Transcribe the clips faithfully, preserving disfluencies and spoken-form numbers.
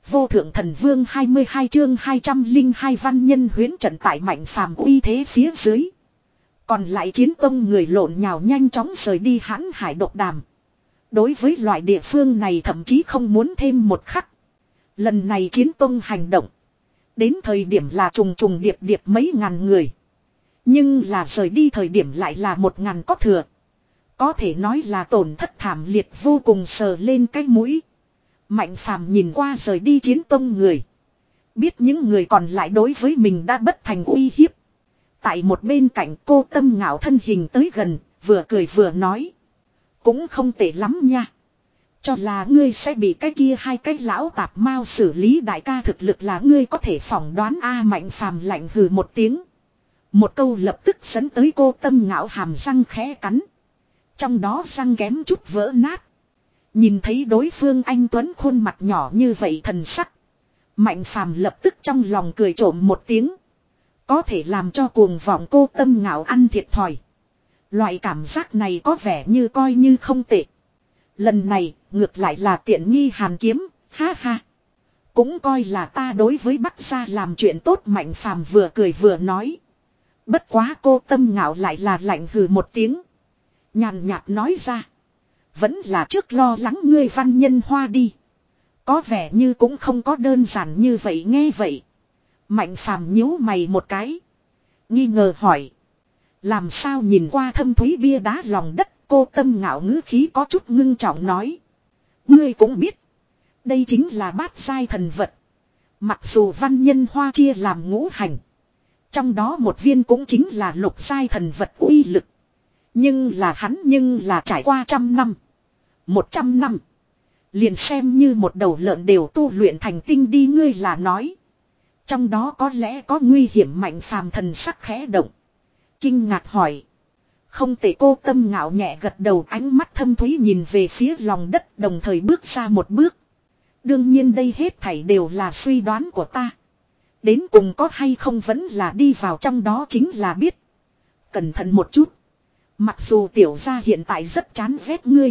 Vô thượng thần vương hai mươi hai chương hai trăm linh hai văn nhân huyến trận tại Mạnh Phàm uy thế phía dưới. Còn lại chiến tông người lộn nhào nhanh chóng rời đi hãn hải độc đàm. Đối với loại địa phương này thậm chí không muốn thêm một khắc. Lần này chiến tông hành động. Đến thời điểm là trùng trùng điệp điệp mấy ngàn người. Nhưng là rời đi thời điểm lại là một ngàn có thừa. Có thể nói là tổn thất thảm liệt vô cùng, sờ lên cái mũi. Mạnh Phàm nhìn qua rời đi chiến tông người. Biết những người còn lại đối với mình đã bất thành uy hiếp. Tại một bên cạnh cô Tâm Ngạo thân hình tới gần, vừa cười vừa nói. Cũng không tệ lắm nha. Cho là ngươi sẽ bị cái kia hai cái lão tạp mao xử lý, đại ca thực lực là ngươi có thể phỏng đoán a. Mạnh Phàm lạnh hừ một tiếng. Một câu lập tức dẫn tới cô Tâm Ngạo hàm răng khẽ cắn. Trong đó răng kém chút vỡ nát. Nhìn thấy đối phương anh tuấn khuôn mặt nhỏ như vậy thần sắc. Mạnh Phàm lập tức trong lòng cười trộm một tiếng. Có thể làm cho cuồng vọng cô Tâm Ngạo ăn thiệt thòi. Loại cảm giác này có vẻ như coi như không tệ. Lần này ngược lại là tiện nghi hàn kiếm, ha ha. Cũng coi là ta đối với Bắc gia làm chuyện tốt. Mạnh Phàm vừa cười vừa nói. Bất quá cô Tâm Ngạo lại là lạnh hừ một tiếng. Nhàn nhạt nói ra. Vẫn là trước lo lắng ngươi văn nhân hoa đi. Có vẻ như cũng không có đơn giản như vậy. Nghe vậy Mạnh Phàm nhíu mày một cái. Nghi ngờ hỏi. Làm sao nhìn qua thâm thúy bia đá lòng đất. Cô Tâm Ngạo ngữ khí có chút ngưng trọng nói. Ngươi cũng biết. Đây chính là bát giai thần vật. Mặc dù văn nhân hoa chia làm ngũ hành. Trong đó một viên cũng chính là lục giai thần vật uy lực. Nhưng là hắn nhưng là trải qua trăm năm. Một trăm năm. Liền xem như một đầu lợn đều tu luyện thành tinh đi. Ngươi là nói. Trong đó có lẽ có nguy hiểm. Mạnh Phàm thần sắc khẽ động. Kinh ngạc hỏi. Không thể. Cô Tâm Ngạo nhẹ gật đầu, ánh mắt thâm thúy nhìn về phía lòng đất, đồng thời bước ra một bước. Đương nhiên đây hết thảy đều là suy đoán của ta. Đến cùng có hay không vẫn là đi vào trong đó chính là biết. Cẩn thận một chút. Mặc dù tiểu gia hiện tại rất chán ghét ngươi.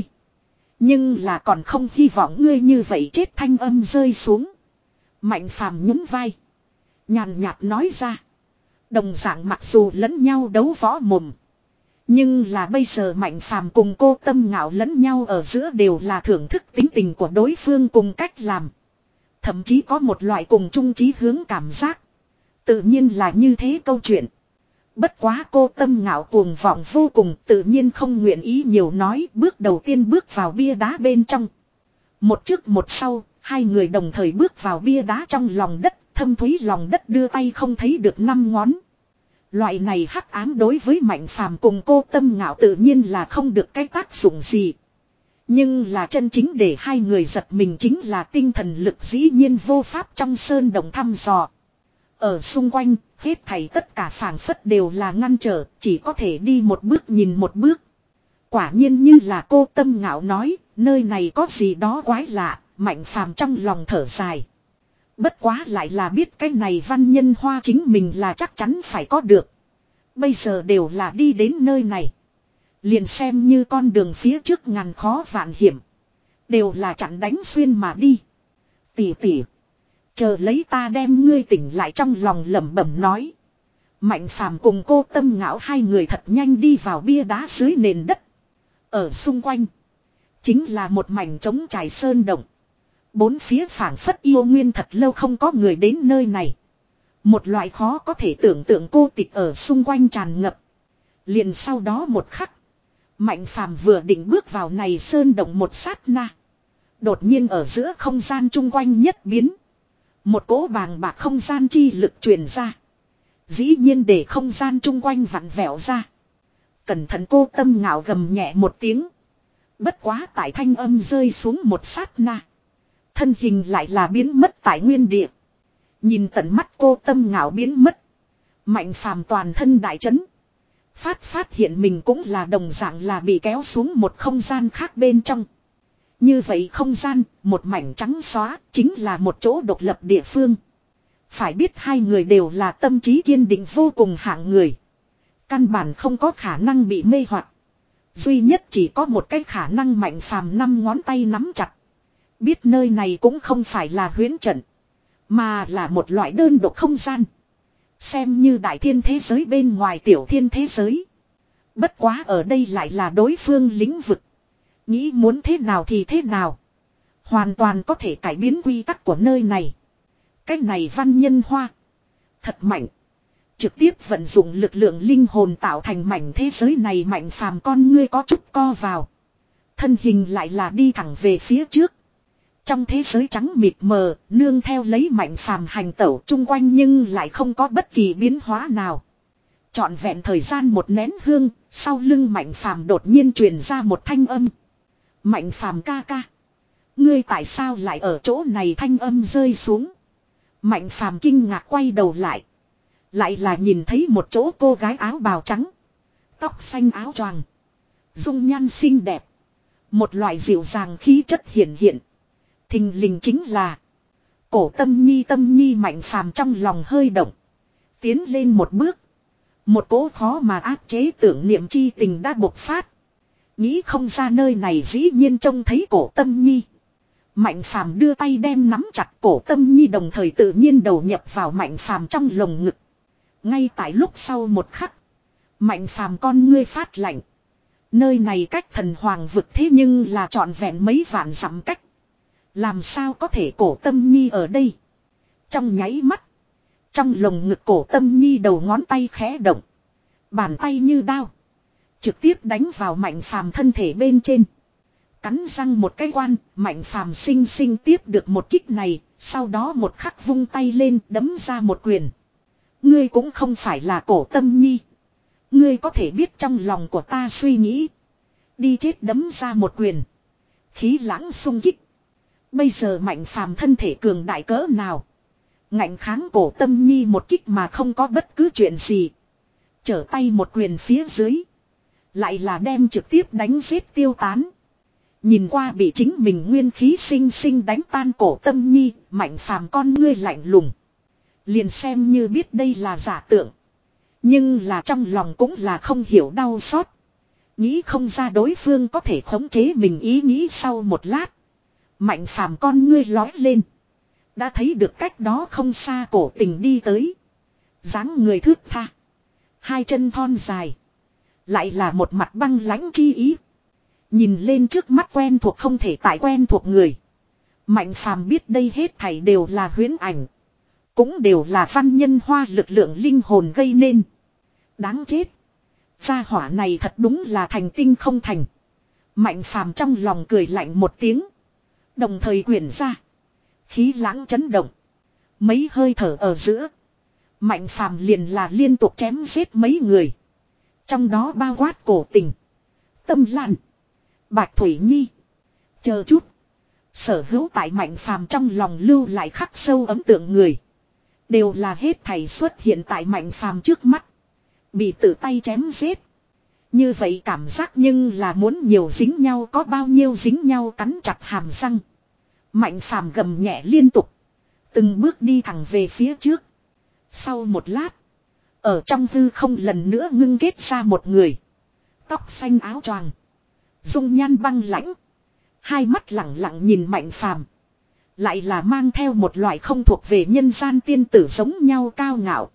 Nhưng là còn không hy vọng ngươi như vậy chết. Thanh âm rơi xuống. Mạnh Phàm nhún vai. Nhàn nhạt nói ra. Đồng dạng mặc dù lẫn nhau đấu võ mồm. Nhưng là bây giờ Mạnh Phàm cùng cô Tâm Ngạo lẫn nhau ở giữa đều là thưởng thức tính tình của đối phương cùng cách làm. Thậm chí có một loại cùng chung chí hướng cảm giác. Tự nhiên là như thế câu chuyện. Bất quá cô Tâm Ngạo cuồng vọng vô cùng, tự nhiên không nguyện ý nhiều nói. Bước đầu tiên bước vào bia đá bên trong. Một trước một sau, hai người đồng thời bước vào bia đá trong lòng đất. Thâm thúy lòng đất đưa tay không thấy được năm ngón. Loại này hắc ám đối với Mạnh Phàm cùng cô Tâm Ngạo tự nhiên là không được cái tác dụng gì. Nhưng là chân chính để hai người giật mình chính là tinh thần lực dĩ nhiên vô pháp trong sơn đồng thăm dò. Ở xung quanh, hết thảy tất cả phảng phất đều là ngăn trở, chỉ có thể đi một bước nhìn một bước. Quả nhiên như là cô Tâm Ngạo nói, nơi này có gì đó quái lạ. Mạnh Phàm trong lòng thở dài. Bất quá lại là biết cái này văn nhân hoa chính mình là chắc chắn phải có được. Bây giờ đều là đi đến nơi này. Liền xem như con đường phía trước ngàn khó vạn hiểm. Đều là chặn đánh xuyên mà đi. Tỷ tỷ. Chờ lấy ta đem ngươi tỉnh lại. Trong lòng lẩm bẩm nói. Mạnh Phàm cùng cô Tâm Ngạo hai người thật nhanh đi vào bia đá dưới nền đất. Ở xung quanh. Chính là một mảnh trống trải sơn động. Bốn phía phảng phất yêu nguyên, thật lâu không có người đến nơi này. Một loại khó có thể tưởng tượng cô tịch ở xung quanh tràn ngập. Liền sau đó một khắc. Mạnh Phàm vừa định bước vào này sơn động một sát na. Đột nhiên ở giữa không gian chung quanh nhất biến. Một cỗ bàng bạc không gian chi lực truyền ra. Dĩ nhiên để không gian chung quanh vặn vẹo ra. Cẩn thận. Cô Tâm Ngạo gầm nhẹ một tiếng. Bất quá tại thanh âm rơi xuống một sát na. Thân hình lại là biến mất tại nguyên địa. Nhìn tận mắt cô Tâm Ngạo biến mất. Mạnh Phàm toàn thân đại chấn. Phát phát hiện mình cũng là đồng dạng là bị kéo xuống một không gian khác bên trong. Như vậy không gian, một mảnh trắng xóa, chính là một chỗ độc lập địa phương. Phải biết hai người đều là tâm trí kiên định vô cùng hạng người. Căn bản không có khả năng bị mê hoặc. Duy nhất chỉ có một cái khả năng. Mạnh Phàm năm ngón tay nắm chặt. Biết nơi này cũng không phải là huyễn trận. Mà là một loại đơn độc không gian. Xem như đại thiên thế giới bên ngoài tiểu thiên thế giới. Bất quá ở đây lại là đối phương lĩnh vực. Nghĩ muốn thế nào thì thế nào. Hoàn toàn có thể cải biến quy tắc của nơi này. Cái này văn nhân hoa. Thật mạnh. Trực tiếp vận dụng lực lượng linh hồn tạo thành mảnh thế giới này mạnh phàm con ngươi có chút co vào. Thân hình lại là đi thẳng về phía trước. Trong thế giới trắng mịt mờ, nương theo lấy mạnh phàm hành tẩu chung quanh nhưng lại không có bất kỳ biến hóa nào. Trọn vẹn thời gian một nén hương, sau lưng mạnh phàm đột nhiên truyền ra một thanh âm. Mạnh phàm ca ca. Ngươi tại sao lại ở chỗ này thanh âm rơi xuống. Mạnh phàm kinh ngạc quay đầu lại. Lại là nhìn thấy một chỗ cô gái áo bào trắng. Tóc xanh áo choàng. Dung nhan xinh đẹp. Một loại dịu dàng khí chất hiển hiện. Thình lình chính là. Cổ Tâm Nhi. Tâm Nhi mạnh phàm trong lòng hơi động. Tiến lên một bước. Một cỗ khó mà áp chế tưởng niệm chi tình đã bộc phát. Nghĩ không ra nơi này dĩ nhiên trông thấy Cổ Tâm Nhi. Mạnh phàm đưa tay đem nắm chặt Cổ Tâm Nhi đồng thời tự nhiên đầu nhập vào mạnh phàm trong lồng ngực. Ngay tại lúc sau một khắc. Mạnh phàm con ngươi phát lạnh. Nơi này cách thần hoàng vực thế nhưng là trọn vẹn mấy vạn dặm cách. Làm sao có thể Cổ Tâm Nhi ở đây. Trong nháy mắt. Trong lồng ngực Cổ Tâm Nhi đầu ngón tay khẽ động. Bàn tay như đao. Trực tiếp đánh vào mạnh phàm thân thể bên trên. Cắn răng một cái quan, mạnh phàm sinh sinh tiếp được một kích này. Sau đó một khắc vung tay lên đấm ra một quyền. Ngươi cũng không phải là Cổ Tâm Nhi. Ngươi có thể biết trong lòng của ta suy nghĩ. Đi chết đấm ra một quyền. Khí lãng sung kích. Bây giờ mạnh phàm thân thể cường đại cỡ nào. Ngạnh kháng Cổ Tâm Nhi một kích mà không có bất cứ chuyện gì. Trở tay một quyền phía dưới. Lại là đem trực tiếp đánh giết tiêu tán. Nhìn qua bị chính mình nguyên khí sinh sinh đánh tan Cổ Tâm Nhi. Mạnh phàm con ngươi lạnh lùng. Liền xem như biết đây là giả tượng. Nhưng là trong lòng cũng là không hiểu đau xót. Nghĩ không ra đối phương có thể khống chế mình ý nghĩ sau một lát. Mạnh phàm con ngươi lói lên. Đã thấy được cách đó không xa Cổ Tình đi tới. Dáng người thướt tha. Hai chân thon dài. Lại là một mặt băng lãnh chi ý. Nhìn lên trước mắt quen thuộc không thể tại quen thuộc người. Mạnh phàm biết đây hết thảy đều là huyễn ảnh. Cũng đều là văn nhân hoa lực lượng linh hồn gây nên. Đáng chết. Gia hỏa này thật đúng là thành tinh không thành. Mạnh phàm trong lòng cười lạnh một tiếng. Đồng thời quyển ra. Khí lãng chấn động. Mấy hơi thở ở giữa. Mạnh phàm liền là liên tục chém giết mấy người. Trong đó bao quát Cổ Tình. Tâm Lan. Bạch Thủy Nhi. Chờ chút. Sở hữu tại mạnh phàm trong lòng lưu lại khắc sâu ấn tượng người. Đều là hết thảy xuất hiện tại mạnh phàm trước mắt. Bị tự tay chém giết. Như vậy cảm giác nhưng là muốn nhiều dính nhau có bao nhiêu dính nhau cắn chặt hàm răng. Mạnh phàm gầm nhẹ liên tục. Từng bước đi thẳng về phía trước. Sau một lát. Ở trong hư không lần nữa ngưng kết ra một người. Tóc xanh áo choàng. Dung nhan băng lãnh. Hai mắt lẳng lặng nhìn mạnh phàm. Lại là mang theo một loại không thuộc về nhân gian tiên tử giống nhau cao ngạo.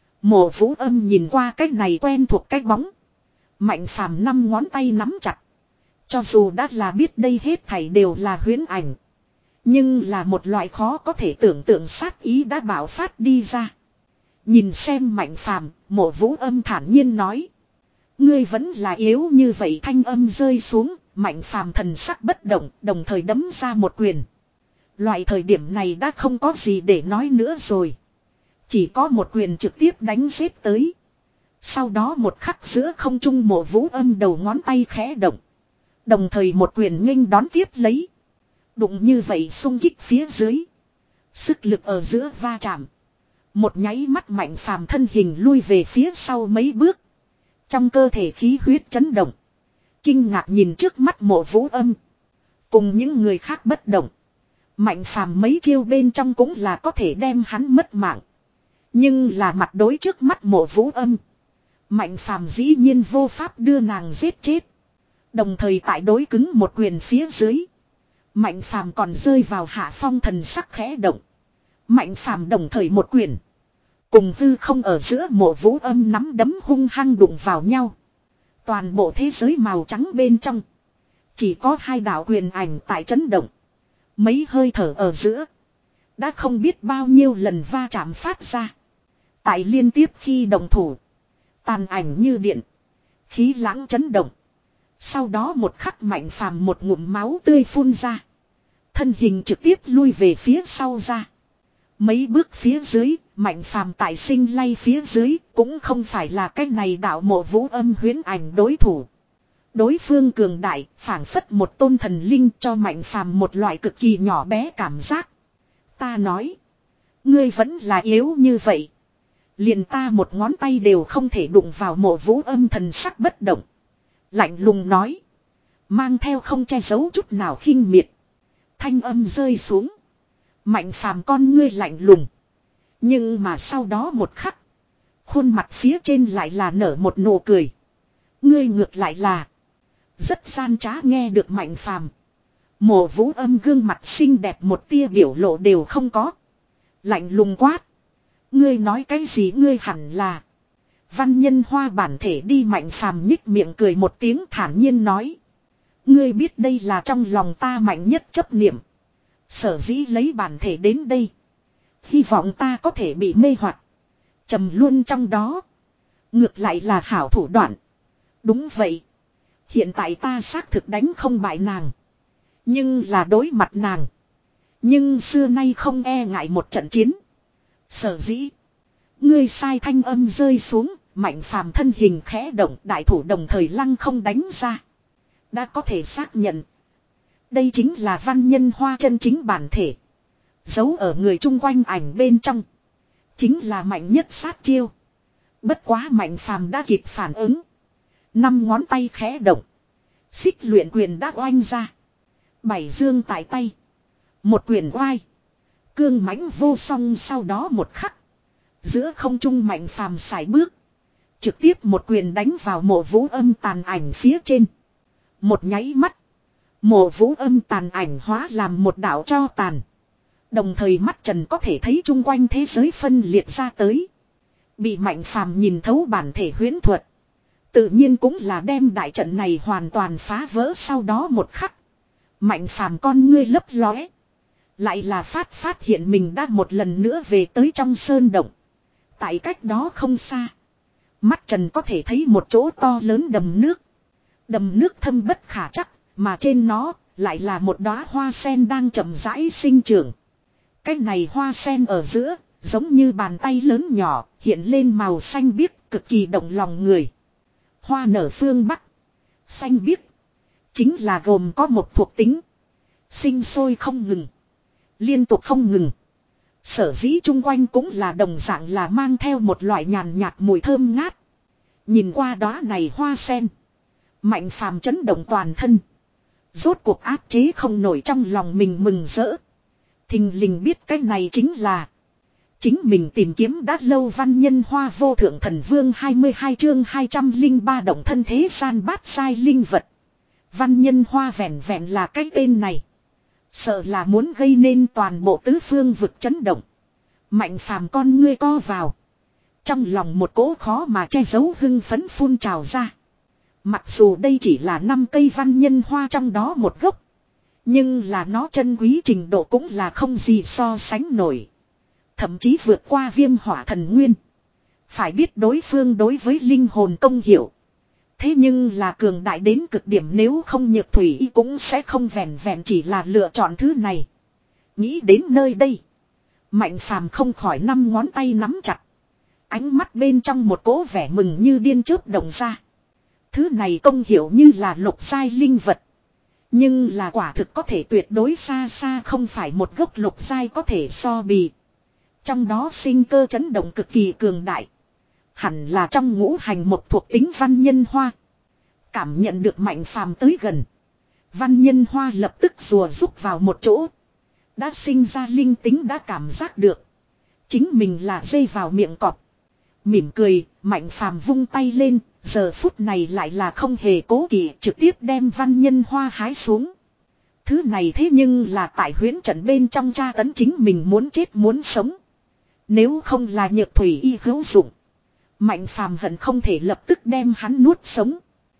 Mộ Vũ Âm nhìn qua cái này quen thuộc cái bóng. Mạnh phàm năm ngón tay nắm chặt. Cho dù đã là biết đây hết thảy đều là huyễn ảnh. Nhưng là một loại khó có thể tưởng tượng sát ý đã bạo phát đi ra. Nhìn xem mạnh phàm, Mộ Vũ Âm thản nhiên nói. Ngươi vẫn là yếu như vậy thanh âm rơi xuống, mạnh phàm thần sắc bất động, đồng thời đấm ra một quyền. Loại thời điểm này đã không có gì để nói nữa rồi. Chỉ có một quyền trực tiếp đánh giết tới. Sau đó một khắc giữa không trung Mộ Vũ Âm đầu ngón tay khẽ động. Đồng thời một quyền nghênh đón tiếp lấy. Đụng như vậy xung kích phía dưới. Sức lực ở giữa va chạm. Một nháy mắt mạnh phàm thân hình lui về phía sau mấy bước. Trong cơ thể khí huyết chấn động. Kinh ngạc nhìn trước mắt Mộ Vũ Âm. Cùng những người khác bất động. Mạnh phàm mấy chiêu bên trong cũng là có thể đem hắn mất mạng. Nhưng là mặt đối trước mắt Mộ Vũ Âm. Mạnh phàm dĩ nhiên vô pháp đưa nàng giết chết. Đồng thời tại đối cứng một quyền phía dưới. Mạnh phàm còn rơi vào hạ phong, thần sắc khẽ động. Mạnh phàm đồng thời một quyền. Cùng hư không ở giữa mộ vũ âm nắm đấm hung hăng đụng vào nhau. Toàn bộ thế giới màu trắng bên trong. Chỉ có hai đạo quyền ảnh tại chấn động. Mấy hơi thở ở giữa. Đã không biết bao nhiêu lần va chạm phát ra. Tại liên tiếp khi đồng thủ. Tàn ảnh như điện. Khí lãng chấn động. Sau đó một khắc Mạnh phàm một ngụm máu tươi phun ra. Thân hình trực tiếp lui về phía sau ra. Mấy bước phía dưới, Mạnh phàm tại sinh lay phía dưới, cũng không phải là cái này đạo mộ vũ âm huyễn ảnh đối thủ. Đối phương cường đại, phảng phất một tôn thần linh, cho Mạnh phàm một loại cực kỳ nhỏ bé cảm giác. Ta nói, ngươi vẫn là yếu như vậy. Liền ta một ngón tay đều không thể đụng vào mộ vũ âm, thần sắc bất động. Lạnh lùng nói, mang theo không che giấu chút nào khinh miệt. Thanh âm rơi xuống. Mạnh phàm con ngươi lạnh lùng. Nhưng mà sau đó một khắc. Khuôn mặt phía trên lại là nở một nụ cười. Ngươi ngược lại là. Rất gian trá, nghe được Mạnh phàm. Mộ vũ âm gương mặt xinh đẹp một tia biểu lộ đều không có. Lạnh lùng quát. Ngươi nói cái gì, ngươi hẳn là. Văn Nhân Hoa bản thể đi. Mạnh phàm nhích miệng cười một tiếng thản nhiên nói. Ngươi biết đây là trong lòng ta mạnh nhất chấp niệm. Sở dĩ lấy bản thể đến đây. Hy vọng ta có thể bị mê hoặc, trầm luôn trong đó. Ngược lại là hảo thủ đoạn. Đúng vậy. Hiện tại ta xác thực đánh không bại nàng. Nhưng là đối mặt nàng. Nhưng xưa nay không e ngại một trận chiến. Sở dĩ. Ngươi sai, thanh âm rơi xuống. Mạnh phàm thân hình khẽ động, đại thủ đồng thời lăng không đánh ra. Đã có thể xác nhận. Đây chính là Văn Nhân Hoa chân chính bản thể. Giấu ở người chung quanh ảnh bên trong. Chính là mạnh nhất sát chiêu. Bất quá Mạnh phàm đã kịp phản ứng. Năm ngón tay khẽ động. Xích luyện quyền đã oanh ra. Bảy dương tại tay. Một quyền oai. Cương mãnh vô song, sau đó một khắc. Giữa không trung Mạnh phàm sải bước. Trực tiếp một quyền đánh vào mộ vũ âm tàn ảnh phía trên. Một nháy mắt. Mộ vũ âm tàn ảnh hóa làm một đạo tro tàn. Đồng thời mắt trần có thể thấy chung quanh thế giới phân liệt ra tới. Bị Mạnh phàm nhìn thấu bản thể huyễn thuật. Tự nhiên cũng là đem đại trận này hoàn toàn phá vỡ. Sau đó một khắc. Mạnh phàm con ngươi lấp lóe. Lại là phát phát hiện mình đã một lần nữa về tới trong sơn động. Tại cách đó không xa. Mắt trần có thể thấy một chỗ to lớn đầm nước. Đầm nước thâm bất khả chắc. Mà trên nó lại là một đóa hoa sen đang chậm rãi sinh trưởng. Cái này hoa sen ở giữa, giống như bàn tay lớn nhỏ, hiện lên màu xanh biếc, cực kỳ động lòng người. Hoa nở phương Bắc. Xanh biếc. Chính là gồm có một thuộc tính. Sinh sôi không ngừng. Liên tục không ngừng. Sở dĩ chung quanh cũng là đồng dạng là mang theo một loại nhàn nhạt mùi thơm ngát. Nhìn qua đóa này hoa sen. Mạnh phàm chấn động toàn thân. Rốt cuộc áp chế không nổi trong lòng mình mừng rỡ. Thình lình biết cái này chính là. Chính mình tìm kiếm đã lâu Văn Nhân Hoa vô thượng thần vương. Hai mươi hai chương hai trăm linh ba động thân thế gian bát sai linh vật. Văn Nhân Hoa vẹn vẹn là cái tên này. Sợ là muốn gây nên toàn bộ tứ phương vực chấn động. Mạnh phàm con ngươi co vào. Trong lòng một cỗ khó mà che giấu hưng phấn phun trào ra. Mặc dù đây chỉ là năm cây Văn Nhân Hoa trong đó một gốc. Nhưng là nó chân quý trình độ cũng là không gì so sánh nổi. Thậm chí vượt qua Viêm Hỏa Thần Nguyên. Phải biết đối phương đối với linh hồn công hiểu. Thế nhưng là cường đại đến cực điểm, nếu không Nhược Thủy Y cũng sẽ không vẹn vẹn chỉ là lựa chọn thứ này. Nghĩ đến nơi đây. Mạnh phàm không khỏi năm ngón tay nắm chặt. Ánh mắt bên trong một cỗ vẻ mừng như điên chớp động ra. Thứ này công hiểu như là lục giai linh vật. Nhưng là quả thực có thể tuyệt đối xa xa không phải một gốc lục giai có thể so bì. Trong đó sinh cơ chấn động cực kỳ cường đại. Hẳn là trong ngũ hành một thuộc tính Văn Nhân Hoa. Cảm nhận được Mạnh phàm tới gần. Văn Nhân Hoa lập tức rùa rúc vào một chỗ. Đã sinh ra linh tính, đã cảm giác được. Chính mình là dây vào miệng cọp. Mỉm cười, Mạnh phàm vung tay lên. Giờ phút này lại là không hề cố kỵ, trực tiếp đem Văn Nhân Hoa hái xuống. Thứ này thế nhưng là tại huyễn trận bên trong tra tấn chính mình muốn chết muốn sống. Nếu không là nhược thủy y hữu dụng. Mạnh phàm hận không thể lập tức đem hắn nuốt sống.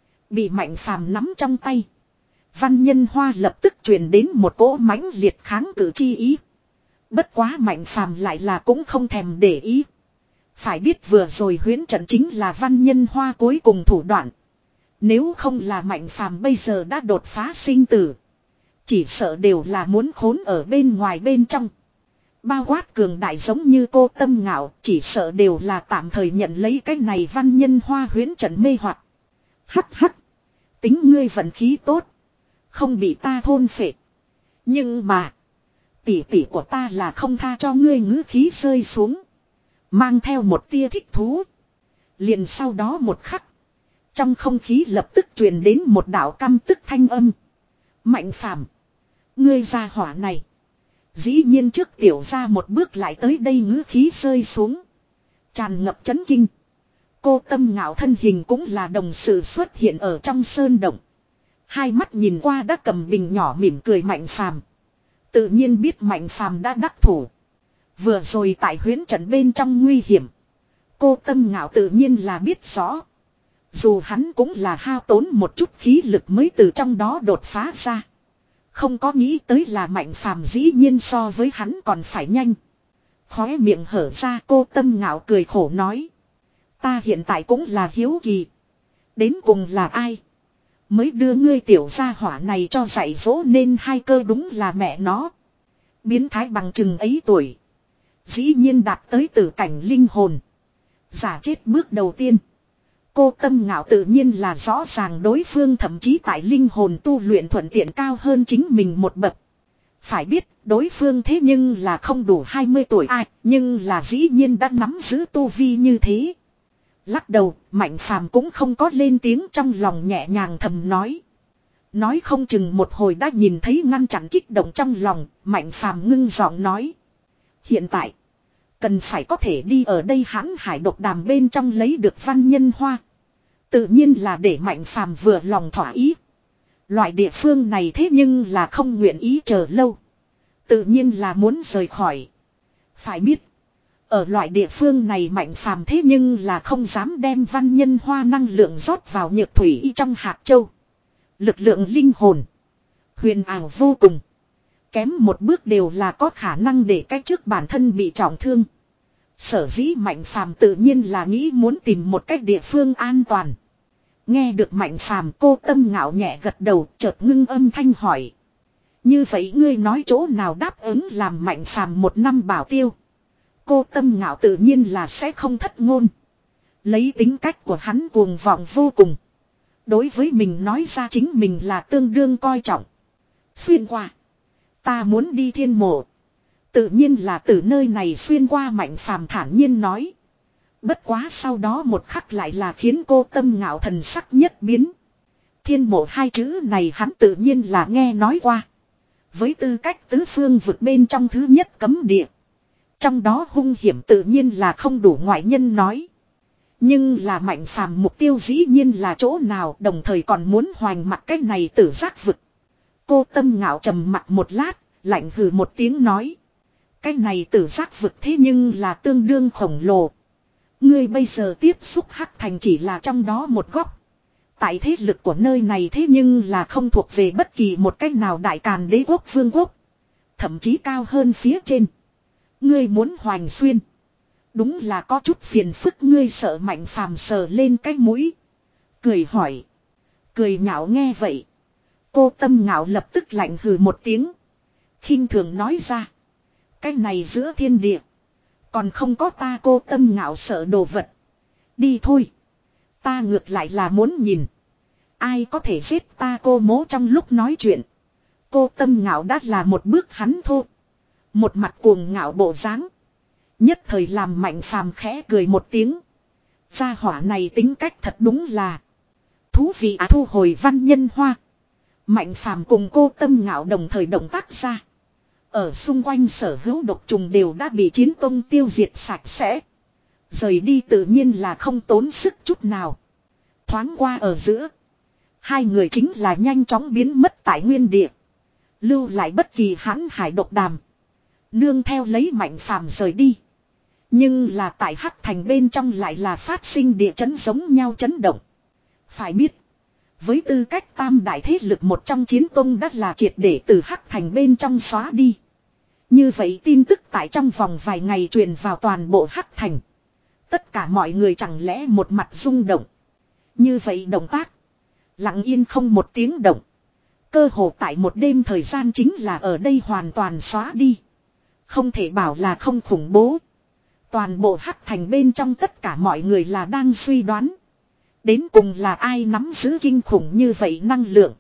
Bị mạnh phàm nắm trong tay. Văn Nhân Hoa lập tức truyền đến một cỗ mãnh liệt kháng cự chi ý. Bất quá mạnh phàm lại là cũng không thèm để ý. Phải biết vừa rồi huyễn trận chính là Văn Nhân Hoa cuối cùng thủ đoạn. Nếu không là mạnh phàm bây giờ đã đột phá sinh tử. Chỉ sợ đều là muốn khốn ở bên ngoài bên trong. Bao quát cường đại giống như cô Tâm Ngạo, chỉ sợ đều là tạm thời nhận lấy cái này Văn Nhân Hoa huyễn trận mê hoặc. Hắc hắc. Tính ngươi vận khí tốt. Không bị ta thôn phệ. Nhưng mà. Tỷ tỷ của ta là không tha cho ngươi ngữ khí rơi xuống. Mang theo một tia thích thú. Liền sau đó một khắc. Trong không khí lập tức truyền đến một đạo căm tức thanh âm. Mạnh phàm. Ngươi ra hỏa này. Dĩ nhiên trước tiểu ra một bước lại tới đây ngữ khí rơi xuống. Tràn ngập chấn kinh. Cô Tâm Ngạo thân hình cũng là đồng sự xuất hiện ở trong sơn động. Hai mắt nhìn qua đã cầm bình nhỏ mỉm cười mạnh phàm. Tự nhiên biết mạnh phàm đã đắc thủ. Vừa rồi tại huyễn trận bên trong nguy hiểm. Cô Tâm Ngạo tự nhiên là biết rõ. Dù hắn cũng là hao tốn một chút khí lực mới từ trong đó đột phá ra. Không có nghĩ tới là mạnh phàm dĩ nhiên so với hắn còn phải nhanh. Khóe miệng hở ra cô Tâm Ngạo cười khổ nói. Ta hiện tại cũng là hiếu kỳ. Đến cùng là ai? Mới đưa ngươi tiểu gia hỏa này cho dạy dỗ nên hai cơ đúng là mẹ nó. Biến thái bằng chừng ấy tuổi. Dĩ nhiên đạt tới tử cảnh linh hồn. Giả chết bước đầu tiên. Cô Tâm Ngạo tự nhiên là rõ ràng đối phương thậm chí tại linh hồn tu luyện thuận tiện cao hơn chính mình một bậc. Phải biết đối phương thế nhưng là không đủ hai mươi tuổi ai, nhưng là dĩ nhiên đã nắm giữ tu vi như thế. Lắc đầu, Mạnh Phàm cũng không có lên tiếng trong lòng nhẹ nhàng thầm nói. Nói không chừng một hồi đã nhìn thấy ngăn chặn kích động trong lòng, Mạnh Phàm ngưng giọng nói. Hiện tại, cần phải có thể đi ở đây hãn hải độc đàm bên trong lấy được Văn Nhân Hoa. Tự nhiên là để Mạnh Phàm vừa lòng thỏa ý. Loại địa phương này thế nhưng là không nguyện ý chờ lâu. Tự nhiên là muốn rời khỏi. Phải biết. Ở loại địa phương này Mạnh Phàm thế nhưng là không dám đem Văn Nhân Hoa năng lượng rót vào nhược thủy trong hạt châu. Lực lượng linh hồn. Huyền ảo vô cùng. Kém một bước đều là có khả năng để cách trước bản thân bị trọng thương. Sở dĩ Mạnh Phàm tự nhiên là nghĩ muốn tìm một cách địa phương an toàn. Nghe được Mạnh Phàm cô Tâm Ngạo nhẹ gật đầu chợt ngưng âm thanh hỏi. Như vậy ngươi nói chỗ nào đáp ứng làm Mạnh Phàm một năm bảo tiêu. Cô Tâm Ngạo tự nhiên là sẽ không thất ngôn. Lấy tính cách của hắn cuồng vọng vô cùng. Đối với mình nói ra chính mình là tương đương coi trọng. Xuyên qua. Ta muốn đi thiên mộ. Tự nhiên là từ nơi này xuyên qua Mạnh Phàm thản nhiên nói. Bất quá sau đó một khắc lại là khiến cô Tâm Ngạo thần sắc nhất biến. Thiên mộ hai chữ này hắn tự nhiên là nghe nói qua. Với tư cách tứ phương vực bên trong thứ nhất cấm địa. Trong đó hung hiểm tự nhiên là không đủ ngoại nhân nói. Nhưng là Mạnh Phàm mục tiêu dĩ nhiên là chỗ nào đồng thời còn muốn hoành mặt cái này tử giác vực. Cô Tâm Ngạo trầm mặt một lát, lạnh hừ một tiếng nói. Cái này tử giác vực thế nhưng là tương đương khổng lồ. Ngươi bây giờ tiếp xúc Hắc Thành chỉ là trong đó một góc. Tại thế lực của nơi này thế nhưng là không thuộc về bất kỳ một cách nào đại càn đế quốc vương quốc. Thậm chí cao hơn phía trên. Ngươi muốn hoành xuyên. Đúng là có chút phiền phức ngươi sợ Mạnh Phàm sờ lên cái mũi. Cười hỏi. Cười nhạo nghe vậy. Cô Tâm Ngạo lập tức lạnh hừ một tiếng. Khinh thường nói ra. Cái này giữa thiên địa. Còn không có ta cô Tâm Ngạo sợ đồ vật. Đi thôi. Ta ngược lại là muốn nhìn. Ai có thể giết ta cô mố trong lúc nói chuyện. Cô Tâm Ngạo đã là một bước hắn thô. Một mặt cuồng ngạo bộ dáng. Nhất thời làm Mạnh Phàm khẽ cười một tiếng. Gia hỏa này tính cách thật đúng là. Thú vị à thu hồi Văn Nhân Hoa. Mạnh Phàm cùng cô Tâm Ngạo đồng thời động tác ra. Ở xung quanh sở hữu độc trùng đều đã bị chiến tông tiêu diệt sạch sẽ. Rời đi tự nhiên là không tốn sức chút nào. Thoáng qua ở giữa. Hai người chính là nhanh chóng biến mất tại nguyên địa. Lưu lại bất kỳ hãn hải độc đàm. Nương theo lấy Mạnh Phàm rời đi. Nhưng là tại Hắc Thành bên trong lại là phát sinh địa chấn giống nhau chấn động. Phải biết. Với tư cách tam đại thế lực một trong chiến tông đất là triệt để từ Hắc Thành bên trong xóa đi. Như vậy tin tức tại trong vòng vài ngày truyền vào toàn bộ Hắc Thành. Tất cả mọi người chẳng lẽ một mặt rung động. Như vậy động tác. Lặng yên không một tiếng động. Cơ hồ tại một đêm thời gian chính là ở đây hoàn toàn xóa đi. Không thể bảo là không khủng bố. Toàn bộ Hắc Thành bên trong tất cả mọi người là đang suy đoán. Đến cùng là ai nắm giữ kinh khủng như vậy năng lượng.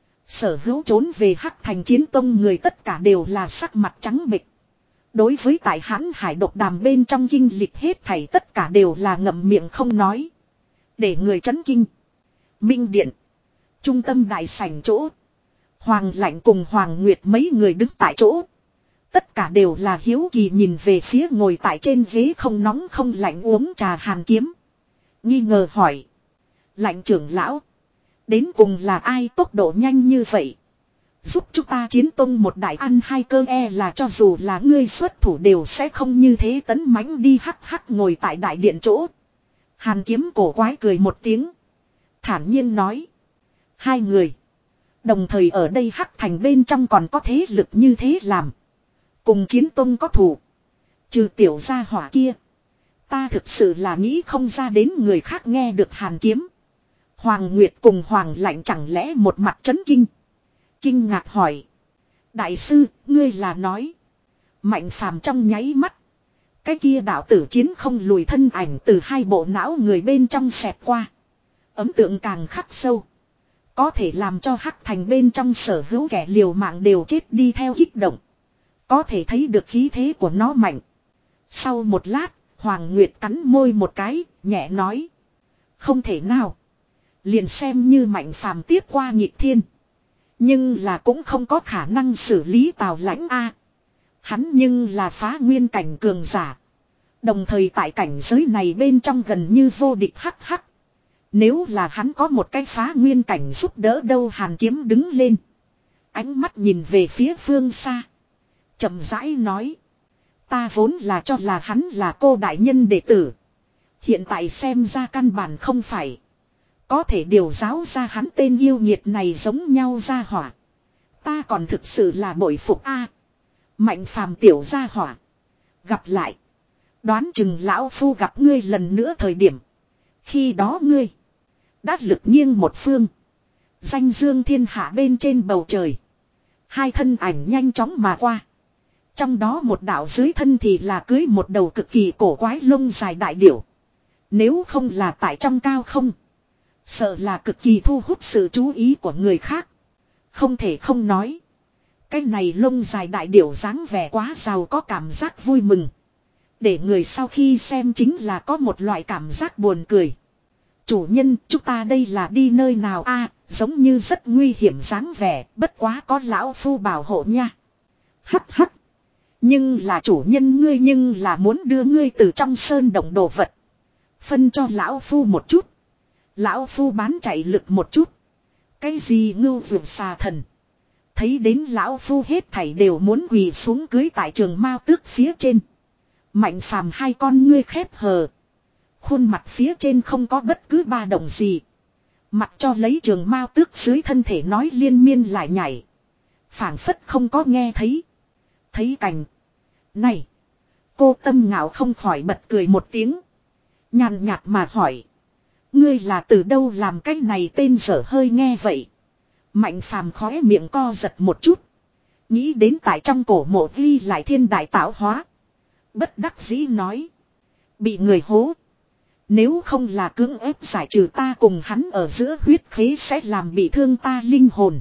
Sở hữu trốn về Hắc Thành chiến tông người tất cả đều là sắc mặt trắng bệch. Đối với tại hãn hải độc đàm bên trong kinh lịch hết thảy tất cả đều là ngậm miệng không nói. Để người chấn kinh. Minh Điện. Trung tâm đại sảnh chỗ. Hoàng Lạnh cùng Hoàng Nguyệt mấy người đứng tại chỗ. Tất cả đều là hiếu kỳ nhìn về phía ngồi tại trên ghế không nóng không lạnh uống trà Hàn Kiếm. Nghi ngờ hỏi. Lạnh trưởng lão. Đến cùng là ai tốc độ nhanh như vậy. Giúp chúng ta chiến tông một đại ăn hai cơ e là cho dù là ngươi xuất thủ đều sẽ không như thế tấn mãnh đi hắc hắc ngồi tại đại điện chỗ. Hàn Kiếm cổ quái cười một tiếng. Thản nhiên nói. Hai người. Đồng thời ở đây Hắc Thành bên trong còn có thế lực như thế làm. Cùng chiến tông có thủ. Trừ tiểu gia hỏa kia. Ta thực sự là nghĩ không ra đến người khác nghe được Hàn Kiếm. Hoàng Nguyệt cùng Hoàng Lạnh chẳng lẽ một mặt chấn kinh. Kinh ngạc hỏi. Đại sư, ngươi là nói. Mạnh Phàm trong nháy mắt. Cái kia đạo tử chiến không lùi thân ảnh từ hai bộ não người bên trong xẹt qua. Ấn tượng càng khắc sâu. Có thể làm cho Hắc Thành bên trong sở hữu kẻ liều mạng đều chết đi theo kích động. Có thể thấy được khí thế của nó mạnh. Sau một lát, Hoàng Nguyệt cắn môi một cái, nhẹ nói. Không thể nào. Liền xem như Mạnh Phàm tiếp qua nghịch thiên. Nhưng là cũng không có khả năng xử lý Tào Lãnh A. Hắn nhưng là phá nguyên cảnh cường giả. Đồng thời tại cảnh giới này bên trong gần như vô địch hắc hắc. Nếu là hắn có một cái phá nguyên cảnh giúp đỡ đâu. Hàn Kiếm đứng lên. Ánh mắt nhìn về phía phương xa. Chậm rãi nói. Ta vốn là cho là hắn là cô đại nhân đệ tử. Hiện tại xem ra căn bản không phải. Có thể điều giáo ra hắn tên yêu nghiệt này giống nhau ra hỏa. Ta còn thực sự là bội phục a. Mạnh Phàm tiểu gia hỏa. Gặp lại. Đoán chừng lão phu gặp ngươi lần nữa thời điểm. Khi đó ngươi. Đã lực nghiêng một phương. Danh dương thiên hạ bên trên bầu trời. Hai thân ảnh nhanh chóng mà qua. Trong đó một đạo dưới thân thì là cưới một đầu cực kỳ cổ quái lông dài đại điểu. Nếu không là tại trong cao không. Sợ là cực kỳ thu hút sự chú ý của người khác. Không thể không nói. Cái này lông dài đại điểu dáng vẻ quá giàu có cảm giác vui mừng. Để người sau khi xem chính là có một loại cảm giác buồn cười. Chủ nhân, chúng ta đây là đi nơi nào a? Giống như rất nguy hiểm dáng vẻ, bất quá có lão phu bảo hộ nha. Hắc hắc. Nhưng là chủ nhân ngươi nhưng là muốn đưa ngươi từ trong sơn động đồ vật. Phân cho lão phu một chút. Lão phu bán chạy lực một chút. Cái gì ngưu vượt xà thần. Thấy đến lão phu hết thảy đều muốn quỳ xuống cưới tại trường mao tước phía trên. Mạnh Phàm hai con ngươi khép hờ. Khuôn mặt phía trên không có bất cứ ba động gì. Mặc cho lấy trường mao tước dưới thân thể nói liên miên lại nhảy. Phảng phất không có nghe thấy. Thấy cảnh. Này. Cô Tâm Ngạo không khỏi bật cười một tiếng. Nhàn nhạt mà hỏi. Ngươi là từ đâu làm cái này tên dở hơi nghe vậy. Mạnh Phàm khóe miệng co giật một chút. Nghĩ đến tại trong cổ mộ ghi lại thiên đại tạo hóa. Bất đắc dĩ nói. Bị người hố. Nếu không là cưỡng ép giải trừ ta cùng hắn ở giữa huyết khế sẽ làm bị thương ta linh hồn.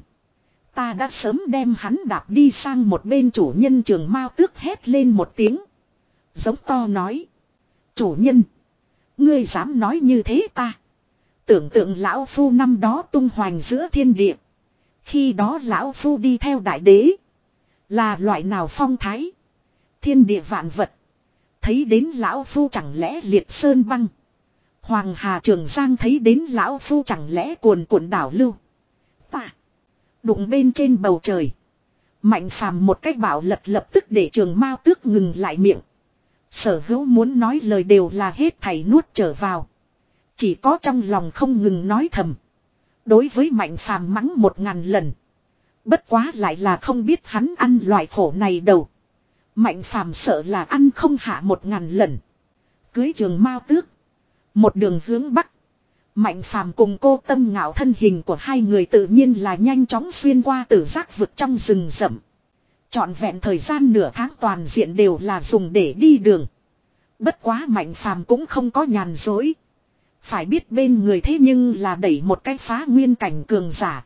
Ta đã sớm đem hắn đạp đi sang một bên. Chủ nhân trường mao tước hét lên một tiếng. Giống to nói. Chủ nhân. Ngươi dám nói như thế ta. Tưởng tượng lão phu năm đó tung hoành giữa thiên địa. Khi đó lão phu đi theo đại đế. Là loại nào phong thái. Thiên địa vạn vật. Thấy đến lão phu chẳng lẽ liệt sơn băng. Hoàng Hà Trường Giang thấy đến lão phu chẳng lẽ cuồn cuộn đảo lưu. Ta. Đụng bên trên bầu trời. Mạnh phàm một cách bảo lật lập tức để Trường Mao Tước ngừng lại miệng. Sở Hữu muốn nói lời đều là hết thảy nuốt trở vào. Chỉ có trong lòng không ngừng nói thầm. Đối với Mạnh phàm mắng một ngàn lần. Bất quá lại là không biết hắn ăn loại khổ này đâu. Mạnh phàm sợ là ăn không hạ một ngàn lần. Cưới Trường Mao Tước. Một đường hướng bắc. Mạnh phàm cùng Cô Tâm Ngạo thân hình của hai người tự nhiên là nhanh chóng xuyên qua tử giác vực trong rừng rậm. Trọn vẹn thời gian nửa tháng toàn diện đều là dùng để đi đường. Bất quá Mạnh phàm cũng không có nhàn dối. Phải biết bên người thế nhưng là đẩy một cái phá nguyên cảnh cường giả.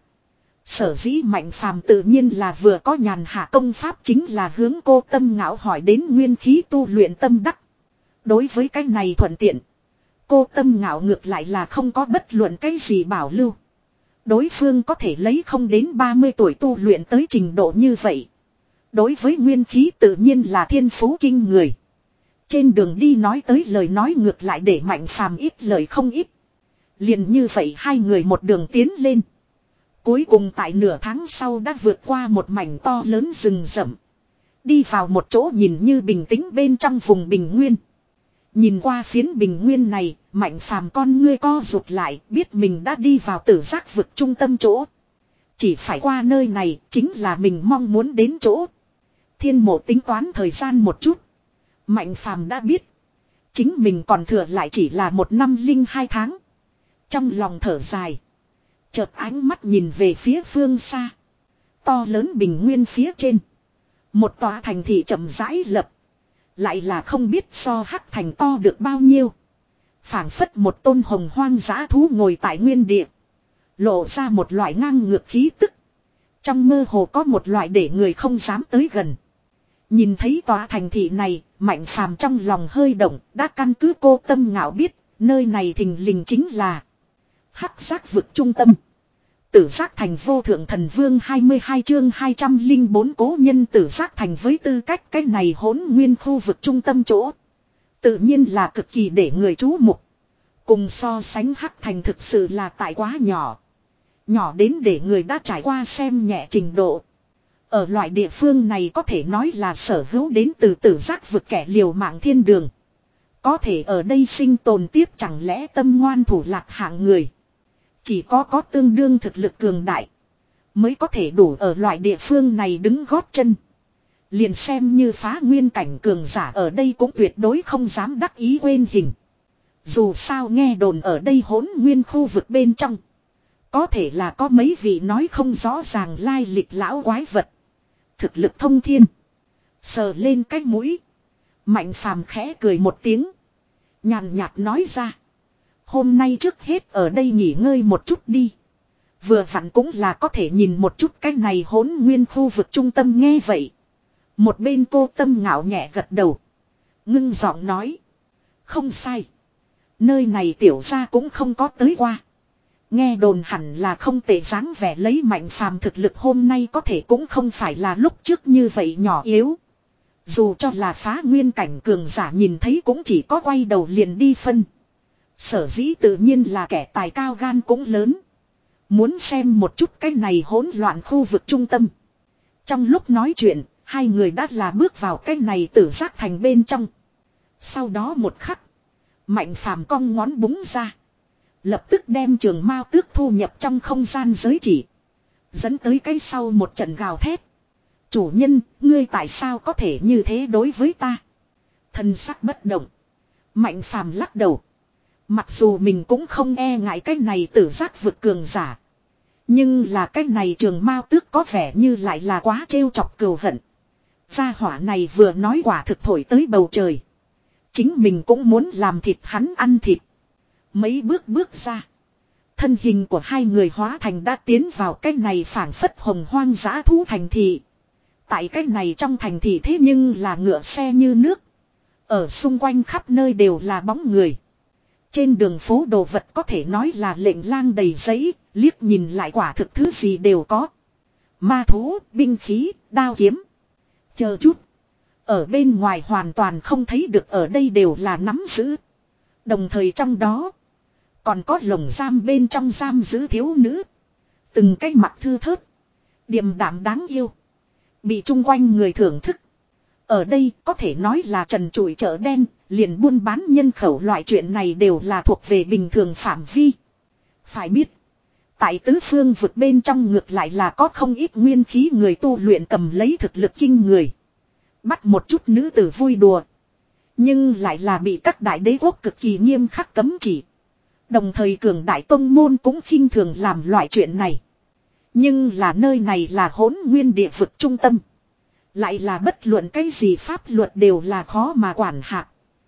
Sở dĩ Mạnh phàm tự nhiên là vừa có nhàn hạ công pháp chính là hướng Cô Tâm Ngạo hỏi đến nguyên khí tu luyện tâm đắc. Đối với cái này thuận tiện. Cô Tâm Ngạo ngược lại là không có bất luận cái gì bảo lưu. Đối phương có thể lấy không đến ba mươi tuổi tu luyện tới trình độ như vậy. Đối với nguyên khí tự nhiên là thiên phú kinh người. Trên đường đi nói tới lời nói ngược lại để Mạnh phàm ít lời không ít. Liền như vậy hai người một đường tiến lên. Cuối cùng tại nửa tháng sau đã vượt qua một mảnh to lớn rừng rậm. Đi vào một chỗ nhìn như bình tĩnh bên trong vùng bình nguyên. Nhìn qua phiến bình nguyên này, Mạnh phàm con ngươi co rụt lại, biết mình đã đi vào tử giác vực trung tâm chỗ. Chỉ phải qua nơi này, chính là mình mong muốn đến chỗ. Thiên Mộ tính toán thời gian một chút. Mạnh phàm đã biết. Chính mình còn thừa lại chỉ là một năm linh hai tháng. Trong lòng thở dài. Chợt ánh mắt nhìn về phía phương xa. To lớn bình nguyên phía trên. Một tòa thành thị chậm rãi lập. Lại là không biết so hắc thành to được bao nhiêu. Phảng phất một tôn hồng hoang dã thú ngồi tại nguyên địa. Lộ ra một loại ngang ngược khí tức. Trong mơ hồ có một loại để người không dám tới gần. Nhìn thấy tòa thành thị này, Mạnh phàm trong lòng hơi động, đã căn cứ Cô Tâm Ngạo biết, nơi này thình lình chính là hắc giác vực trung tâm. Tử giác thành vô thượng thần vương hai mươi hai chương hai trăm lẻ bốn cố nhân tử giác thành với tư cách cái này hỗn nguyên khu vực trung tâm chỗ. Tự nhiên là cực kỳ để người chú mục. Cùng so sánh hắc thành thực sự là tại quá nhỏ. Nhỏ đến để người đã trải qua xem nhẹ trình độ. Ở loại địa phương này có thể nói là sở hữu đến từ tử giác vực kẻ liều mạng thiên đường. Có thể ở đây sinh tồn tiếp chẳng lẽ tâm ngoan thủ lạc hạng người. Chỉ có có tương đương thực lực cường đại. Mới có thể đủ ở loại địa phương này đứng gót chân. Liền xem như phá nguyên cảnh cường giả ở đây cũng tuyệt đối không dám đắc ý quên hình. Dù sao nghe đồn ở đây hỗn nguyên khu vực bên trong. Có thể là có mấy vị nói không rõ ràng lai lịch lão quái vật. Thực lực thông thiên. Sờ lên cái mũi. Mạnh phàm khẽ cười một tiếng. Nhàn nhạt nói ra. Hôm nay trước hết ở đây nghỉ ngơi một chút đi. Vừa vặn cũng là có thể nhìn một chút cái này hỗn nguyên khu vực trung tâm nghe vậy. Một bên Cô Tâm Ngạo nhẹ gật đầu. Ngưng giọng nói. Không sai. Nơi này tiểu gia cũng không có tới qua. Nghe đồn hẳn là không tệ dáng vẻ lấy Mạnh phàm thực lực hôm nay có thể cũng không phải là lúc trước như vậy nhỏ yếu. Dù cho là phá nguyên cảnh cường giả nhìn thấy cũng chỉ có quay đầu liền đi phân. Sở dĩ tự nhiên là kẻ tài cao gan cũng lớn. Muốn xem một chút cái này hỗn loạn khu vực trung tâm. Trong lúc nói chuyện, hai người đã là bước vào cái này tử giác thành bên trong. Sau đó một khắc, Mạnh phàm cong ngón búng ra. Lập tức đem Trường Mao Tước thu nhập trong không gian giới chỉ. Dẫn tới cái sau một trận gào thét. Chủ nhân, ngươi tại sao có thể như thế đối với ta? Thân sắc bất động. Mạnh phàm lắc đầu. Mặc dù mình cũng không e ngại cái này tử giác vực cường giả. Nhưng là cái này Trường Mao Tước có vẻ như lại là quá trêu chọc cừu hận. Gia hỏa này vừa nói quả thực thổi tới bầu trời. Chính mình cũng muốn làm thịt hắn ăn thịt. Mấy bước bước ra. Thân hình của hai người hóa thành đã tiến vào cái này phảng phất hồng hoang dã thú thành thị. Tại cái này trong thành thị thế nhưng là ngựa xe như nước. Ở xung quanh khắp nơi đều là bóng người. Trên đường phố đồ vật có thể nói là lệnh lang đầy giấy, liếc nhìn lại quả thực thứ gì đều có. Ma thú, binh khí, đao kiếm. Chờ chút. Ở bên ngoài hoàn toàn không thấy được ở đây đều là nắm giữ. Đồng thời trong đó. Còn có lồng giam bên trong giam giữ thiếu nữ. Từng cái mặt thư thớt. Điềm đạm đáng yêu. Bị chung quanh người thưởng thức. Ở đây có thể nói là trần trụi chợ đen, liền buôn bán nhân khẩu loại chuyện này đều là thuộc về bình thường phạm vi. Phải biết, tại tứ phương vực bên trong ngược lại là có không ít nguyên khí người tu luyện cầm lấy thực lực kinh người. Bắt một chút nữ tử vui đùa. Nhưng lại là bị các đại đế quốc cực kỳ nghiêm khắc cấm chỉ. Đồng thời cường đại tông môn cũng khinh thường làm loại chuyện này. Nhưng là nơi này là hỗn nguyên địa vực trung tâm. Lại là bất luận cái gì pháp luật đều là khó mà quản hạt.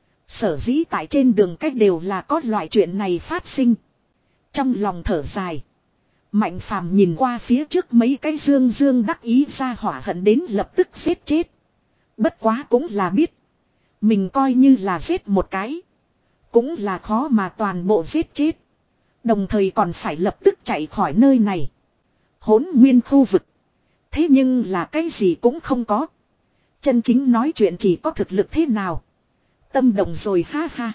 Sở dĩ tại trên đường cách đều là có loại chuyện này phát sinh. Trong lòng thở dài. Mạnh phàm nhìn qua phía trước mấy cái dương dương đắc ý ra hỏa hận đến lập tức giết chết. Bất quá cũng là biết. Mình coi như là giết một cái. Cũng là khó mà toàn bộ giết chết. Đồng thời còn phải lập tức chạy khỏi nơi này. Hỗn nguyên khu vực. Thế nhưng là cái gì cũng không có. Chân chính nói chuyện chỉ có thực lực thế nào. Tâm động rồi ha ha.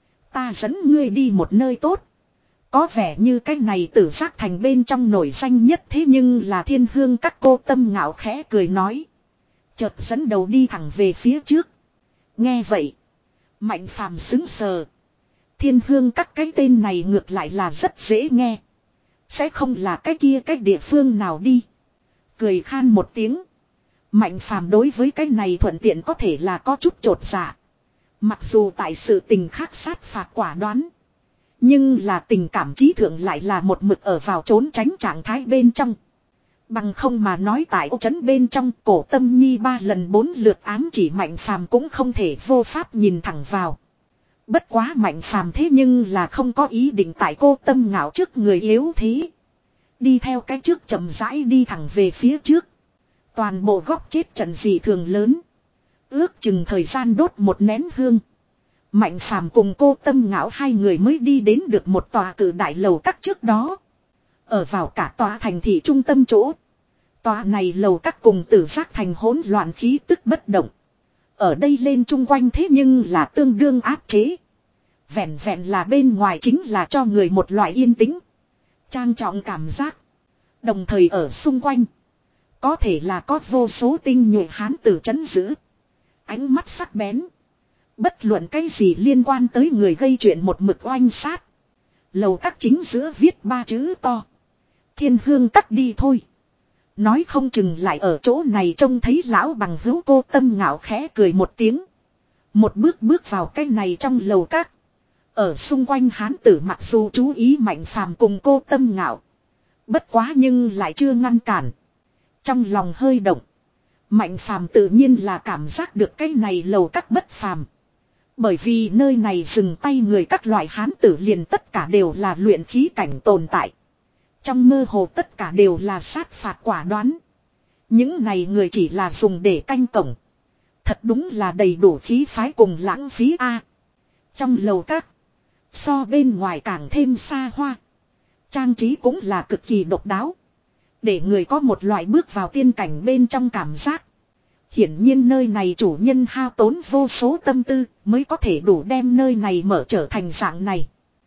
Ta dẫn ngươi đi một nơi tốt. Có vẻ như cái này tử giác thành bên trong nổi danh nhất thế nhưng là thiên hương các cô tâm ngạo khẽ cười nói. Chợt dẫn đầu đi thẳng về phía trước. Nghe vậy. Mạnh phàm xứng sờ. Thiên hương các cái tên này ngược lại là rất dễ nghe. Sẽ không là cái kia cái địa phương nào đi. Cười khan một tiếng. Mạnh phàm đối với cái này thuận tiện có thể là có chút trột dạ. Mặc dù tại sự tình khác sát phạt quả đoán. Nhưng là tình cảm trí thượng lại là một mực ở vào trốn tránh trạng thái bên trong. Bằng không mà nói tại ô trấn bên trong cổ tâm nhi ba lần bốn lượt ám chỉ mạnh phàm cũng không thể vô pháp nhìn thẳng vào. Bất quá mạnh phàm thế nhưng là không có ý định tại cô tâm ngạo trước người yếu thế. Đi theo cái trước chậm rãi đi thẳng về phía trước. Toàn bộ góc chết trận dị thường lớn. Ước chừng thời gian đốt một nén hương. Mạnh phàm cùng cô tâm ngạo hai người mới đi đến được một tòa cử đại lầu các trước đó. Ở vào cả tòa thành thị trung tâm chỗ. Tòa này lầu các cùng tử giác thành hỗn loạn khí tức bất động. Ở đây lên chung quanh thế nhưng là tương đương áp chế. Vẹn vẹn là bên ngoài chính là cho người một loại yên tĩnh. Trang trọng cảm giác. Đồng thời ở xung quanh. Có thể là có vô số tinh nhuệ hán tử trấn giữ. Ánh mắt sắc bén. Bất luận cái gì liên quan tới người gây chuyện một mực oanh sát. Lầu các chính giữa viết ba chữ to. Thiên hương cắt đi thôi. Nói không chừng lại ở chỗ này trông thấy lão bằng hữu cô tâm ngạo khẽ cười một tiếng. Một bước bước vào cái này trong lầu các. Ở xung quanh hán tử mặc dù chú ý mạnh phàm cùng cô tâm ngạo. Bất quá nhưng lại chưa ngăn cản. Trong lòng hơi động. Mạnh phàm tự nhiên là cảm giác được cái này lầu các bất phàm. Bởi vì nơi này dừng tay người các loại hán tử liền tất cả đều là luyện khí cảnh tồn tại. Trong mơ hồ tất cả đều là sát phạt quả đoán. Những này người chỉ là dùng để canh cổng. Thật đúng là đầy đủ khí phái cùng lãng phí a. Trong lầu các. So bên ngoài càng thêm xa hoa. Trang trí cũng là cực kỳ độc đáo. Để người có một loại bước vào tiên cảnh bên trong cảm giác. Hiển nhiên nơi này chủ nhân hao tốn vô số tâm tư mới có thể đủ đem nơi này mở trở thành dạng này.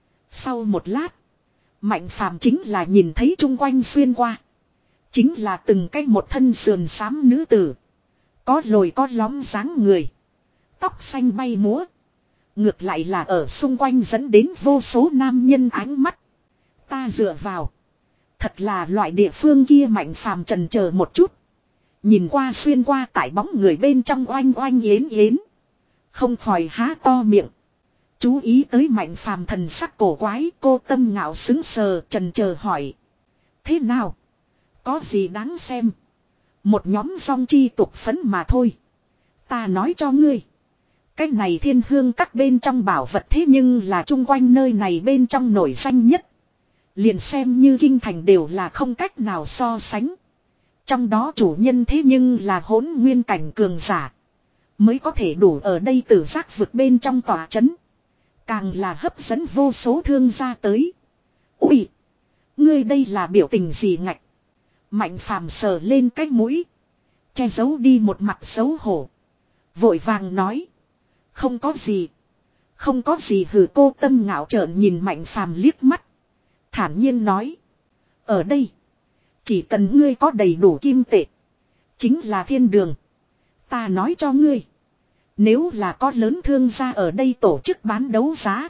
Sau một lát. Mạnh phàm chính là nhìn thấy chung quanh xuyên qua. Chính là từng cái một thân sườn xám nữ tử. Có lồi có lõm dáng người. Tóc xanh bay múa. Ngược lại là ở xung quanh dẫn đến vô số nam nhân ánh mắt. Ta dựa vào. Thật là loại địa phương kia mạnh phàm trần chờ một chút. Nhìn qua xuyên qua tại bóng người bên trong oanh oanh yến yến. Không khỏi há to miệng. Chú ý tới mạnh phàm thần sắc cổ quái, cô tâm ngạo xứng sờ trần chờ hỏi. Thế nào? Có gì đáng xem? Một nhóm song chi tục phấn mà thôi. Ta nói cho ngươi. Cái này thiên hương các bên trong bảo vật thế nhưng là chung quanh nơi này bên trong nổi danh nhất. Liền xem như kinh thành đều là không cách nào so sánh. Trong đó chủ nhân thế nhưng là hỗn nguyên cảnh cường giả. Mới có thể đủ ở đây tử giác vực bên trong tòa trấn. Càng là hấp dẫn vô số thương gia tới. Ui! Ngươi đây là biểu tình gì ngạch? Mạnh phàm sờ lên cái mũi. Che giấu đi một mặt xấu hổ. Vội vàng nói. Không có gì. Không có gì hừ cô tâm ngạo trợn nhìn mạnh phàm liếc mắt. Thản nhiên nói. Ở đây. Chỉ cần ngươi có đầy đủ kim tệ. Chính là thiên đường. Ta nói cho ngươi. Nếu là có lớn thương gia ở đây tổ chức bán đấu giá.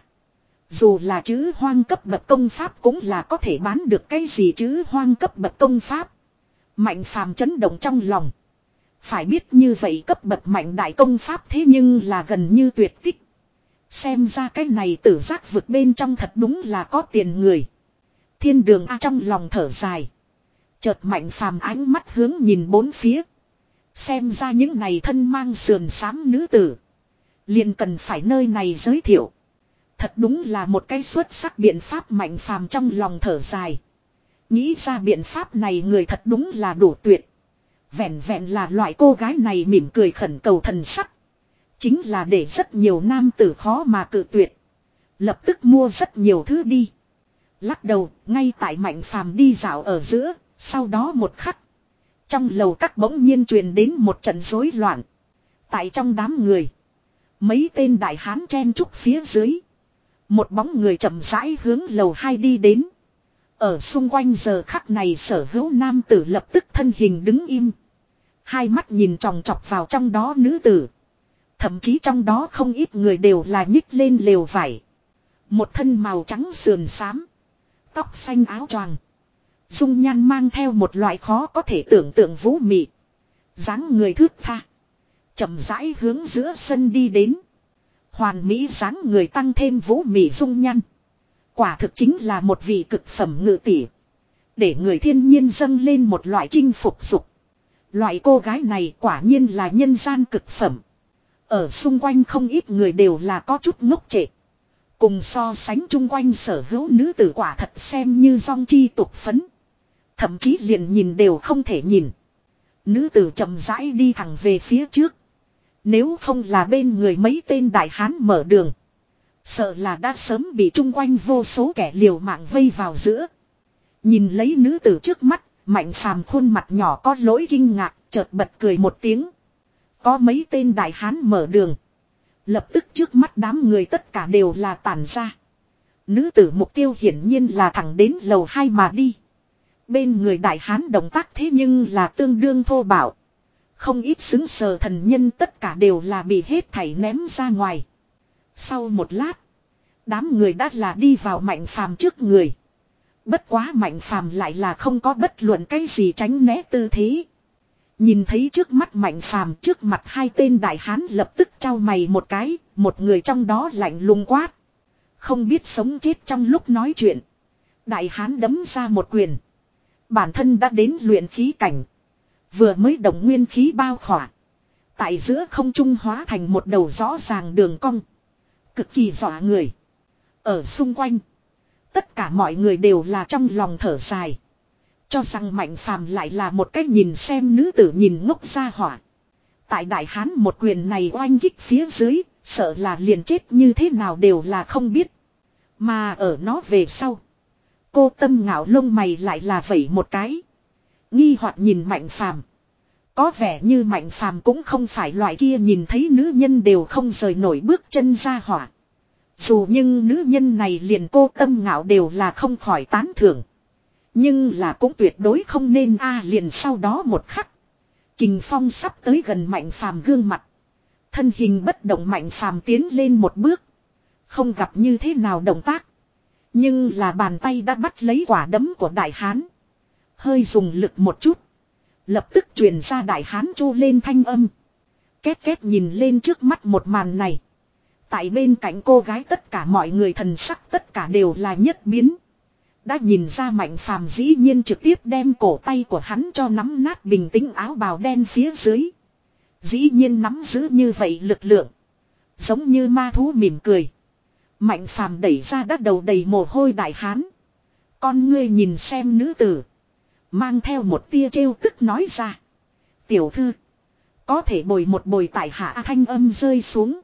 Dù là chữ hoang cấp bậc công pháp cũng là có thể bán được cái gì chữ hoang cấp bậc công pháp. Mạnh phàm chấn động trong lòng. Phải biết như vậy cấp bậc mạnh đại công pháp thế nhưng là gần như tuyệt tích. Xem ra cái này tử giác vực bên trong thật đúng là có tiền người. Thiên đường A trong lòng thở dài. Chợt mạnh phàm ánh mắt hướng nhìn bốn phía. Xem ra những này thân mang sườn xám nữ tử. Liền cần phải nơi này giới thiệu. Thật đúng là một cái xuất sắc biện pháp mạnh phàm trong lòng thở dài. Nghĩ ra biện pháp này người thật đúng là đủ tuyệt. Vẹn vẹn là loại cô gái này mỉm cười khẩn cầu thần sắc. Chính là để rất nhiều nam tử khó mà cự tuyệt. Lập tức mua rất nhiều thứ đi. Lắc đầu, ngay tại mạnh phàm đi dạo ở giữa, sau đó một khắc. Trong lầu các bỗng nhiên truyền đến một trận rối loạn. Tại trong đám người, mấy tên đại hán chen trúc phía dưới. Một bóng người chậm rãi hướng lầu hai đi đến. Ở xung quanh giờ khắc này sở hữu nam tử lập tức thân hình đứng im. Hai mắt nhìn tròng trọc vào trong đó nữ tử. Thậm chí trong đó không ít người đều là nhích lên lều vải. Một thân màu trắng sườn xám. Tóc xanh áo choàng. Dung nhan mang theo một loại khó có thể tưởng tượng vũ mị. Dáng người thước tha. Chậm rãi hướng giữa sân đi đến. Hoàn mỹ dáng người tăng thêm vũ mị dung nhan. Quả thực chính là một vị cực phẩm ngự tỷ. Để người thiên nhiên dâng lên một loại chinh phục dục. Loại cô gái này quả nhiên là nhân gian cực phẩm. Ở xung quanh không ít người đều là có chút ngốc trệ. Cùng so sánh chung quanh sở hữu nữ tử quả thật xem như dong chi tục phấn. Thậm chí liền nhìn đều không thể nhìn. Nữ tử chậm rãi đi thẳng về phía trước. Nếu không là bên người mấy tên đại hán mở đường. Sợ là đã sớm bị chung quanh vô số kẻ liều mạng vây vào giữa. Nhìn lấy nữ tử trước mắt, Mạnh phàm khuôn mặt nhỏ có lỗi kinh ngạc, chợt bật cười một tiếng. Có mấy tên đại hán mở đường. Lập tức trước mắt đám người tất cả đều là tản ra. Nữ tử mục tiêu hiển nhiên là thẳng đến lầu hai mà đi. Bên người đại hán động tác thế nhưng là tương đương thô bạo. Không ít xứng sờ thần nhân tất cả đều là bị hết thảy ném ra ngoài. Sau một lát, đám người đã là đi vào Mạnh phàm trước người. Bất quá Mạnh phàm lại là không có bất luận cái gì tránh né tư thế. Nhìn thấy trước mắt Mạnh phàm, trước mặt hai tên đại hán lập tức trao mày một cái, một người trong đó lạnh lùng quát. Không biết sống chết trong lúc nói chuyện. Đại hán đấm ra một quyền. Bản thân đã đến luyện khí cảnh. Vừa mới động nguyên khí bao khỏa. Tại giữa không trung hóa thành một đầu rõ ràng đường cong. Cực kỳ dọa người. Ở xung quanh, tất cả mọi người đều là trong lòng thở dài. Cho rằng Mạnh phàm lại là một cách nhìn xem nữ tử nhìn ngốc ra hỏa. Tại đại hán một quyền này oanh kích phía dưới, sợ là liền chết như thế nào đều là không biết. Mà ở nó về sau, cô Tâm Ngạo lông mày lại là vẩy một cái. Nghi hoặc nhìn Mạnh phàm. Có vẻ như Mạnh phàm cũng không phải loại kia nhìn thấy nữ nhân đều không rời nổi bước chân ra hỏa. Dù nhưng nữ nhân này liền cô Tâm Ngạo đều là không khỏi tán thưởng. Nhưng là cũng tuyệt đối không nên a liền sau đó một khắc. Kình phong sắp tới gần Mạnh phàm gương mặt. Thân hình bất động Mạnh phàm tiến lên một bước. Không gặp như thế nào động tác. Nhưng là bàn tay đã bắt lấy quả đấm của đại hán. Hơi dùng lực một chút. Lập tức truyền ra đại hán chu lên thanh âm. Két két nhìn lên trước mắt một màn này. Tại bên cạnh cô gái tất cả mọi người thần sắc tất cả đều là nhất biến. Đã nhìn ra Mạnh phàm dĩ nhiên trực tiếp đem cổ tay của hắn cho nắm nát bình tĩnh áo bào đen phía dưới. Dĩ nhiên nắm giữ như vậy lực lượng. Giống như ma thú mỉm cười. Mạnh phàm đẩy ra đắt đầu đầy mồ hôi đại hán. Con ngươi nhìn xem nữ tử. Mang theo một tia trêu tức nói ra. Tiểu thư. Có thể bồi một bồi tại hạ thanh âm rơi xuống.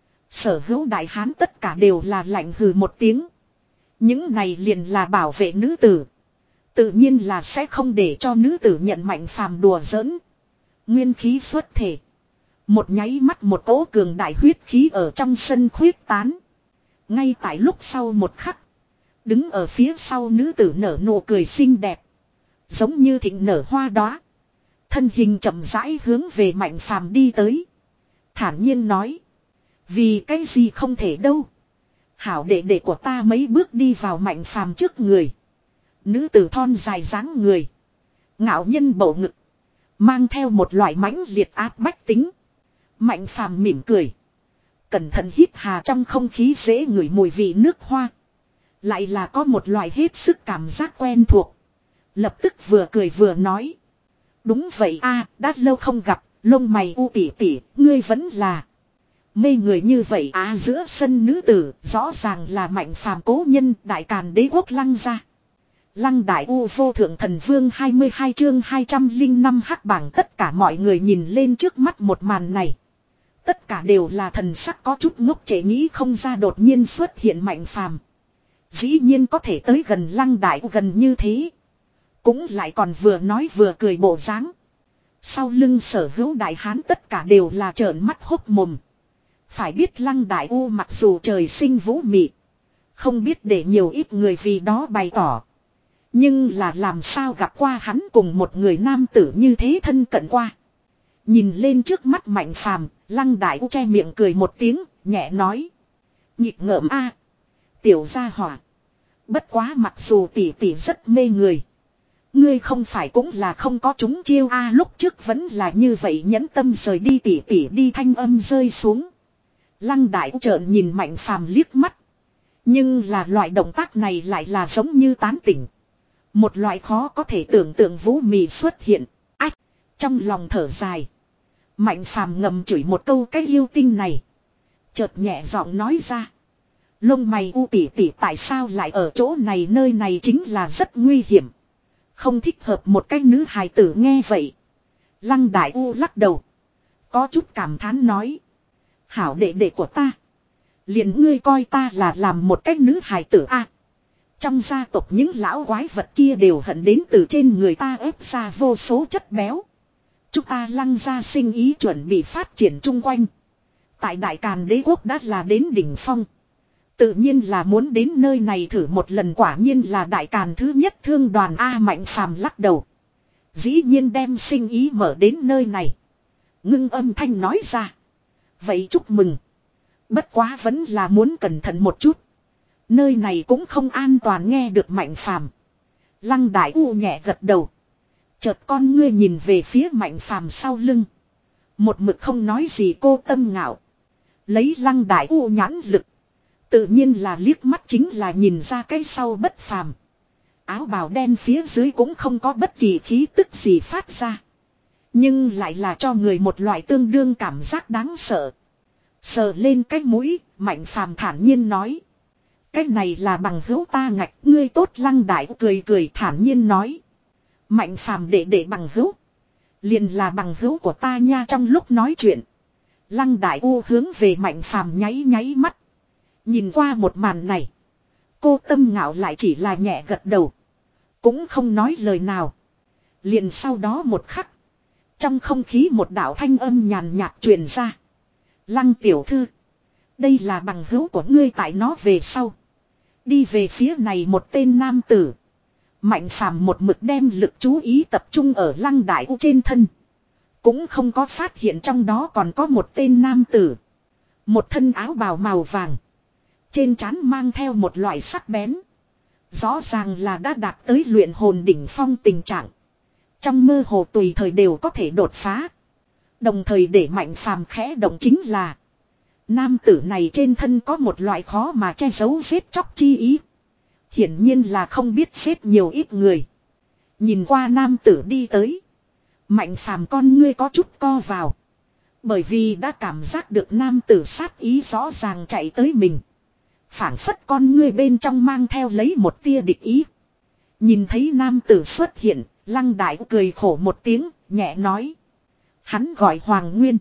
Sở hữu đại hán tất cả đều là lạnh hừ một tiếng. Những này liền là bảo vệ nữ tử. Tự nhiên là sẽ không để cho nữ tử nhận Mạnh phàm đùa giỡn. Nguyên khí xuất thể. Một nháy mắt một cỗ cường đại huyết khí ở trong sân khuyết tán. Ngay tại lúc sau một khắc. Đứng ở phía sau nữ tử nở nụ cười xinh đẹp. Giống như thịnh nở hoa đóa. Thân hình chậm rãi hướng về Mạnh Phàm đi tới. Thản nhiên nói. Vì cái gì không thể đâu. Hảo đệ đệ của ta mấy bước đi vào Mạnh Phàm trước người. Nữ tử thon dài dáng người. Ngạo nhân bầu ngực. Mang theo một loại mãnh liệt áp bách tính. Mạnh Phàm mỉm cười. Cẩn thận hít hà trong không khí dễ ngửi mùi vị nước hoa. Lại là có một loại hết sức cảm giác quen thuộc. Lập tức vừa cười vừa nói. Đúng vậy a, đã lâu không gặp, lông mày u tỉ tỉ, ngươi vẫn là mê người như vậy á. Giữa sân nữ tử, rõ ràng là Mạnh Phàm cố nhân, đại càn đế quốc Lăng gia. Lăng Đại U vô thượng thần vương hai mươi hai chương hai trăm lẻ năm hắc bảng. Tất cả mọi người nhìn lên trước mắt một màn này. Tất cả đều là thần sắc có chút ngốc trễ, nghĩ không ra đột nhiên xuất hiện Mạnh Phàm. Dĩ nhiên có thể tới gần Lăng Đại U gần như thế. Cũng lại còn vừa nói vừa cười bộ dáng. Sau lưng sở hữu đại hán tất cả đều là trợn mắt hốc mồm. Phải biết Lăng Đại U mặc dù trời sinh vũ mị, không biết để nhiều ít người vì đó bày tỏ. Nhưng là làm sao gặp qua hắn cùng một người nam tử như thế thân cận qua. Nhìn lên trước mắt Mạnh Phàm, Lăng Đại U che miệng cười một tiếng, nhẹ nói. Nhịp ngợm a, tiểu gia hỏa. Bất quá mặc dù tỷ tỷ rất mê người, ngươi không phải cũng là không có chúng chiêu a. Lúc trước vẫn là như vậy nhẫn tâm rời đi, tỷ tỷ đi. Thanh âm rơi xuống. Lăng Đại U trợn nhìn Mạnh Phàm liếc mắt. Nhưng là loại động tác này lại là giống như tán tỉnh. Một loại khó có thể tưởng tượng vũ mị xuất hiện. Ách, trong lòng thở dài. Mạnh Phàm ngầm chửi một câu cái yêu tinh này. Chợt nhẹ giọng nói ra. Lông mày u tỉ tỉ tại sao lại ở chỗ này, nơi này chính là rất nguy hiểm. Không thích hợp một cái nữ hài tử. Nghe vậy, Lăng Đại U lắc đầu. Có chút cảm thán nói. Hảo đệ đệ của ta. Liền ngươi coi ta là làm một cái nữ hài tử a. Trong gia tộc những lão quái vật kia đều hận đến từ trên người ta ép ra vô số chất béo. Chúng ta Lăng gia sinh ý chuẩn bị phát triển chung quanh. Tại Đại Càn đế quốc đã là đến đỉnh phong. Tự nhiên là muốn đến nơi này thử một lần, quả nhiên là Đại Càn thứ nhất thương đoàn A. Mạnh Phàm lắc đầu. Dĩ nhiên đem sinh ý mở đến nơi này. Ngưng âm thanh nói ra. Vậy chúc mừng. Bất quá vẫn là muốn cẩn thận một chút. Nơi này cũng không an toàn. Nghe được Mạnh Phàm, Lăng Đại U nhẹ gật đầu. Chợt con ngươi nhìn về phía Mạnh Phàm sau lưng. Một mực không nói gì cô Tâm Ngạo. Lấy Lăng Đại U nhãn lực, tự nhiên là liếc mắt chính là nhìn ra cái sau bất phàm. Áo bào đen phía dưới cũng không có bất kỳ khí tức gì phát ra. Nhưng lại là cho người một loại tương đương cảm giác đáng sợ. Sờ lên cái mũi, Mạnh Phàm thản nhiên nói. Cái này là bằng hữu ta ngạch, ngươi tốt. Lăng Đại U cười cười thản nhiên nói. Mạnh Phàm đệ đệ bằng hữu. Liền là bằng hữu của ta nha. Trong lúc nói chuyện, Lăng Đại U hướng về Mạnh Phàm nháy nháy mắt. Nhìn qua một màn này, cô Tâm Ngạo lại chỉ là nhẹ gật đầu, cũng không nói lời nào. Liền sau đó một khắc, trong không khí một đạo thanh âm nhàn nhạt truyền ra. Lăng tiểu thư, đây là bằng hữu của ngươi. Tại nó về sau, đi về phía này một tên nam tử. Mạnh Phàm một mực đem lực chú ý tập trung ở Lăng Đại U trên thân, cũng không có phát hiện trong đó còn có một tên nam tử. Một thân áo bào màu vàng, trên trán mang theo một loại sắc bén. Rõ ràng là đã đạt tới luyện hồn đỉnh phong tình trạng. Trong mơ hồ tùy thời đều có thể đột phá. Đồng thời để Mạnh Phàm khẽ động chính là, nam tử này trên thân có một loại khó mà che giấu giết chóc chi ý. Hiển nhiên là không biết giết nhiều ít người. Nhìn qua nam tử đi tới, Mạnh Phàm con ngươi có chút co vào. Bởi vì đã cảm giác được nam tử sát ý rõ ràng chạy tới mình. Phảng phất con ngươi bên trong mang theo lấy một tia địch ý. Nhìn thấy nam tử xuất hiện, Lăng Đại U cười khổ một tiếng, nhẹ nói. Hắn gọi Hoàng Nguyên,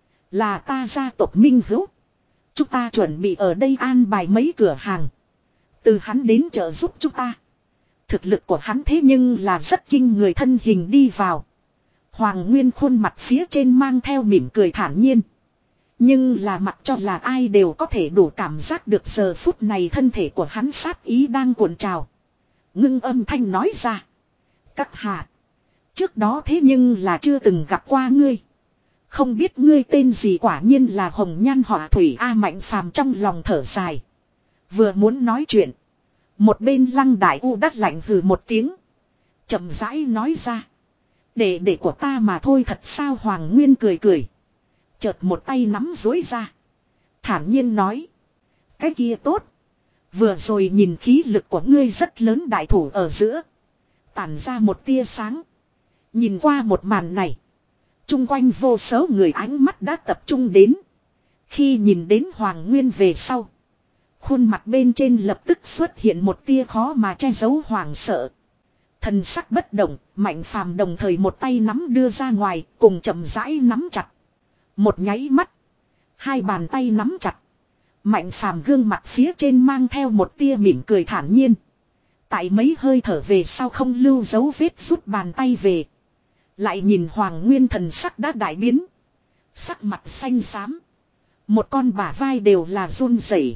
là ta gia tộc minh hữu. Chúng ta chuẩn bị ở đây an bài mấy cửa hàng, từ hắn đến trợ giúp chúng ta. Thực lực của hắn thế nhưng là rất kinh người. Thân hình đi vào, Hoàng Nguyên khuôn mặt phía trên mang theo mỉm cười thản nhiên. Nhưng là mặc cho là ai đều có thể đủ cảm giác được giờ phút này thân thể của hắn sát ý đang cuộn trào. Ngưng âm thanh nói ra. Các hạ, Trước đó thế nhưng là chưa từng gặp qua ngươi. Không biết ngươi tên gì, quả nhiên là hồng nhan họa thủy A. Mạnh phàm trong lòng thở dài. Vừa muốn nói chuyện. Một bên Lăng Đại U đắt lạnh hừ một tiếng. Chậm rãi nói ra. Để để của ta mà thôi thật sao? Hoàng Nguyên cười cười. Chợt một tay nắm dối ra. Thản nhiên nói. Cái kia tốt. Vừa rồi nhìn khí lực của ngươi rất lớn, đại thủ ở giữa. Tản ra một tia sáng. Nhìn qua một màn này. Trung quanh vô số người ánh mắt đã tập trung đến. Khi nhìn đến Hoàng Nguyên về sau. Khuôn mặt bên trên lập tức xuất hiện một tia khó mà che giấu hoảng sợ. Thần sắc bất động, Mạnh phàm đồng thời một tay nắm đưa ra ngoài, cùng chậm rãi nắm chặt. Một nháy mắt. Hai bàn tay nắm chặt. Mạnh phàm gương mặt phía trên mang theo một tia mỉm cười thản nhiên. Tại mấy hơi thở về sau không lưu dấu vết rút bàn tay về. Lại nhìn Hoàng Nguyên thần sắc đã đại biến. Sắc mặt xanh xám. Một con bả vai đều là run rẩy.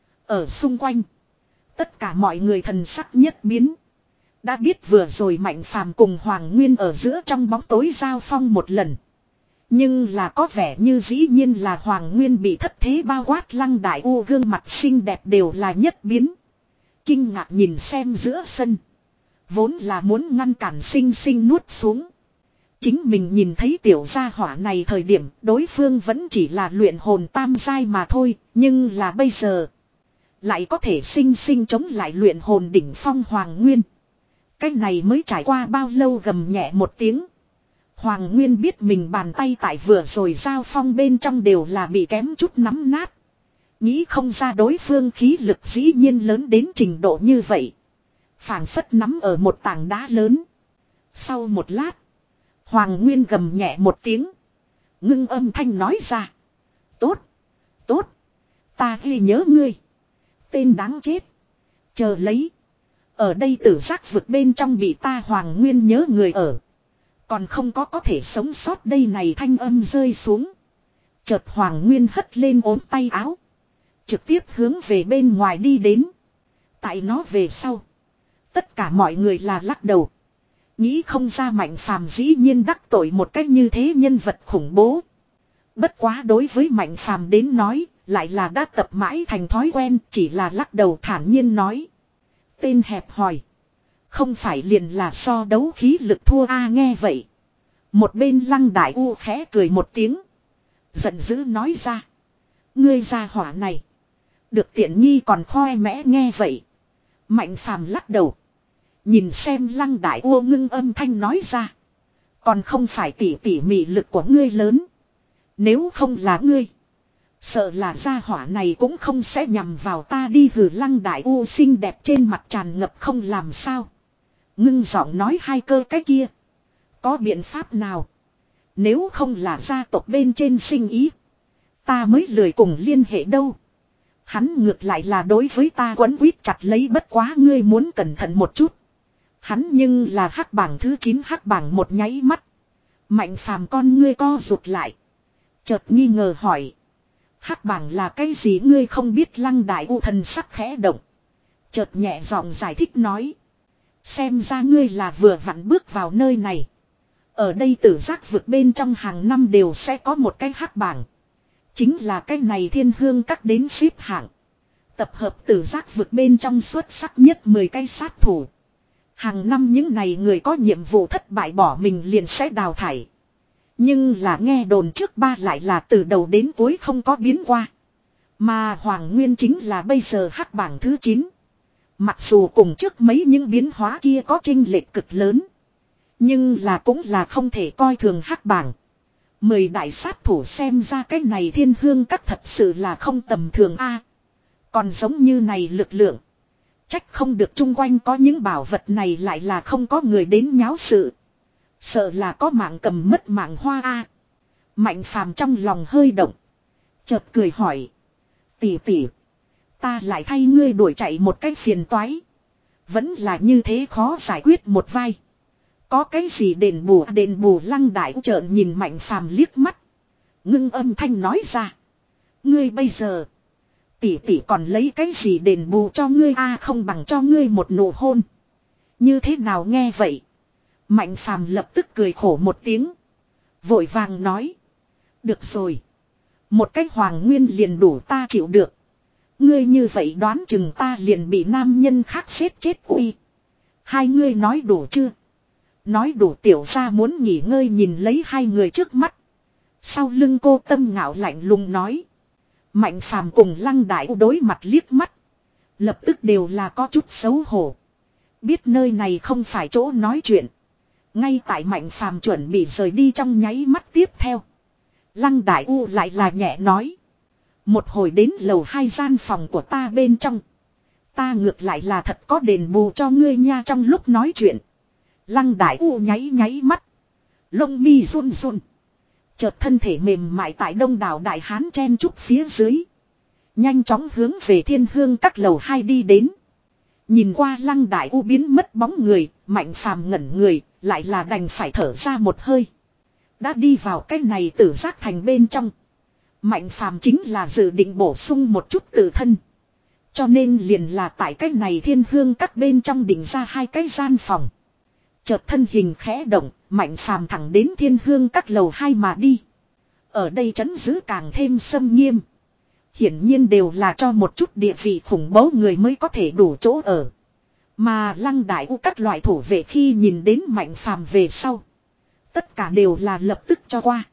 Ở xung quanh. Tất cả mọi người thần sắc nhất biến. Đã biết vừa rồi Mạnh phàm cùng Hoàng Nguyên ở giữa trong bóng tối giao phong một lần. Nhưng là có vẻ như dĩ nhiên là Hoàng Nguyên bị thất thế bao quát. Lăng Đại U gương mặt xinh đẹp đều là nhất biến. Kinh ngạc nhìn xem giữa sân. Vốn là muốn ngăn cản sinh sinh nuốt xuống. Chính mình nhìn thấy tiểu gia hỏa này thời điểm đối phương vẫn chỉ là luyện hồn tam giai mà thôi. Nhưng là bây giờ. Lại có thể sinh sinh chống lại luyện hồn đỉnh phong Hoàng Nguyên. Cái này mới trải qua bao lâu, gầm nhẹ một tiếng. Hoàng Nguyên biết mình bàn tay tại vừa rồi giao phong bên trong đều là bị kém chút nắm nát. Nghĩ không ra đối phương khí lực dĩ nhiên lớn đến trình độ như vậy. Phảng phất nắm ở một tảng đá lớn. Sau một lát. Hoàng Nguyên gầm nhẹ một tiếng. Ngưng âm thanh nói ra. Tốt. Tốt. Ta ghi nhớ ngươi. Tên đáng chết. Chờ lấy. Ở đây tử giác vực bên trong bị ta Hoàng Nguyên nhớ người ở. Còn không có có thể sống sót đây này, thanh âm rơi xuống. Chợt Hoàng Nguyên hất lên ốm tay áo. Trực tiếp hướng về bên ngoài đi đến. Tại nó về sau. Tất cả mọi người là lắc đầu. Nghĩ không ra Mạnh phàm dĩ nhiên đắc tội một cách như thế nhân vật khủng bố. Bất quá đối với Mạnh phàm đến nói. Lại là đã tập mãi thành thói quen, chỉ là lắc đầu thản nhiên nói. Tên hẹp hòi. Không phải liền là so đấu khí lực thua a. Nghe vậy. Một bên Lăng Đại U khẽ cười một tiếng. Giận dữ nói ra. Ngươi gia hỏa này. Được tiện nghi còn khoe mẽ. Nghe vậy. Mạnh phàm lắc đầu. Nhìn xem Lăng Đại U ngưng âm thanh nói ra. Còn không phải tỉ tỉ mị lực của ngươi lớn. Nếu không là ngươi. Sợ là gia hỏa này cũng không sẽ nhằm vào ta đi. Hừ. Lăng Đại U xinh đẹp trên mặt tràn ngập không làm sao. Ngưng giọng nói hai cơ cái kia. Có biện pháp nào? Nếu không là gia tộc bên trên sinh ý. Ta mới lười cùng liên hệ đâu. Hắn ngược lại là đối với ta quấn quýt chặt lấy, bất quá ngươi muốn cẩn thận một chút. Hắn nhưng là hắc bảng thứ chín. Hắc bảng một nháy mắt. Mạnh phàm con ngươi co rụt lại. Chợt nghi ngờ hỏi. Hắc bảng là cái gì ngươi không biết? Lăng Đại U thần sắc khẽ động. Chợt nhẹ giọng giải thích nói. Xem ra ngươi là vừa vặn bước vào nơi này. Ở đây tử giác vực bên trong hàng năm đều sẽ có một cái hắc bảng. Chính là cái này thiên hương các đến xếp hạng. Tập hợp tử giác vực bên trong xuất sắc nhất mười cái sát thủ. Hàng năm những này người có nhiệm vụ thất bại bỏ mình liền sẽ đào thải. Nhưng là nghe đồn trước ba lại là từ đầu đến cuối không có biến qua. Mà Hoàng Nguyên chính là bây giờ hắc bảng thứ chín. Mặc dù cùng trước mấy những biến hóa kia có chênh lệch cực lớn. Nhưng là cũng là không thể coi thường hắc bảng. Mười đại sát thủ xem ra cái này thiên hương các thật sự là không tầm thường a. Còn giống như này lực lượng. Trách không được chung quanh có những bảo vật này lại là không có người đến nháo sự. Sợ là có mạng cầm mất mạng hoa a. Mạnh phàm trong lòng hơi động. Chợt cười hỏi. Tỷ tỷ. Ta lại thay ngươi đuổi chạy một cái phiền toái. Vẫn là như thế khó giải quyết một vai. Có cái gì đền bù đền bù? Lăng Đại trợn nhìn Mạnh phàm liếc mắt. Ngưng âm thanh nói ra. Ngươi bây giờ. Tỷ tỷ còn lấy cái gì đền bù cho ngươi a? Không bằng cho ngươi một nụ hôn. Như thế nào? Nghe vậy. Mạnh phàm lập tức cười khổ một tiếng. Vội vàng nói. Được rồi. Một cách hoàng nguyên liền đủ ta chịu được. Ngươi như vậy đoán chừng ta liền bị nam nhân khác xếp chết uy. Hai ngươi nói đủ chưa? Nói đủ tiểu ra muốn nghỉ ngơi nhìn lấy hai người trước mắt. Sau lưng cô tâm ngạo lạnh lùng nói. Mạnh phàm cùng Lăng Đại U đối mặt liếc mắt. Lập tức đều là có chút xấu hổ. Biết nơi này không phải chỗ nói chuyện. Ngay tại Mạnh phàm chuẩn bị rời đi trong nháy mắt tiếp theo. Lăng Đại U lại là nhẹ nói. Một hồi đến lầu hai gian phòng của ta bên trong. Ta ngược lại là thật có đền bù cho ngươi nha. Trong lúc nói chuyện. Lăng Đại U nháy nháy mắt. Lông mi run run. Chợt thân thể mềm mại tại đông đảo đại hán chen chúc phía dưới. Nhanh chóng hướng về Thiên Hương các lầu hai đi đến. Nhìn qua Lăng Đại U biến mất bóng người. Mạnh phàm ngẩn người. Lại là đành phải thở ra một hơi. Đã đi vào cái này tử giác thành bên trong. Mạnh phàm chính là dự định bổ sung một chút tự thân. Cho nên liền là tại cái này Thiên Hương các bên trong định ra hai cái gian phòng. Chợt thân hình khẽ động, Mạnh phàm thẳng đến Thiên Hương các lầu hai mà đi. Ở đây trấn giữ càng thêm xâm nghiêm. Hiển nhiên đều là cho một chút địa vị khủng bố người mới có thể đủ chỗ ở. Mà Lăng Đại U các loại thủ vệ khi nhìn đến Mạnh phàm về sau. Tất cả đều là lập tức cho qua.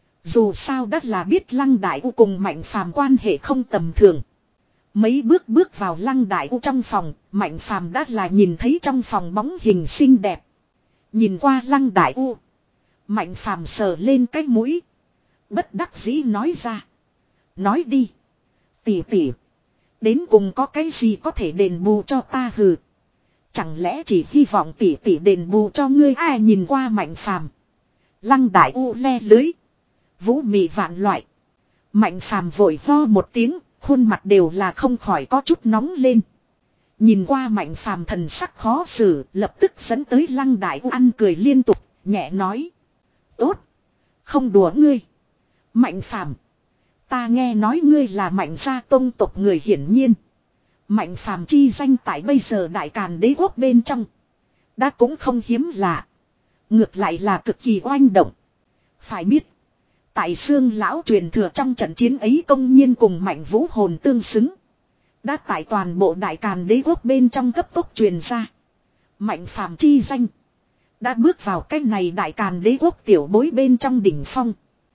Dù sao đã là biết Lăng Đại U cùng Mạnh phàm quan hệ không tầm thường. Mấy bước bước vào Lăng Đại U trong phòng, Mạnh phàm đã là nhìn thấy trong phòng bóng hình xinh đẹp. Nhìn qua Lăng Đại U. Mạnh phàm sờ lên cái mũi. Bất đắc dĩ nói ra. Nói đi. Tỷ tỷ. Đến cùng có cái gì có thể đền bù cho ta hừ. Chẳng lẽ chỉ hy vọng tỷ tỷ đền bù cho ngươi ai nhìn qua Mạnh phàm. Lăng Đại U le lưới. Vũ mị vạn loại. Mạnh phàm vội ho một tiếng. Khuôn mặt đều là không khỏi có chút nóng lên. Nhìn qua Mạnh phàm thần sắc khó xử. Lập tức dẫn tới Lăng Đại U ăn cười liên tục. Nhẹ nói. Tốt. Không đùa ngươi. Mạnh phàm. Ta nghe nói ngươi là Mạnh gia tông tộc người hiển nhiên. Mạnh phàm chi danh tại bây giờ Đại Càn đế quốc bên trong. Đã cũng không hiếm lạ. Ngược lại là cực kỳ oanh động. Phải biết. Tại xương lão truyền thừa trong trận chiến ấy công nhiên cùng Mạnh vũ hồn tương xứng. Đã tại toàn bộ Đại Càn đế quốc bên trong cấp tốc truyền ra. Mạnh phàm chi danh. Đã bước vào cái này Đại Càn đế quốc tiểu bối bên trong đỉnh phong.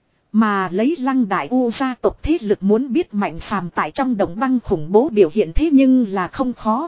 Mà lấy Lăng Đại U gia tộc thế lực muốn biết Mạnh phàm tại trong đồng băng khủng bố biểu hiện thế nhưng là không khó.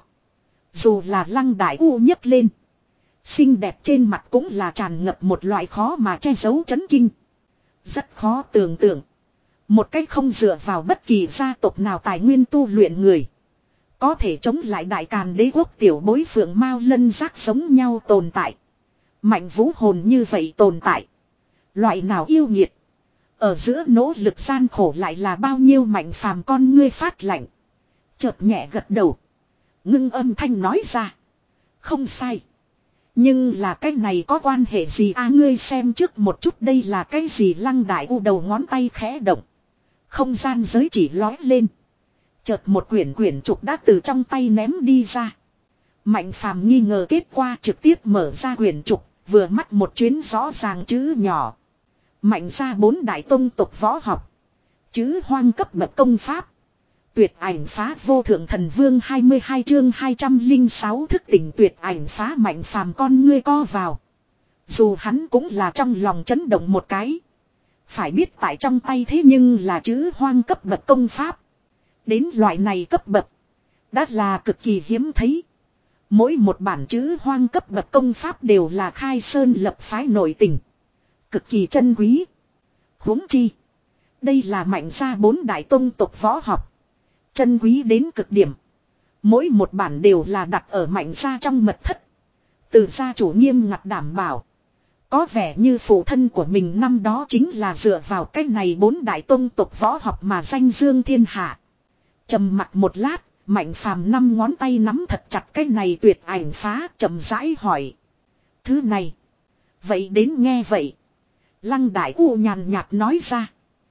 Dù là Lăng Đại U nhấc lên. Xinh đẹp trên mặt cũng là tràn ngập một loại khó mà che giấu chấn kinh. Rất khó tưởng tượng. Một cách không dựa vào bất kỳ gia tộc nào tài nguyên tu luyện người. Có thể chống lại Đại Càn đế quốc tiểu bối phượng mao lân giác sống nhau tồn tại. Mạnh vũ hồn như vậy tồn tại. Loại nào yêu nghiệt. Ở giữa nỗ lực gian khổ lại là bao nhiêu Mạnh phàm con ngươi phát lạnh. Chợt nhẹ gật đầu. Ngưng âm thanh nói ra. Không sai. Nhưng là cái này có quan hệ gì à ngươi xem trước một chút đây là cái gì Lăng Đại U đầu ngón tay khẽ động. Không gian giới chỉ lói lên. Chợt một quyển quyển trục đã từ trong tay ném đi ra. Mạnh phàm nghi ngờ kết quả trực tiếp mở ra quyển trục. Vừa mắt một chuyến rõ ràng chữ nhỏ. Mạnh ra bốn đại tông tộc võ học. Chữ hoang cấp bậc công pháp. Tuyệt ảnh phá vô thượng thần vương hai mươi hai chương hai trăm lẻ sáu thức tỉnh tuyệt ảnh phá Mạnh phàm con ngươi co vào. Dù hắn cũng là trong lòng chấn động một cái. Phải biết tại trong tay thế nhưng là chữ hoang cấp bậc công pháp. Đến loại này cấp bậc. Đã là cực kỳ hiếm thấy. Mỗi một bản chữ hoang cấp bậc công pháp đều là khai sơn lập phái nổi tình. Cực kỳ chân quý. Huống chi. Đây là Mạnh gia bốn đại tông tộc võ học. Chân quý đến cực điểm. Mỗi một bản đều là đặt ở Mạnh gia trong mật thất. Từ gia chủ nghiêm ngặt đảm bảo. Có vẻ như phụ thân của mình năm đó chính là dựa vào cái này bốn đại tông tộc võ học mà danh dương thiên hạ. Trầm mặt một lát, Mạnh phàm năm ngón tay nắm thật chặt cái này tuyệt ảnh phá, chậm rãi hỏi. Thứ này. Vậy đến nghe vậy. Lăng Đại U nhàn nhạt nói ra.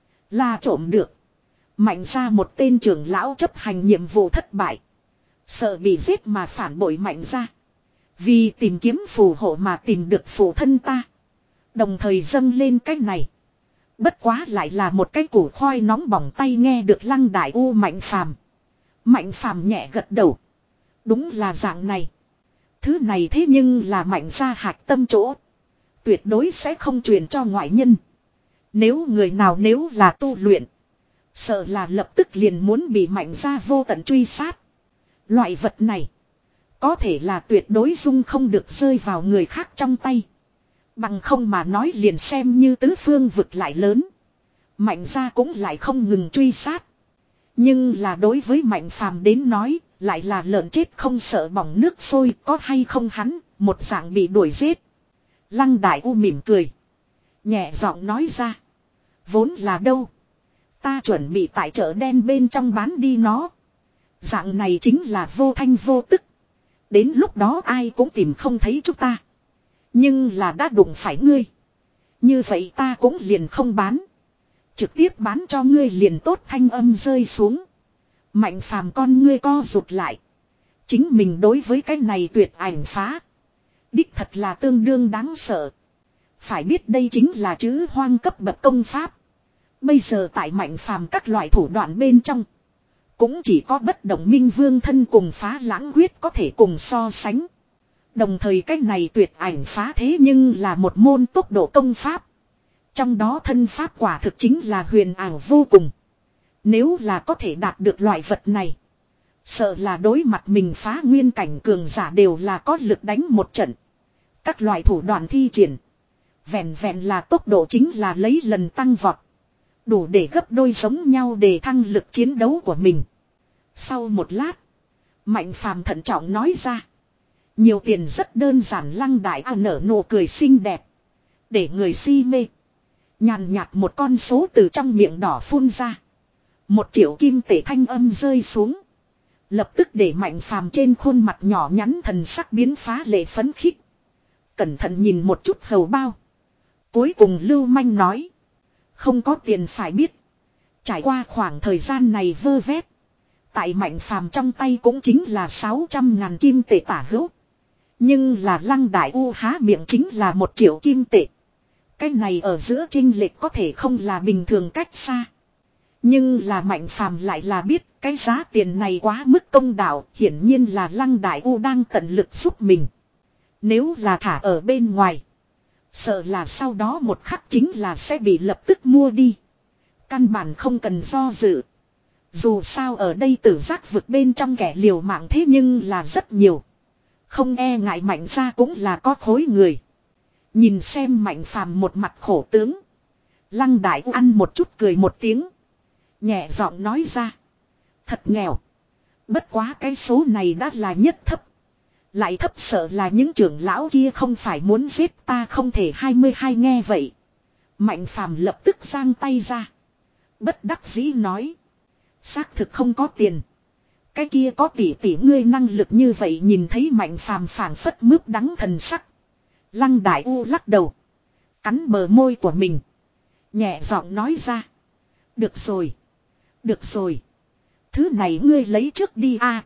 Là trộm được. Mạnh ra một tên trưởng lão chấp hành nhiệm vụ thất bại. Sợ bị giết mà phản bội Mạnh ra. Vì tìm kiếm phù hộ mà tìm được phụ thân ta. Đồng thời dâng lên cái này. Bất quá lại là một cái củ khoai nóng bỏng tay nghe được Lăng Đại U Mạnh Phàm. Mạnh Phàm nhẹ gật đầu. Đúng là dạng này. Thứ này thế nhưng là Mạnh gia hạch tâm chỗ. Tuyệt đối sẽ không truyền cho ngoại nhân. Nếu người nào nếu là tu luyện. Sợ là lập tức liền muốn bị Mạnh gia vô tận truy sát. Loại vật này. Có thể là tuyệt đối dung không được rơi vào người khác trong tay. Bằng không mà nói liền xem như tứ phương vực lại lớn. Mạnh gia cũng lại không ngừng truy sát. Nhưng là đối với Mạnh Phàm đến nói, lại là lợn chết không sợ bỏng nước sôi, có hay không hắn, một dạng bị đuổi giết. Lăng Đại U mỉm cười. Nhẹ giọng nói ra. Vốn là đâu. Ta chuẩn bị tại chợ đen bên trong bán đi nó. Dạng này chính là vô thanh vô tức. Đến lúc đó ai cũng tìm không thấy chúng ta. Nhưng là đã đụng phải ngươi. Như vậy ta cũng liền không bán. Trực tiếp bán cho ngươi liền tốt. Thanh âm rơi xuống. Mạnh Phàm con ngươi co rụt lại. Chính mình đối với cái này tuyệt ảnh phá. Đích thật là tương đương đáng sợ. Phải biết đây chính là chữ hoang cấp bậc công pháp. Bây giờ tại Mạnh Phàm các loại thủ đoạn bên trong. Cũng chỉ có bất động minh vương thân cùng phá lãng huyết có thể cùng so sánh. Đồng thời cái này tuyệt ảnh phá thế nhưng là một môn tốc độ công pháp. Trong đó thân pháp quả thực chính là huyền ảo vô cùng. Nếu là có thể đạt được loại vật này. Sợ là đối mặt mình phá nguyên cảnh cường giả đều là có lực đánh một trận. Các loại thủ đoạn thi triển. Vẹn vẹn là tốc độ chính là lấy lần tăng vọt. Đủ để gấp đôi giống nhau để thăng lực chiến đấu của mình. Sau một lát. Mạnh Phàm thận trọng nói ra. Nhiều tiền rất đơn giản. Lăng Đại A nở nụ cười xinh đẹp. Để người si mê. Nhàn nhạt một con số từ trong miệng đỏ phun ra. Một triệu kim tể thanh âm rơi xuống. Lập tức để Mạnh Phàm trên khuôn mặt nhỏ nhắn thần sắc biến phá lệ phấn khích. Cẩn thận nhìn một chút hầu bao. Cuối cùng lưu manh nói. Không có tiền phải biết. Trải qua khoảng thời gian này vơ vét. Tại Mạnh Phàm trong tay cũng chính là sáu trăm ngàn kim tệ tả hữu. Nhưng là Lăng Đại U há miệng chính là một triệu kim tệ. Cái này ở giữa chênh lệch có thể không là bình thường cách xa. Nhưng là Mạnh Phàm lại là biết cái giá tiền này quá mức công đạo. Hiển nhiên là Lăng Đại U đang tận lực giúp mình. Nếu là thả ở bên ngoài. Sợ là sau đó một khắc chính là sẽ bị lập tức mua đi. Căn bản không cần do dự. Dù sao ở đây tử giác vực bên trong kẻ liều mạng thế nhưng là rất nhiều. Không e ngại Mạnh gia cũng là có khối người. Nhìn xem Mạnh Phàm một mặt khổ tướng. Lăng Đại U ăn một chút cười một tiếng. Nhẹ giọng nói ra. Thật nghèo. Bất quá cái số này đã là nhất thấp. Lại thấp sợ là những trưởng lão kia không phải muốn giết ta không thể hai mươi hai nghe vậy. Mạnh Phàm lập tức giang tay ra. Bất đắc dĩ nói. Xác thực không có tiền. Cái kia có tỷ tỷ ngươi năng lực như vậy nhìn thấy Mạnh Phàm phảng phất mướp đắng thần sắc. Lăng Đại U lắc đầu. Cắn bờ môi của mình. Nhẹ giọng nói ra. Được rồi. Được rồi. Thứ này ngươi lấy trước đi a.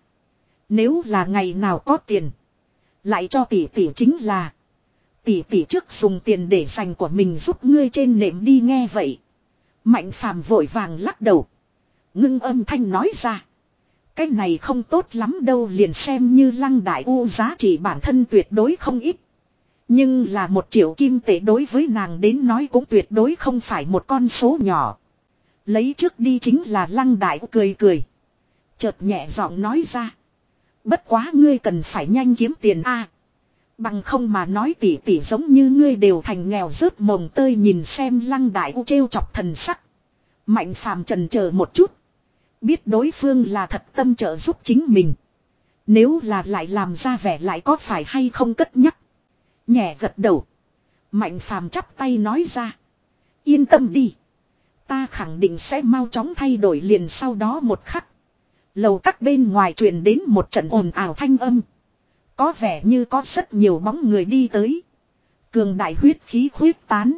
Nếu là ngày nào có tiền. Lại cho tỷ tỷ chính là. Tỷ tỷ trước dùng tiền để dành của mình giúp ngươi trên nệm đi nghe vậy. Mạnh Phàm vội vàng lắc đầu. Ngưng âm thanh nói ra. Cái này không tốt lắm đâu liền xem như Lăng Đại U giá trị bản thân tuyệt đối không ít. Nhưng là một triệu kim tệ đối với nàng đến nói cũng tuyệt đối không phải một con số nhỏ. Lấy trước đi chính là Lăng Đại U cười cười. Chợt nhẹ giọng nói ra. Bất quá ngươi cần phải nhanh kiếm tiền a. Bằng không mà nói tỉ tỉ giống như ngươi đều thành nghèo rớt mồng tơi nhìn xem Lăng Đại U trêu chọc thần sắc. Mạnh Phàm chần chờ một chút. Biết đối phương là thật tâm trợ giúp chính mình. Nếu là lại làm ra vẻ lại có phải hay không cất nhắc. Nhẹ gật đầu. Mạnh Phàm chắp tay nói ra. Yên tâm đi. Ta khẳng định sẽ mau chóng thay đổi liền sau đó một khắc. Lầu các bên ngoài truyền đến một trận ồn ào thanh âm. Có vẻ như có rất nhiều bóng người đi tới. Cường đại huyết khí khuyết tán.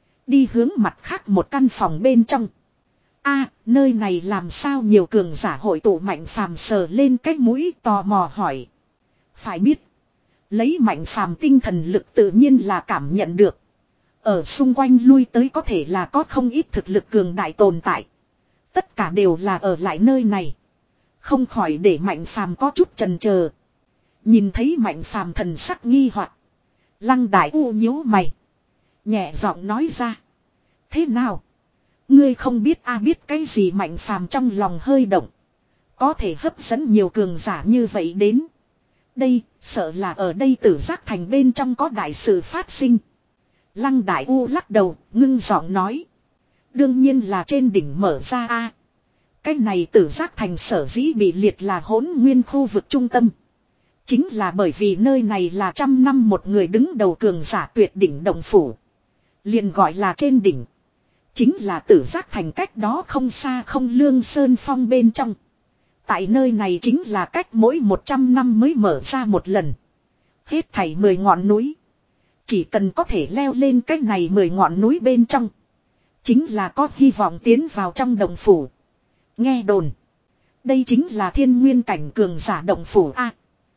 Đi hướng mặt khác một căn phòng bên trong. A, nơi này làm sao nhiều cường giả hội tụ Mạnh Phàm sờ lên cái mũi tò mò hỏi. Phải biết. Lấy Mạnh Phàm tinh thần lực tự nhiên là cảm nhận được. Ở xung quanh lui tới có thể là có không ít thực lực cường đại tồn tại. Tất cả đều là ở lại nơi này. Không khỏi để Mạnh Phàm có chút chần chờ. Nhìn thấy Mạnh Phàm thần sắc nghi hoặc, Lăng Đại U nhíu mày, nhẹ giọng nói ra. Thế nào? Ngươi không biết a biết cái gì? Mạnh Phàm trong lòng hơi động. Có thể hấp dẫn nhiều cường giả như vậy đến. Đây, sợ là ở đây Tử Giác Thành bên trong có đại sự phát sinh. Lăng Đại U lắc đầu, ngưng giọng nói. Đương nhiên là trên đỉnh mở ra a. Cái này Tử Giác Thành sở dĩ bị liệt là hỗn nguyên khu vực trung tâm. Chính là bởi vì nơi này là trăm năm một người đứng đầu cường giả tuyệt đỉnh động phủ. Liền gọi là trên đỉnh. Chính là Tử Giác Thành cách đó không xa không lương sơn phong bên trong. Tại nơi này chính là cách mỗi một trăm năm mới mở ra một lần. Hết thảy mười ngọn núi. Chỉ cần có thể leo lên cách này mười ngọn núi bên trong. Chính là có hy vọng tiến vào trong động phủ. Nghe đồn. Đây chính là thiên nguyên cảnh cường giả động phủ A.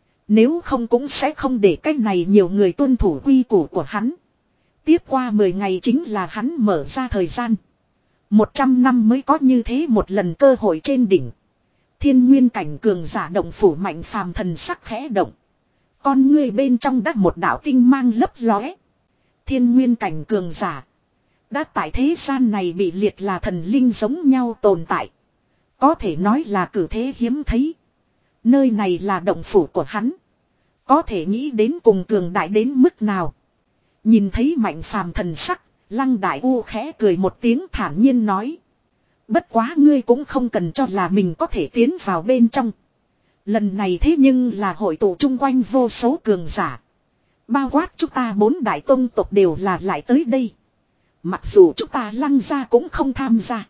Nếu không cũng sẽ không để cách này nhiều người tuân thủ quy củ của hắn. Tiếp qua mười ngày chính là hắn mở ra thời gian. một trăm năm mới có như thế một lần cơ hội trên đỉnh. Thiên nguyên cảnh cường giả động phủ Mạnh Phàm thần sắc khẽ động. Con ngươi bên trong đắt một đạo tinh mang lấp lóe. Thiên nguyên cảnh cường giả. Đã tại thế gian này bị liệt là thần linh giống nhau tồn tại. Có thể nói là cử thế hiếm thấy. Nơi này là động phủ của hắn. Có thể nghĩ đến cùng cường đại đến mức nào. Nhìn thấy Mạnh Phàm thần sắc, Lăng Đại U khẽ cười một tiếng thản nhiên nói. Bất quá ngươi cũng không cần cho là mình có thể tiến vào bên trong. Lần này thế nhưng là hội tụ chung quanh vô số cường giả. Bao quát chúng ta bốn đại tông tộc đều là lại tới đây. Mặc dù chúng ta Lăng gia cũng không tham gia.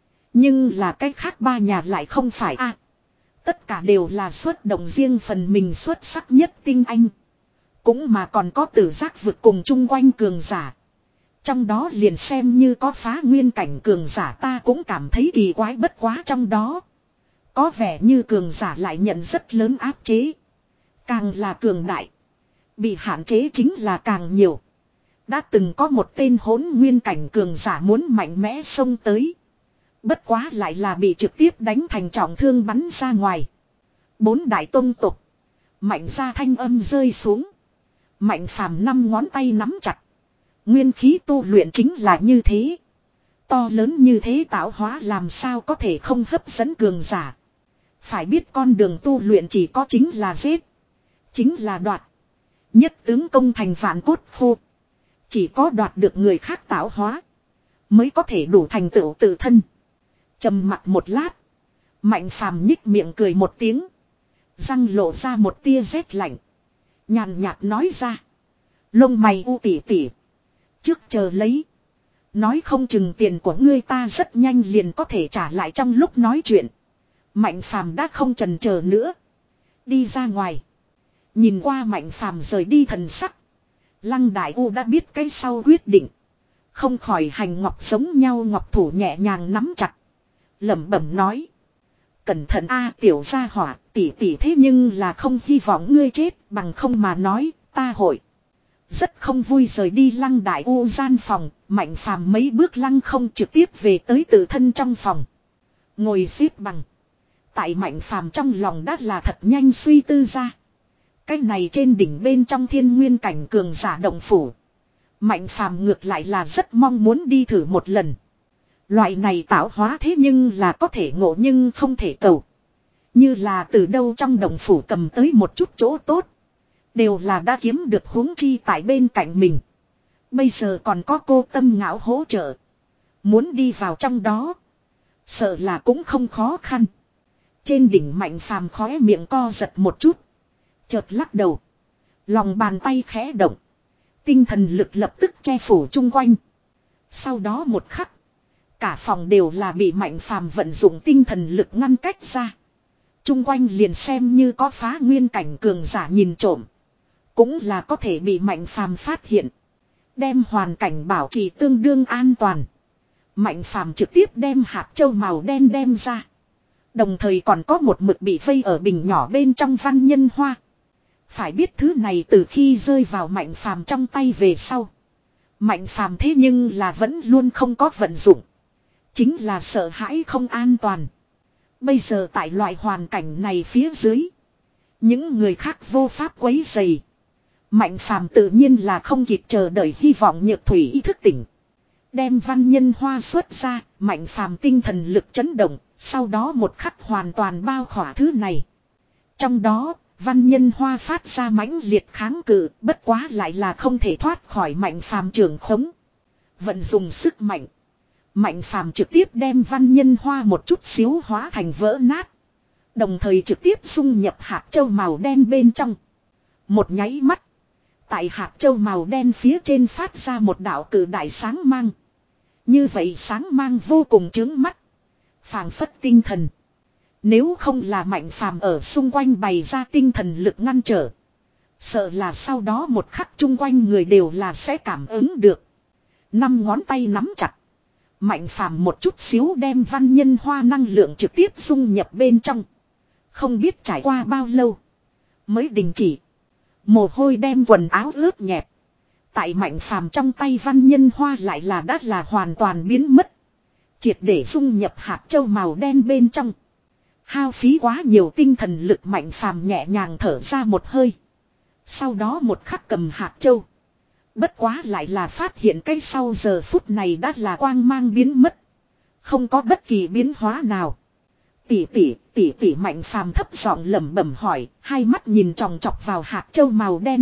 Nhưng là cái khác ba nhà lại không phải a. Tất cả đều là xuất động riêng phần mình xuất sắc nhất tinh anh. Cũng mà còn có Tử Giác vực cùng chung quanh cường giả. Trong đó liền xem như có phá nguyên cảnh cường giả ta cũng cảm thấy kỳ quái bất quá trong đó. Có vẻ như cường giả lại nhận rất lớn áp chế. Càng là cường đại. Bị hạn chế chính là càng nhiều. Đã từng có một tên hỗn nguyên cảnh cường giả muốn mạnh mẽ xông tới. Bất quá lại là bị trực tiếp đánh thành trọng thương bắn ra ngoài. Bốn đại tông tục. Mạnh ra thanh âm rơi xuống. Mạnh Phàm năm ngón tay nắm chặt. Nguyên khí tu luyện chính là như thế. To lớn như thế tạo hóa làm sao có thể không hấp dẫn cường giả. Phải biết con đường tu luyện chỉ có chính là giết. Chính là đoạt. Nhất tướng công thành vạn cốt khô. Chỉ có đoạt được người khác tạo hóa. Mới có thể đủ thành tựu tự thân. Trầm mặt một lát. Mạnh Phàm nhích miệng cười một tiếng. Răng lộ ra một tia rét lạnh. Nhàn nhạt nói ra. Lông mày u tỉ tỉ. Trước chờ lấy. Nói không chừng tiền của ngươi ta rất nhanh liền có thể trả lại trong lúc nói chuyện. Mạnh Phàm đã không chần chờ nữa. Đi ra ngoài. Nhìn qua Mạnh Phàm rời đi thần sắc. Lăng Đại U đã biết cái sau quyết định. Không khỏi hành ngọc giống nhau ngọc thủ nhẹ nhàng nắm chặt. Lẩm bẩm nói. Cẩn thận a tiểu gia hỏa tỉ tỉ thế nhưng là không hy vọng ngươi chết bằng không mà nói ta hội. Rất không vui rời đi Lăng Đại U gian phòng. Mạnh Phàm mấy bước lăng không trực tiếp về tới tự thân trong phòng. Ngồi xếp bằng. Tại Mạnh Phàm trong lòng đã là thật nhanh suy tư ra. Cái này trên đỉnh bên trong thiên nguyên cảnh cường giả động phủ. Mạnh Phàm ngược lại là rất mong muốn đi thử một lần. Loại này tạo hóa thế nhưng là có thể ngộ nhưng không thể cầu. Như là từ đâu trong động phủ cầm tới một chút chỗ tốt. Đều là đã kiếm được huống chi tại bên cạnh mình. Bây giờ còn có cô Tâm Ngạo hỗ trợ. Muốn đi vào trong đó. Sợ là cũng không khó khăn. Trên đỉnh Mạnh Phàm khóe miệng co giật một chút. Chợt lắc đầu. Lòng bàn tay khẽ động. Tinh thần lực lập tức che phủ chung quanh. Sau đó một khắc. Cả phòng đều là bị Mạnh Phàm vận dụng tinh thần lực ngăn cách ra. Chung quanh liền xem như có phá nguyên cảnh cường giả nhìn trộm. Cũng là có thể bị Mạnh Phàm phát hiện. Đem hoàn cảnh bảo trì tương đương an toàn. Mạnh Phàm trực tiếp đem hạt châu màu đen đem ra. Đồng thời còn có một mực bị vây ở bình nhỏ bên trong văn nhân hoa. Phải biết thứ này từ khi rơi vào Mạnh Phàm trong tay về sau. Mạnh Phàm thế nhưng là vẫn luôn không có vận dụng. Chính là sợ hãi không an toàn. Bây giờ tại loại hoàn cảnh này phía dưới. Những người khác vô pháp quấy rầy. Mạnh Phàm tự nhiên là không kịp chờ đợi, hy vọng Nhược Thủy ý thức tỉnh. Đem văn nhân hoa xuất ra, Mạnh Phàm tinh thần lực chấn động, sau đó một khắc hoàn toàn bao khỏa thứ này. Trong đó, văn nhân hoa phát ra mãnh liệt kháng cự, bất quá lại là không thể thoát khỏi Mạnh Phàm trưởng khống. Vận dùng sức mạnh. Mạnh Phàm trực tiếp đem văn nhân hoa một chút xíu hóa thành vỡ nát. Đồng thời trực tiếp dung nhập hạt châu màu đen bên trong. Một nháy mắt. Tại hạt châu màu đen phía trên phát ra một đạo cử đại sáng mang. Như vậy sáng mang vô cùng chướng mắt. Phảng phất tinh thần. Nếu không là Mạnh Phàm ở xung quanh bày ra tinh thần lực ngăn trở. Sợ là sau đó một khắc chung quanh người đều là sẽ cảm ứng được. Năm ngón tay nắm chặt. Mạnh Phàm một chút xíu đem văn nhân hoa năng lượng trực tiếp dung nhập bên trong. Không biết trải qua bao lâu. Mới đình chỉ. Mồ hôi đem quần áo ướt nhẹp. Tại Mạnh Phàm trong tay văn nhân hoa lại là đã là hoàn toàn biến mất. Triệt để dung nhập hạt châu màu đen bên trong. Hao phí quá nhiều tinh thần lực, Mạnh Phàm nhẹ nhàng thở ra một hơi. Sau đó một khắc cầm hạt châu. Bất quá lại là phát hiện cái sau giờ phút này đã là quang mang biến mất. Không có bất kỳ biến hóa nào. Tỷ tỷ, tỷ tỷ, Mạnh Phàm thấp giọng lẩm bẩm hỏi, hai mắt nhìn tròng trọc vào hạt châu màu đen.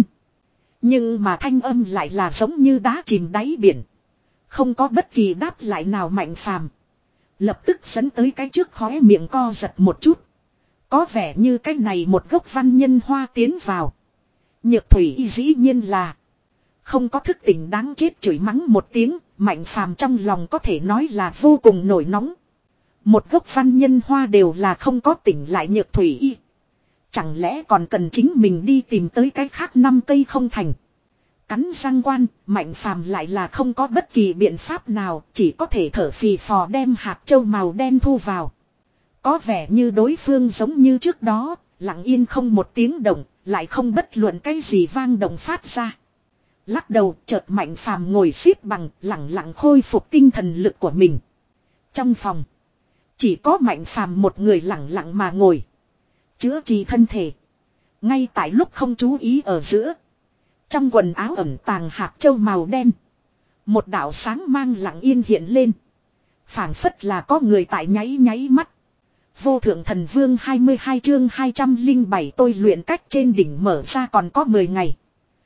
Nhưng mà thanh âm lại là giống như đá chìm đáy biển. Không có bất kỳ đáp lại nào. Mạnh Phàm lập tức dẫn tới cái trước khóe miệng co giật một chút. Có vẻ như cái này một gốc văn nhân hoa tiến vào. Nhược Thủy dĩ nhiên là không có thức tỉnh, đáng chết, chửi mắng một tiếng. Mạnh Phàm trong lòng có thể nói là vô cùng nổi nóng. Một gốc văn nhân hoa đều là không có tỉnh lại Nhược Thủy y. Chẳng lẽ còn cần chính mình đi tìm tới cái khác năm cây không thành. Cắn răng quan, Mạnh Phàm lại là không có bất kỳ biện pháp nào, chỉ có thể thở phì phò đem hạt châu màu đen thu vào. Có vẻ như đối phương giống như trước đó, lặng yên không một tiếng động, lại không bất luận cái gì vang động phát ra. Lắc đầu, chợt Mạnh Phàm ngồi xếp bằng, lặng lặng khôi phục tinh thần lực của mình. Trong phòng, chỉ có Mạnh Phàm một người lặng lặng mà ngồi, chữa trị thân thể. Ngay tại lúc không chú ý ở giữa, trong quần áo ẩn tàng hạt châu màu đen, một đạo sáng mang lặng yên hiện lên. Phảng phất là có người tại nháy nháy mắt. Vô Thượng Thần Vương hai mươi hai chương hai trăm lẻ bảy tôi luyện cách trên đỉnh mở ra còn có mười ngày.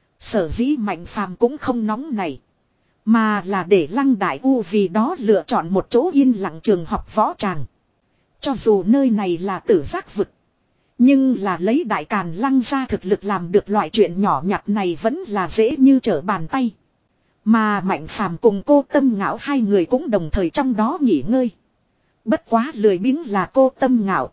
Sở dĩ Mạnh Phàm cũng không nóng này, mà là để Lăng Đại U vì đó lựa chọn một chỗ yên lặng trường học võ tràng. Cho dù nơi này là tử giác vực, nhưng là lấy Đại Càn Lăng ra thực lực làm được loại chuyện nhỏ nhặt này vẫn là dễ như trở bàn tay. Mà Mạnh Phàm cùng Cô Tâm Ngạo hai người cũng đồng thời trong đó nghỉ ngơi. Bất quá lười biếng là Cô Tâm Ngạo,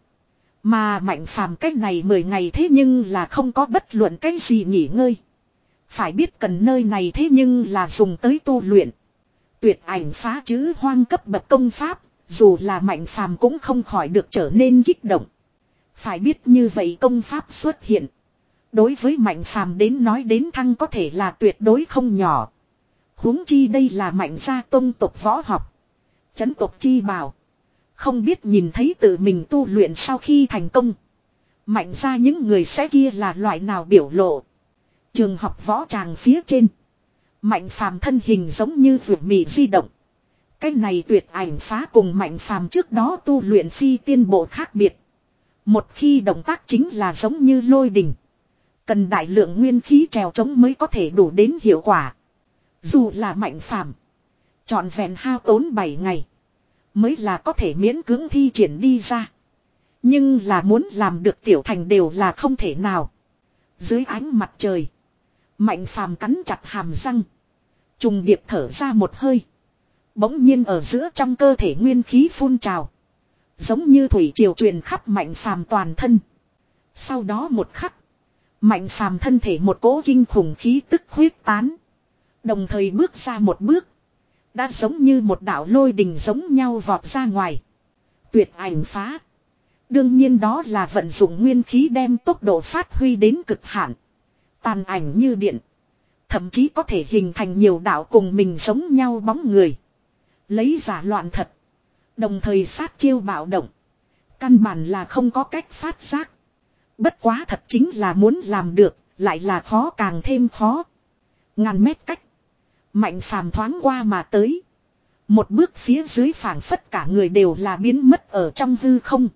mà Mạnh Phàm cách này mười ngày thế nhưng là không có bất luận cái gì nghỉ ngơi. Phải biết cần nơi này thế nhưng là dùng tới tu luyện Tuyệt Ảnh Phá Trữ Hoang cấp bậc công pháp, dù là Mạnh Phàm cũng không khỏi được trở nên kích động. Phải biết như vậy công pháp xuất hiện, đối với Mạnh Phàm đến nói đến thăng có thể là tuyệt đối không nhỏ. Huống chi đây là Mạnh gia tông tộc võ học, chấn tộc chi bảo. Không biết nhìn thấy tự mình tu luyện sau khi thành công, Mạnh gia những người sẽ kia là loại nào biểu lộ. Trường học võ tràng phía trên, Mạnh Phàm thân hình giống như vượt mì di động. Cái này Tuyệt Ảnh Phá cùng Mạnh Phàm trước đó tu luyện phi tiên bộ khác biệt. Một khi động tác chính là giống như lôi đình, cần đại lượng nguyên khí trèo trống mới có thể đủ đến hiệu quả. Dù là Mạnh Phàm trọn vẹn hao tốn bảy ngày mới là có thể miễn cưỡng thi triển đi ra. Nhưng là muốn làm được tiểu thành đều là không thể nào. Dưới ánh mặt trời, Mạnh Phàm cắn chặt hàm răng, trùng điệp thở ra một hơi. Bỗng nhiên ở giữa trong cơ thể nguyên khí phun trào, giống như thủy triều truyền khắp Mạnh Phàm toàn thân. Sau đó một khắc, Mạnh Phàm thân thể một cỗ kinh khủng khí tức huyết tán. Đồng thời bước ra một bước, đã giống như một đạo lôi đình giống nhau vọt ra ngoài. Tuyệt Ảnh Phá, đương nhiên đó là vận dụng nguyên khí đem tốc độ phát huy đến cực hạn. Tàn ảnh như điện. Thậm chí có thể hình thành nhiều đạo cùng mình giống nhau bóng người. Lấy giả loạn thật. Đồng thời sát chiêu bạo động. Căn bản là không có cách phát giác. Bất quá thật chính là muốn làm được, lại là khó càng thêm khó. Ngàn mét cách. Mạnh phàm thoáng qua mà tới. Một bước phía dưới phảng phất cả người đều là biến mất ở trong hư không.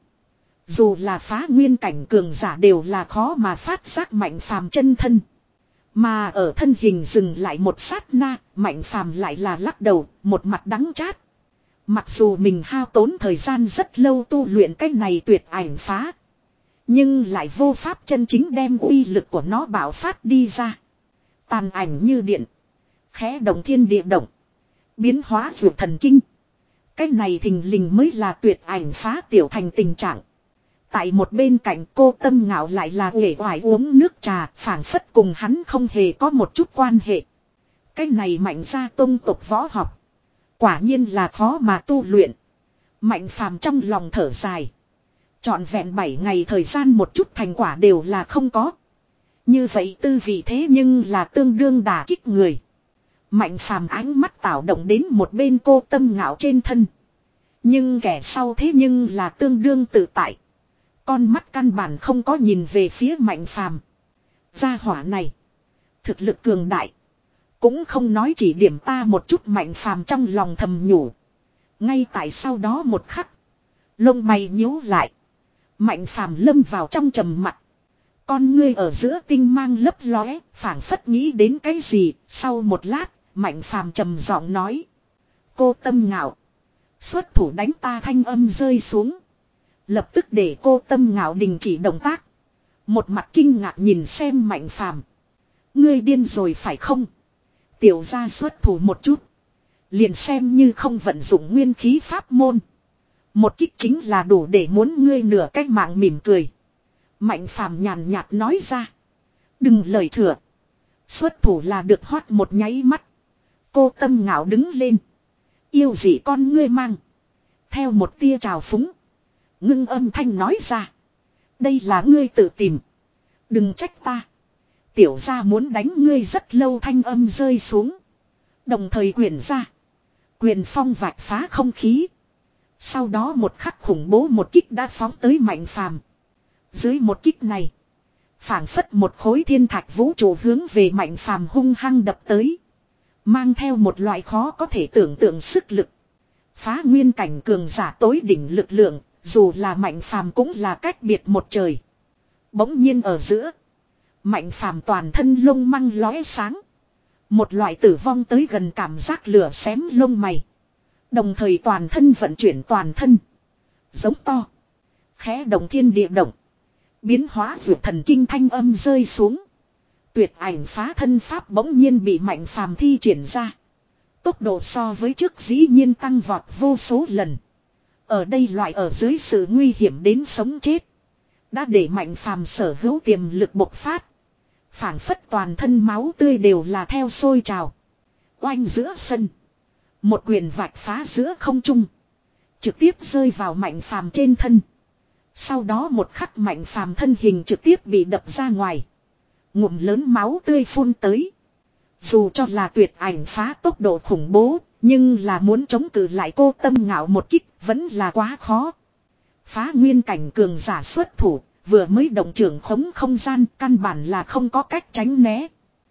Dù là phá nguyên cảnh cường giả đều là khó mà phát giác mạnh phàm chân thân. Mà ở thân hình dừng lại một sát na, mạnh phàm lại là lắc đầu, một mặt đắng chát. Mặc dù mình hao tốn thời gian rất lâu tu luyện cái này tuyệt ảnh phá. Nhưng lại vô pháp chân chính đem uy lực của nó bạo phát đi ra. Tàn ảnh như điện. Khẽ động thiên địa động. Biến hóa ruột thần kinh. Cái này thình lình mới là tuyệt ảnh phá tiểu thành tình trạng. Tại một bên cạnh cô Tâm Ngạo lại là uể oải uống nước trà, phảng phất cùng hắn không hề có một chút quan hệ. Cái này mạnh ra tông tục võ học. Quả nhiên là khó mà tu luyện. Mạnh phàm trong lòng thở dài. Trọn vẹn bảy ngày thời gian một chút thành quả đều là không có. Như vậy tư vị thế nhưng là tương đương đả kích người. Mạnh phàm ánh mắt tạo động đến một bên cô Tâm Ngạo trên thân. Nhưng kẻ sau thế nhưng là tương đương tự tại. Con mắt căn bản không có nhìn về phía mạnh phàm. Gia hỏa này. Thực lực cường đại. Cũng không nói chỉ điểm ta một chút mạnh phàm trong lòng thầm nhủ. Ngay tại sau đó một khắc. Lông mày nhíu lại. Mạnh phàm lâm vào trong trầm mặc. Con ngươi ở giữa tinh mang lấp lóe. Phảng phất nghĩ đến cái gì. Sau một lát. Mạnh phàm trầm giọng nói. Cô Tâm Ngạo. Xuất thủ đánh ta thanh âm rơi xuống. Lập tức để cô Tâm Ngạo đình chỉ động tác. Một mặt kinh ngạc nhìn xem mạnh phàm. Ngươi điên rồi phải không? Tiểu gia xuất thủ một chút. Liền xem như không vận dụng nguyên khí pháp môn. Một kích chính là đủ để muốn ngươi nửa cái mạng mỉm cười. Mạnh phàm nhàn nhạt nói ra. Đừng lời thừa. Xuất thủ là được hoát một nháy mắt. Cô Tâm Ngạo đứng lên. Yêu dị con ngươi mang. Theo một tia trào phúng. Ngưng âm thanh nói ra. Đây là ngươi tự tìm. Đừng trách ta. Tiểu gia muốn đánh ngươi rất lâu thanh âm rơi xuống. Đồng thời quyền ra. Quyền phong vạch phá không khí. Sau đó một khắc khủng bố một kích đã phóng tới mạnh phàm. Dưới một kích này. Phảng phất một khối thiên thạch vũ trụ hướng về mạnh phàm hung hăng đập tới. Mang theo một loại khó có thể tưởng tượng sức lực. Phá nguyên cảnh cường giả tối đỉnh lực lượng. Dù là mạnh phàm cũng là cách biệt một trời. Bỗng nhiên ở giữa. Mạnh phàm toàn thân lông măng lóe sáng. Một loại tử vong tới gần cảm giác lửa xém lông mày. Đồng thời toàn thân vận chuyển toàn thân. Giống to. Khẽ động thiên địa động. Biến hóa vượt thần kinh thanh âm rơi xuống. Tuyệt ảnh phá thân pháp bỗng nhiên bị mạnh phàm thi triển ra. Tốc độ so với trước dĩ nhiên tăng vọt vô số lần. Ở đây loại ở dưới sự nguy hiểm đến sống chết. Đã để mạnh phàm sở hữu tiềm lực bộc phát. Phảng phất toàn thân máu tươi đều là theo sôi trào. Oanh giữa sân. Một quyền vạch phá giữa không trung. Trực tiếp rơi vào mạnh phàm trên thân. Sau đó một khắc mạnh phàm thân hình trực tiếp bị đập ra ngoài. Ngụm lớn máu tươi phun tới. Dù cho là tuyệt ảnh phá tốc độ khủng bố. Nhưng là muốn chống cự lại cô Tâm Ngạo một kích vẫn là quá khó. Phá nguyên cảnh cường giả xuất thủ. Vừa mới động trưởng khống không gian căn bản là không có cách tránh né.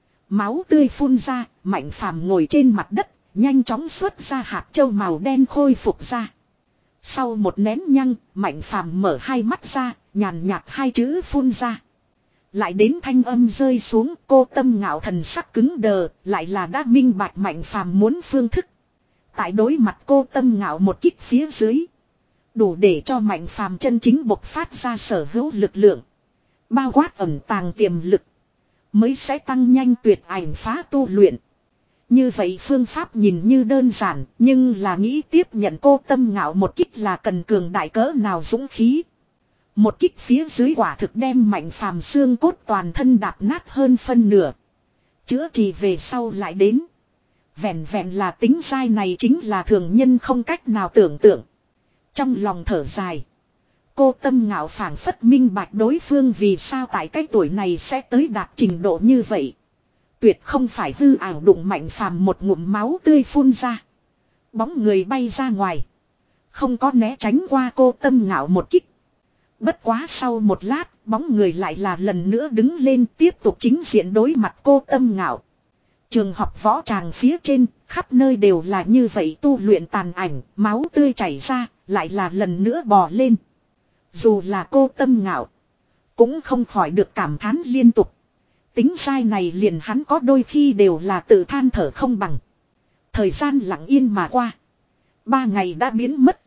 Máu tươi phun ra. Mạnh phàm ngồi trên mặt đất. Nhanh chóng xuất ra hạt châu màu đen khôi phục ra. Sau một nén nhăng. Mạnh phàm mở hai mắt ra. Nhàn nhạt hai chữ phun ra. Lại đến thanh âm rơi xuống. Cô Tâm Ngạo thần sắc cứng đờ. Lại là đã minh bạch mạnh phàm muốn phương thức. Tại đối mặt cô Tâm Ngạo một kích phía dưới. Đủ để cho mạnh phàm chân chính bộc phát ra sở hữu lực lượng. Bao quát ẩn tàng tiềm lực. Mới sẽ tăng nhanh tuyệt ảnh phá tu luyện. Như vậy phương pháp nhìn như đơn giản. Nhưng là nghĩ tiếp nhận cô Tâm Ngạo một kích là cần cường đại cỡ nào dũng khí. Một kích phía dưới quả thực đem mạnh phàm xương cốt toàn thân đạp nát hơn phân nửa. Chữa trị về sau lại đến. Vẹn vẹn là tính sai này chính là thường nhân không cách nào tưởng tượng. Trong lòng thở dài. Cô Tâm Ngạo phảng phất minh bạch đối phương vì sao tại cái tuổi này sẽ tới đạt trình độ như vậy. Tuyệt không phải hư ảo đụng Mạnh Phàm một ngụm máu tươi phun ra. Bóng người bay ra ngoài. Không có né tránh qua cô Tâm Ngạo một kích. Bất quá sau một lát, bóng người lại là lần nữa đứng lên tiếp tục chính diện đối mặt cô Tâm Ngạo. Trường học võ tràng phía trên, khắp nơi đều là như vậy tu luyện tàn ảnh, máu tươi chảy ra, lại là lần nữa bò lên. Dù là cô Tâm Ngạo, cũng không khỏi được cảm thán liên tục. Tính sai này liền hắn có đôi khi đều là tự than thở không bằng. Thời gian lặng yên mà qua. Ba ngày đã biến mất.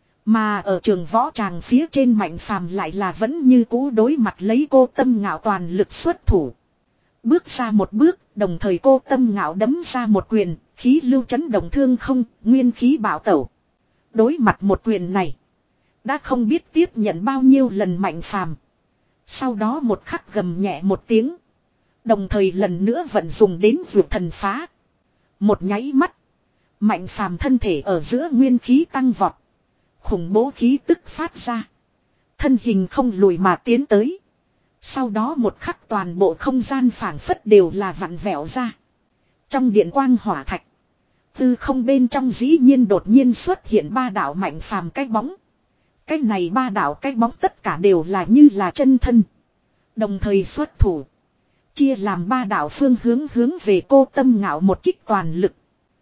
Mà ở trường võ tràng phía trên Mạnh Phàm lại là vẫn như cũ đối mặt lấy cô Tâm Ngạo toàn lực xuất thủ. Bước ra một bước, đồng thời cô Tâm Ngạo đấm ra một quyền, khí lưu chấn động thương không, nguyên khí bạo tẩu. Đối mặt một quyền này, đã không biết tiếp nhận bao nhiêu lần Mạnh Phàm. Sau đó một khắc gầm nhẹ một tiếng. Đồng thời lần nữa vận dùng đến vượt thần phá. Một nháy mắt, Mạnh Phàm thân thể ở giữa nguyên khí tăng vọt. Khủng bố khí tức phát ra. Thân hình không lùi mà tiến tới. Sau đó một khắc toàn bộ không gian phảng phất đều là vặn vẹo ra. Trong điện quang hỏa thạch, từ không bên trong dĩ nhiên đột nhiên xuất hiện ba đạo Mạnh Phàm cái bóng. Cái này ba đạo cái bóng tất cả đều là như là chân thân. Đồng thời xuất thủ. Chia làm ba đạo phương hướng hướng về cô Tâm Ngạo một kích toàn lực.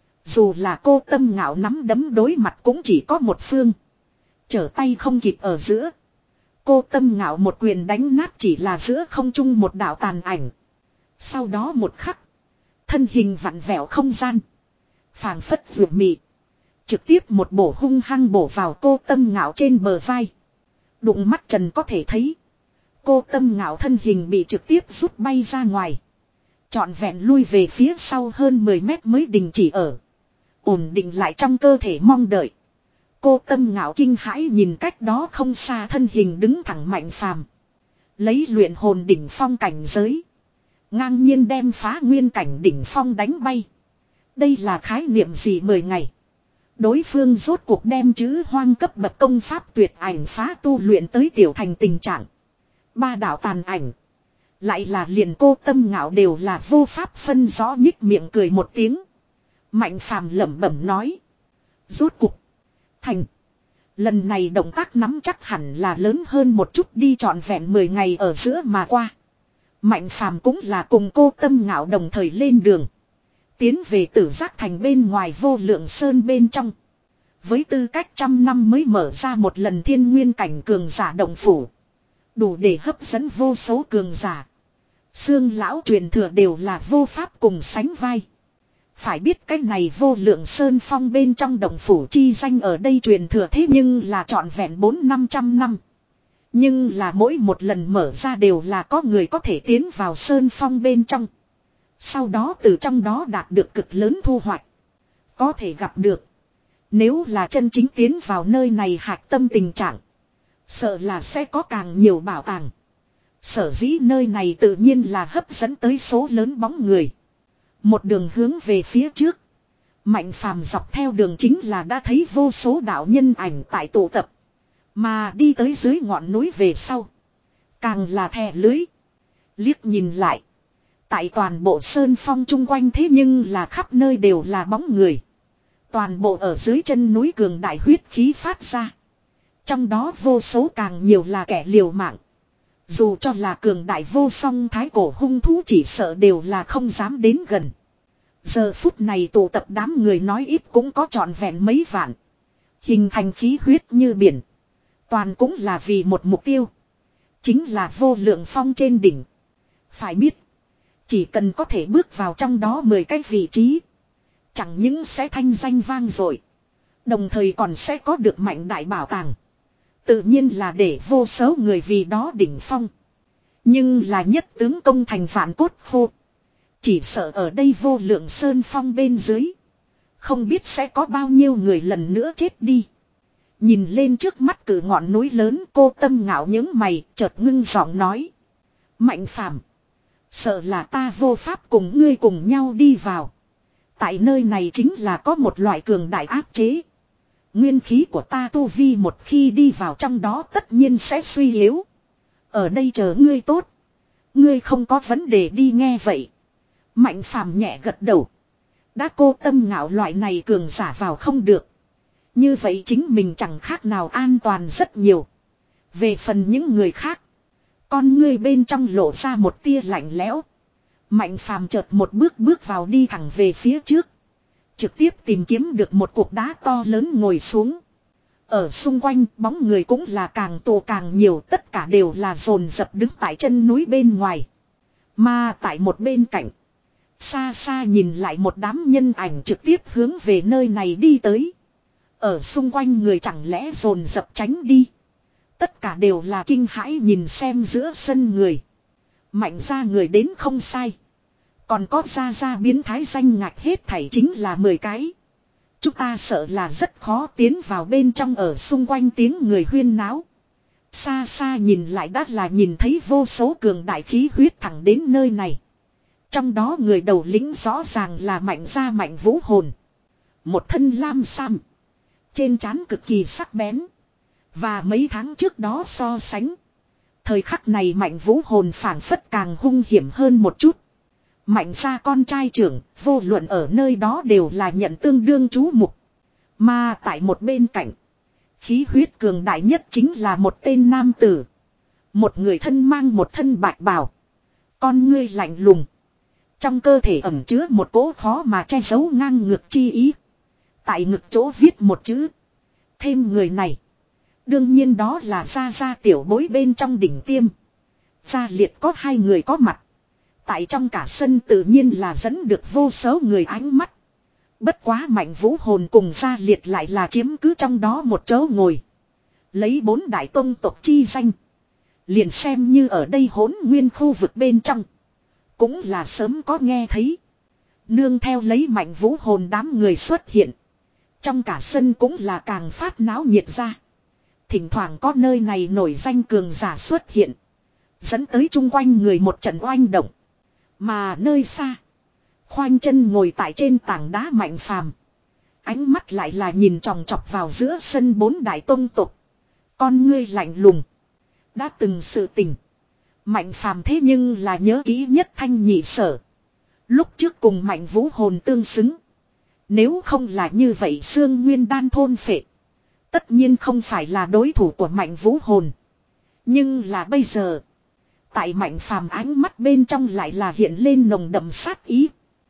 Dù là cô Tâm Ngạo nắm đấm đối mặt cũng chỉ có một phương. Trở tay không kịp ở giữa. Cô Tâm Ngạo một quyền đánh nát chỉ là giữa không trung một đạo tàn ảnh. Sau đó một khắc. Thân hình vặn vẹo không gian. Phảng phất vượt mị. Trực tiếp một bổ hung hăng bổ vào cô Tâm Ngạo trên bờ vai. Đụng mắt trần có thể thấy. Cô Tâm Ngạo thân hình bị trực tiếp rút bay ra ngoài. Trọn vẹn lui về phía sau hơn mười mét mới đình chỉ ở. Ổn định lại trong cơ thể mong đợi. Cô Tâm Ngạo kinh hãi nhìn cách đó không xa thân hình đứng thẳng Mạnh Phàm. Lấy luyện hồn đỉnh phong cảnh giới. Ngang nhiên đem phá nguyên cảnh đỉnh phong đánh bay. Đây là khái niệm gì mười ngày. Đối phương rốt cuộc đem chữ hoang cấp bậc công pháp tuyệt ảnh phá tu luyện tới tiểu thành tình trạng. Ba đạo tàn ảnh. Lại là liền cô Tâm Ngạo đều là vô pháp phân rõ nhích miệng cười một tiếng. Mạnh Phàm lẩm bẩm nói. Rốt cuộc. Thành. Lần này động tác nắm chắc hẳn là lớn hơn một chút đi trọn vẹn mười ngày ở giữa mà qua. Mạnh Phàm cũng là cùng cô Tâm Ngạo đồng thời lên đường. Tiến về Tử Giác Thành bên ngoài Vô Lượng Sơn bên trong. Với tư cách trăm năm mới mở ra một lần thiên nguyên cảnh cường giả động phủ. Đủ để hấp dẫn vô số cường giả. Xương lão truyền thừa đều là vô pháp cùng sánh vai. Phải biết cái này Vô Lượng Sơn phong bên trong động phủ chi danh ở đây truyền thừa thế nhưng là trọn vẹn bốn năm trăm năm. Nhưng là mỗi một lần mở ra đều là có người có thể tiến vào Sơn phong bên trong. Sau đó từ trong đó đạt được cực lớn thu hoạch. Có thể gặp được. Nếu là chân chính tiến vào nơi này hạch tâm tình trạng. Sợ là sẽ có càng nhiều bảo tàng. Sở dĩ nơi này tự nhiên là hấp dẫn tới số lớn bóng người. Một đường hướng về phía trước. Mạnh Phàm dọc theo đường chính là đã thấy vô số đạo nhân ảnh tại tụ tập. Mà đi tới dưới ngọn núi về sau. Càng là thè lưới. Liếc nhìn lại. Tại toàn bộ sơn phong chung quanh thế nhưng là khắp nơi đều là bóng người. Toàn bộ ở dưới chân núi cường đại huyết khí phát ra. Trong đó vô số càng nhiều là kẻ liều mạng. Dù cho là cường đại vô song thái cổ hung thú chỉ sợ đều là không dám đến gần. Giờ phút này tụ tập đám người nói ít cũng có trọn vẹn mấy vạn. Hình thành khí huyết như biển. Toàn cũng là vì một mục tiêu. Chính là Vô Lượng Phong trên đỉnh. Phải biết. Chỉ cần có thể bước vào trong đó mười cái vị trí. Chẳng những sẽ thanh danh vang dội. Đồng thời còn sẽ có được mạnh đại bảo tàng. Tự nhiên là để vô số người vì đó đỉnh phong. Nhưng là nhất tướng công thành vạn cốt khô. Chỉ sợ ở đây Vô Lượng Sơn phong bên dưới. Không biết sẽ có bao nhiêu người lần nữa chết đi. Nhìn lên trước mắt cử ngọn núi lớn, cô Tâm Ngạo những mày chợt ngưng giọng nói. Mạnh Phàm, sợ là ta vô pháp cùng ngươi cùng nhau đi vào. Tại nơi này chính là có một loại cường đại áp chế. Nguyên khí của ta tu vi một khi đi vào trong đó tất nhiên sẽ suy yếu. Ở đây chờ ngươi tốt. Ngươi không có vấn đề đi nghe vậy. Mạnh phàm nhẹ gật đầu. Đã cô tâm ngạo loại này cường giả vào không được. Như vậy chính mình chẳng khác nào an toàn rất nhiều. Về phần những người khác. Con ngươi bên trong lộ ra một tia lạnh lẽo. Mạnh phàm chợt một bước bước vào đi thẳng về phía trước. Trực tiếp tìm kiếm được một cục đá to lớn ngồi xuống. Ở xung quanh bóng người cũng là càng tụ càng nhiều, tất cả đều là dồn dập đứng tại chân núi bên ngoài. Mà tại một bên cạnh, xa xa nhìn lại một đám nhân ảnh trực tiếp hướng về nơi này đi tới. Ở xung quanh người chẳng lẽ dồn dập tránh đi. Tất cả đều là kinh hãi nhìn xem giữa sân người. Mạnh ra người đến không sai. Còn có ra ra biến thái danh ngạch hết thảy chính là mười cái. Chúng ta sợ là rất khó tiến vào bên trong, ở xung quanh tiếng người huyên náo. Xa xa nhìn lại đã là nhìn thấy vô số cường đại khí huyết thẳng đến nơi này. Trong đó người đầu lĩnh rõ ràng là Mạnh gia Mạnh Vũ Hồn. Một thân lam sam. Trên trán cực kỳ sắc bén. Và mấy tháng trước đó so sánh. Thời khắc này Mạnh Vũ Hồn phảng phất càng hung hiểm hơn một chút. Mạnh gia con trai trưởng, vô luận ở nơi đó đều là nhận tương đương chú mục. Mà tại một bên cạnh, khí huyết cường đại nhất chính là một tên nam tử. Một người thân mang một thân bạch bào. Con ngươi lạnh lùng. Trong cơ thể ẩn chứa một cỗ khó mà che giấu ngang ngược chi ý. Tại ngực chỗ viết một chữ. Thêm người này. Đương nhiên đó là gia gia tiểu bối bên trong đỉnh tiêm. Gia liệt có hai người có mặt. Tại trong cả sân tự nhiên là dẫn được vô số người ánh mắt. Bất quá Mạnh Vũ Hồn cùng gia liệt lại là chiếm cứ trong đó một chỗ ngồi. Lấy bốn đại tông tộc chi danh. Liền xem như ở đây hỗn nguyên khu vực bên trong. Cũng là sớm có nghe thấy. Nương theo lấy Mạnh Vũ Hồn đám người xuất hiện. Trong cả sân cũng là càng phát náo nhiệt ra. Thỉnh thoảng có nơi này nổi danh cường giả xuất hiện. Dẫn tới chung quanh người một trận oanh động. Mà nơi xa. Khoanh chân ngồi tại trên tảng đá Mạnh Phàm. Ánh mắt lại là nhìn tròng trọc vào giữa sân bốn đại tông tộc. Con ngươi lạnh lùng. Đã từng sự tình. Mạnh Phàm thế nhưng là nhớ kỹ nhất thanh nhị sở. Lúc trước cùng Mạnh Vũ Hồn tương xứng. Nếu không là như vậy xương nguyên đan thôn phệ. Tất nhiên không phải là đối thủ của Mạnh Vũ Hồn. Nhưng là bây giờ. Tại Mạnh Phàm ánh mắt bên trong lại là hiện lên nồng đậm sát ý.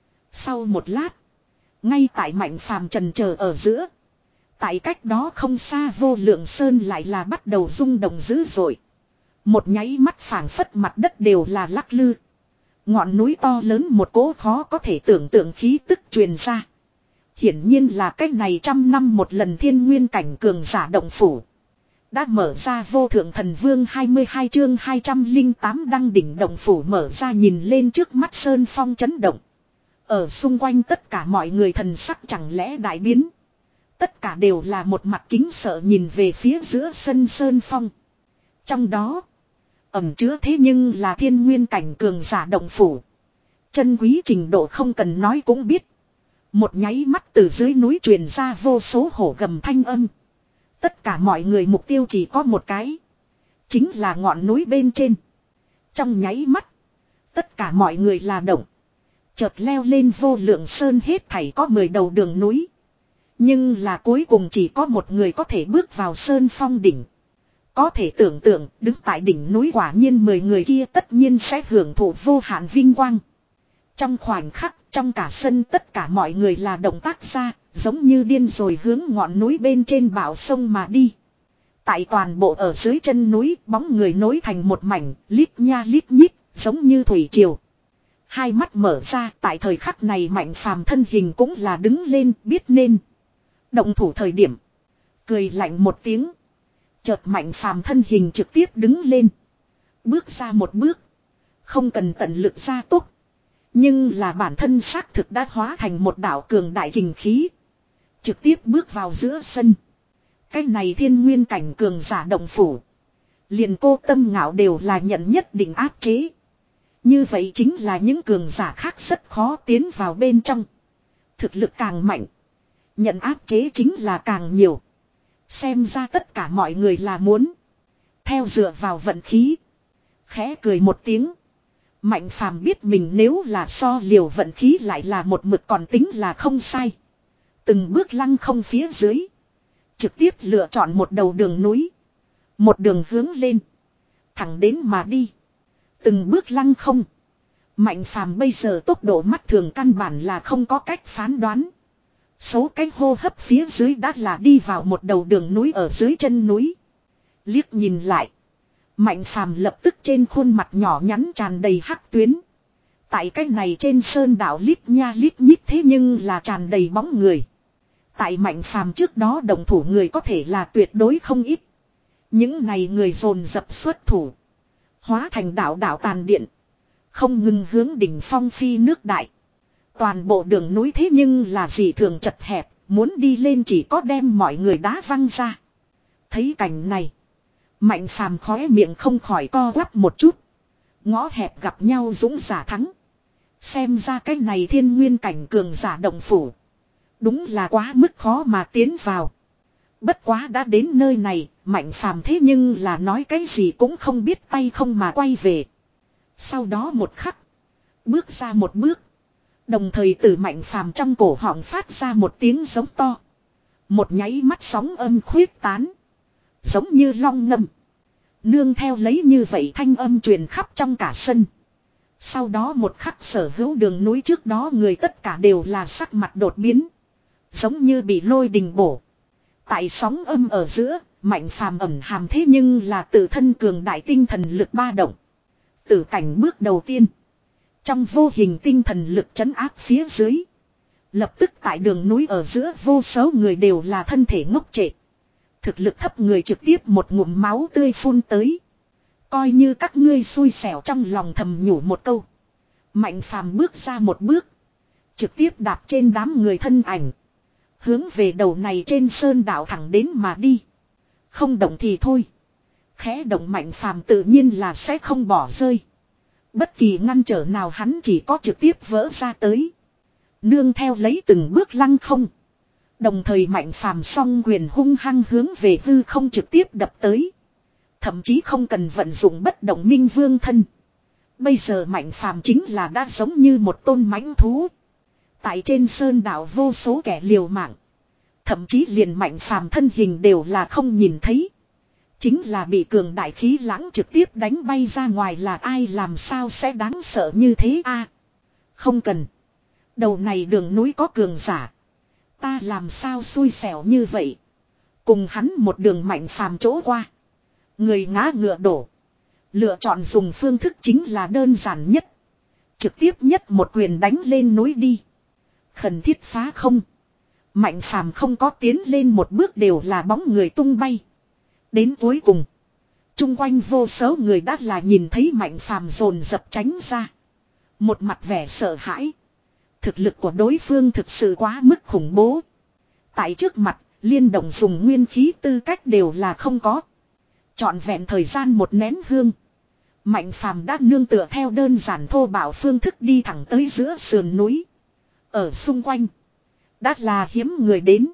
Sau một lát. Ngay tại Mạnh Phàm trần chờ ở giữa. Tại cách đó không xa Vô Lượng Sơn lại là bắt đầu rung động dữ dội. Một nháy mắt phảng phất mặt đất đều là lắc lư. Ngọn núi to lớn một cỗ khó có thể tưởng tượng khí tức truyền ra. Hiển nhiên là cách này trăm năm một lần thiên nguyên cảnh cường giả động phủ. Đã mở ra Vô Thượng Thần Vương hai mươi hai chương hai trăm lẻ tám đăng đỉnh động phủ mở ra, nhìn lên trước mắt sơn phong chấn động. Ở xung quanh tất cả mọi người thần sắc chẳng lẽ đại biến. Tất cả đều là một mặt kính sợ nhìn về phía giữa sân sơn phong. Trong đó ẩn chứa thế nhưng là thiên nguyên cảnh cường giả động phủ. Chân quý trình độ không cần nói cũng biết. Một nháy mắt từ dưới núi truyền ra vô số hổ gầm thanh âm. Tất cả mọi người mục tiêu chỉ có một cái. Chính là ngọn núi bên trên. Trong nháy mắt. Tất cả mọi người là động. Chợt leo lên Vô Lượng Sơn, hết thảy có mười đầu đường núi. Nhưng là cuối cùng chỉ có một người có thể bước vào sơn phong đỉnh. Có thể tưởng tượng đứng tại đỉnh núi quả nhiên mười người kia tất nhiên sẽ hưởng thụ vô hạn vinh quang. Trong khoảnh khắc, trong cả sân tất cả mọi người là động tác ra, giống như điên rồi hướng ngọn núi bên trên bão sông mà đi. Tại toàn bộ ở dưới chân núi, bóng người nối thành một mảnh, lít nha lít nhít, giống như thủy triều. Hai mắt mở ra, tại thời khắc này Mạnh Phàm thân hình cũng là đứng lên, biết nên động thủ thời điểm. Cười lạnh một tiếng. Chợt Mạnh Phàm thân hình trực tiếp đứng lên. Bước ra một bước. Không cần tận lực ra tốc. Nhưng là bản thân xác thực đã hóa thành một đạo cường đại kình khí. Trực tiếp bước vào giữa sân. Cái này thiên nguyên cảnh cường giả động phủ. Liền cô tâm ngạo đều là nhận nhất định áp chế. Như vậy chính là những cường giả khác rất khó tiến vào bên trong. Thực lực càng mạnh. Nhận áp chế chính là càng nhiều. Xem ra tất cả mọi người là muốn. Theo dựa vào vận khí. Khẽ cười một tiếng. Mạnh phàm biết mình nếu là so liều vận khí lại là một mực còn tính là không sai. Từng bước lăng không phía dưới. Trực tiếp lựa chọn một đầu đường núi. Một đường hướng lên. Thẳng đến mà đi. Từng bước lăng không. Mạnh phàm bây giờ tốc độ mắt thường căn bản là không có cách phán đoán. Số cái hô hấp phía dưới đã là đi vào một đầu đường núi ở dưới chân núi. Liếc nhìn lại. Mạnh phàm lập tức trên khuôn mặt nhỏ nhắn tràn đầy hắc tuyến. Tại cái này trên sơn đảo lít nha lít nhít thế nhưng là tràn đầy bóng người. Tại mạnh phàm trước đó đồng thủ người có thể là tuyệt đối không ít. Những này người dồn dập xuất thủ. Hóa thành đảo đảo tàn điện. Không ngừng hướng đỉnh phong phi nước đại. Toàn bộ đường núi thế nhưng là dị thường chật hẹp. Muốn đi lên chỉ có đem mọi người đá văng ra. Thấy cảnh này. Mạnh phàm khóe miệng không khỏi co quắp một chút. Ngõ hẹp gặp nhau dũng giả thắng. Xem ra cái này thiên nguyên cảnh cường giả động phủ. Đúng là quá mức khó mà tiến vào. Bất quá đã đến nơi này, mạnh phàm thế nhưng là nói cái gì cũng không biết tay không mà quay về. Sau đó một khắc. Bước ra một bước. Đồng thời từ mạnh phàm trong cổ họng phát ra một tiếng giống to. Một nháy mắt sóng âm khuyết tán. Giống như long ngâm. Nương theo lấy như vậy thanh âm truyền khắp trong cả sân. Sau đó một khắc sở hữu đường núi trước đó người tất cả đều là sắc mặt đột biến. Giống như bị lôi đình bổ. Tại sóng âm ở giữa, mạnh phàm ẩn hàm thế nhưng là tự thân cường đại tinh thần lực ba động. Tử cảnh bước đầu tiên. Trong vô hình tinh thần lực trấn áp phía dưới. Lập tức tại đường núi ở giữa vô số người đều là thân thể ngốc trệ. Thực lực thấp người trực tiếp một ngụm máu tươi phun tới. Coi như các ngươi xui xẻo trong lòng thầm nhủ một câu. Mạnh phàm bước ra một bước. Trực tiếp đạp trên đám người thân ảnh. Hướng về đầu này trên sơn đảo thẳng đến mà đi. Không động thì thôi. Khẽ động mạnh phàm tự nhiên là sẽ không bỏ rơi. Bất kỳ ngăn trở nào hắn chỉ có trực tiếp vỡ ra tới. Nương theo lấy từng bước lăng không. Đồng thời mạnh phàm song quyền hung hăng hướng về hư không trực tiếp đập tới. Thậm chí không cần vận dụng bất động minh vương thân. Bây giờ mạnh phàm chính là đã giống như một tôn mãnh thú. Tại trên sơn đảo vô số kẻ liều mạng. Thậm chí liền mạnh phàm thân hình đều là không nhìn thấy. Chính là bị cường đại khí lãng trực tiếp đánh bay ra ngoài là ai làm sao sẽ đáng sợ như thế a à, không cần. Đầu này đường núi có cường giả. Ta làm sao xui xẻo như vậy. Cùng hắn một đường mạnh phàm chỗ qua. Người ngã ngựa đổ. Lựa chọn dùng phương thức chính là đơn giản nhất. Trực tiếp nhất một quyền đánh lên núi đi. Khẩn thiết phá không. Mạnh phàm không có tiến lên một bước đều là bóng người tung bay. Đến cuối cùng. Trung quanh vô số người đã là nhìn thấy mạnh phàm dồn dập tránh ra. Một mặt vẻ sợ hãi. Thực lực của đối phương thực sự quá mức khủng bố. Tại trước mặt, liên động dùng nguyên khí tư cách đều là không có. Trọn vẹn thời gian một nén hương. Mạnh phàm đã nương tựa theo đơn giản thô bạo phương thức đi thẳng tới giữa sườn núi. Ở xung quanh. Đã là hiếm người đến.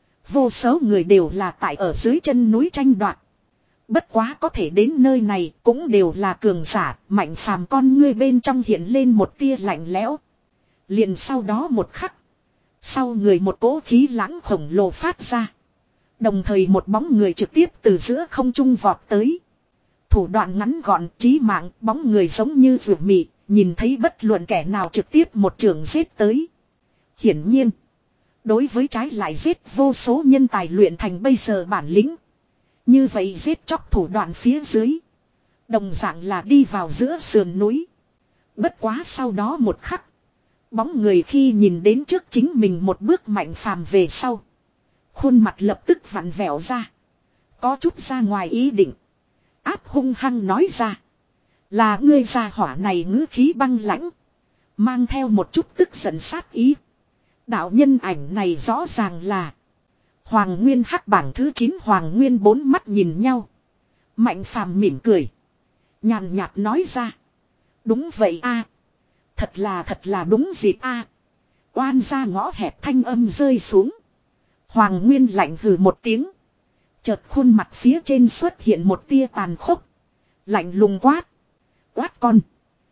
Vô số người đều là tại ở dưới chân núi tranh đoạt. Bất quá có thể đến nơi này cũng đều là cường giả. Mạnh phàm con ngươi bên trong hiện lên một tia lạnh lẽo. Liền sau đó một khắc. Sau người một cỗ khí lãng khổng lồ phát ra. Đồng thời một bóng người trực tiếp từ giữa không trung vọt tới. Thủ đoạn ngắn gọn trí mạng, bóng người giống như vượt mị, nhìn thấy bất luận kẻ nào trực tiếp một trường giết tới. Hiển nhiên, đối với trái lại giết vô số nhân tài luyện thành bây giờ bản lĩnh. Như vậy giết chóc thủ đoạn phía dưới. Đồng dạng là đi vào giữa sườn núi. Bất quá sau đó một khắc. Bóng người khi nhìn đến trước chính mình một bước mạnh phàm về sau. Khuôn mặt lập tức vặn vẹo ra. Có chút ra ngoài ý định. Áp hung hăng nói ra. Là ngươi gia hỏa này ngữ khí băng lãnh. Mang theo một chút tức giận sát ý. Đạo nhân ảnh này rõ ràng là. Hoàng Nguyên hắc bảng thứ chín Hoàng Nguyên bốn mắt nhìn nhau. Mạnh phàm mỉm cười. Nhàn nhạt nói ra. Đúng vậy a, thật là thật là đúng dịp a. À. Oan ra ngõ hẹp thanh âm rơi xuống. Hoàng Nguyên lạnh hừ một tiếng. Chợt khuôn mặt phía trên xuất hiện một tia tàn khốc. Lạnh lùng quát. Quát con.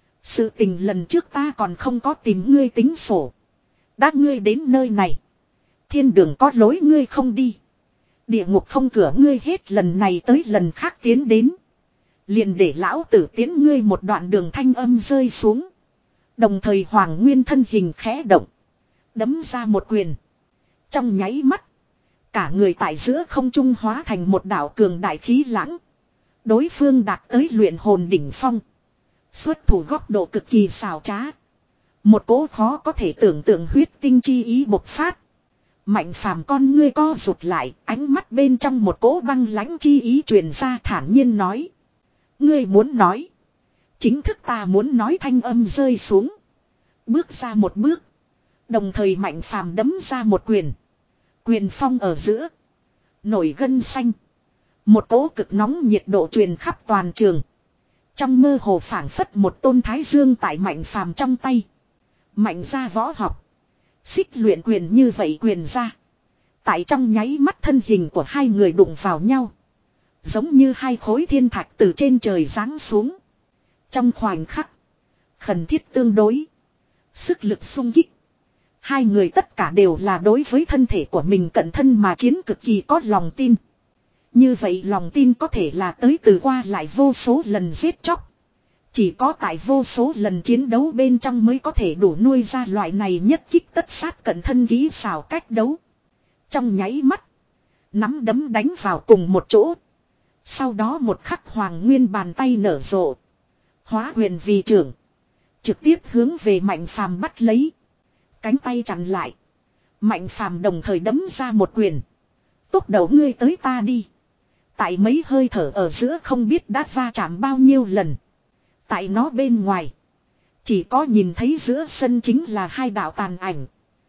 Sự tình lần trước ta còn không có tìm ngươi tính sổ. Đã ngươi đến nơi này. Thiên đường có lối ngươi không đi. Địa ngục không cửa ngươi hết lần này tới lần khác tiến đến. Liền để lão tử tiến ngươi một đoạn đường thanh âm rơi xuống. Đồng thời Hoàng Nguyên thân hình khẽ động. Đấm ra một quyền. Trong nháy mắt. Cả người tại giữa không trung hóa thành một đạo cường đại khí lãng. Đối phương đạt tới luyện hồn đỉnh phong. Xuất thủ góc độ cực kỳ xảo trá. Một cỗ khó có thể tưởng tượng huyết tinh chi ý bộc phát. Mạnh phàm con ngươi co rụt lại, ánh mắt bên trong một cỗ băng lãnh chi ý truyền ra thản nhiên nói. Ngươi muốn nói. Chính thức ta muốn nói thanh âm rơi xuống. Bước ra một bước. Đồng thời mạnh phàm đấm ra một quyền. Quyền phong ở giữa. Nổi gân xanh. Một cỗ cực nóng nhiệt độ truyền khắp toàn trường. Trong mơ hồ phảng phất một tôn thái dương tại mạnh phàm trong tay. Mạnh ra võ học. Xích luyện quyền như vậy quyền ra. Tại trong nháy mắt thân hình của hai người đụng vào nhau. Giống như hai khối thiên thạch từ trên trời giáng xuống. Trong khoảnh khắc. Khẩn thiết tương đối. Sức lực sung kích. Hai người tất cả đều là đối với thân thể của mình cận thân mà chiến cực kỳ có lòng tin. Như vậy lòng tin có thể là tới từ qua lại vô số lần giết chóc. Chỉ có tại vô số lần chiến đấu bên trong mới có thể đủ nuôi ra loại này nhất kích tất sát cận thân kỹ xảo cách đấu. Trong nháy mắt. Nắm đấm đánh vào cùng một chỗ. Sau đó một khắc Hoàng Nguyên bàn tay nở rộ. Hóa huyền vì trưởng. Trực tiếp hướng về Mạnh Phàm bắt lấy. Cánh tay chặn lại. Mạnh Phàm đồng thời đấm ra một quyền. Tốc đầu ngươi tới ta đi. Tại mấy hơi thở ở giữa không biết đã va chạm bao nhiêu lần. Tại nó bên ngoài. Chỉ có nhìn thấy giữa sân chính là hai đạo tàn ảnh.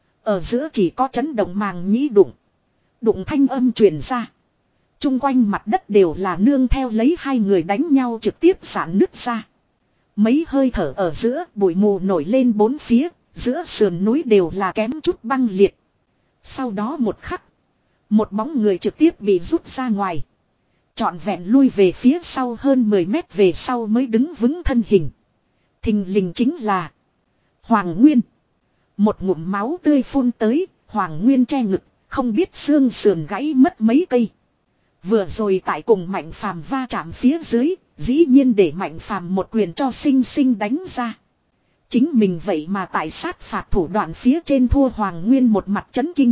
Ở giữa chỉ có chấn động màng nhĩ đụng. Đụng thanh âm truyền ra. Trung quanh mặt đất đều là nương theo lấy hai người đánh nhau trực tiếp giãn nứt ra. Mấy hơi thở ở giữa bụi mù nổi lên bốn phía. Giữa sườn núi đều là kém chút băng liệt. Sau đó một khắc. Một bóng người trực tiếp bị rút ra ngoài. Trọn vẹn lui về phía sau hơn mười mét về sau mới đứng vững thân hình. Thình lình chính là Hoàng Nguyên. Một ngụm máu tươi phun tới, Hoàng Nguyên che ngực, không biết xương sườn gãy mất mấy cây. Vừa rồi tại cùng Mạnh Phàm va chạm phía dưới, dĩ nhiên để Mạnh Phàm một quyền cho sinh sinh đánh ra. Chính mình vậy mà tại sát phạt thủ đoạn phía trên thua Hoàng Nguyên một mặt chấn kinh.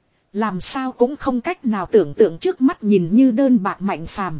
Làm sao cũng không cách nào tưởng tượng trước mắt nhìn như đơn bạc Mạnh Phàm.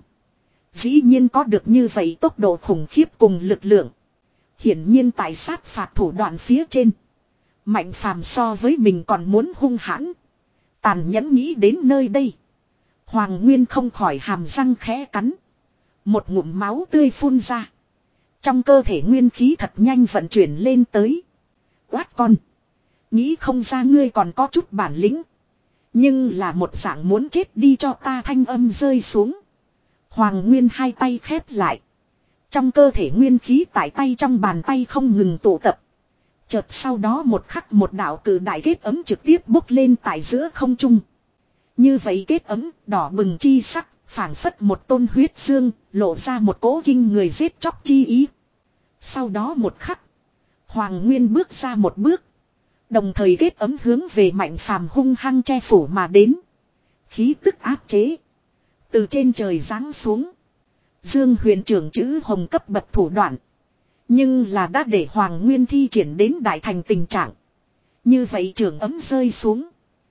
Dĩ nhiên có được như vậy tốc độ khủng khiếp cùng lực lượng. Hiển nhiên tại sát phạt thủ đoạn phía trên. Mạnh Phàm so với mình còn muốn hung hãn. Tàn nhẫn nghĩ đến nơi đây. Hoàng Nguyên không khỏi hàm răng khẽ cắn. Một ngụm máu tươi phun ra. Trong cơ thể nguyên khí thật nhanh vận chuyển lên tới. Quát con. Nghĩ không ra ngươi còn có chút bản lĩnh. Nhưng là một dạng muốn chết đi cho ta thanh âm rơi xuống. Hoàng Nguyên hai tay khép lại. Trong cơ thể nguyên khí tại tay trong bàn tay không ngừng tụ tập. Chợt sau đó một khắc một đạo cử đại kết ấm trực tiếp bốc lên tại giữa không trung. Như vậy kết ấm đỏ bừng chi sắc, phảng phất một tôn huyết dương, lộ ra một cỗ kinh người giết chóc chi ý. Sau đó một khắc, Hoàng Nguyên bước ra một bước. Đồng thời kết ấm hướng về Mạnh Phàm hung hăng che phủ mà đến. Khí tức áp chế. Từ trên trời giáng xuống. Dương huyền trưởng chữ hồng cấp bậc thủ đoạn. Nhưng là đã để Hoàng Nguyên thi triển đến đại thành tình trạng. Như vậy trưởng ấm rơi xuống.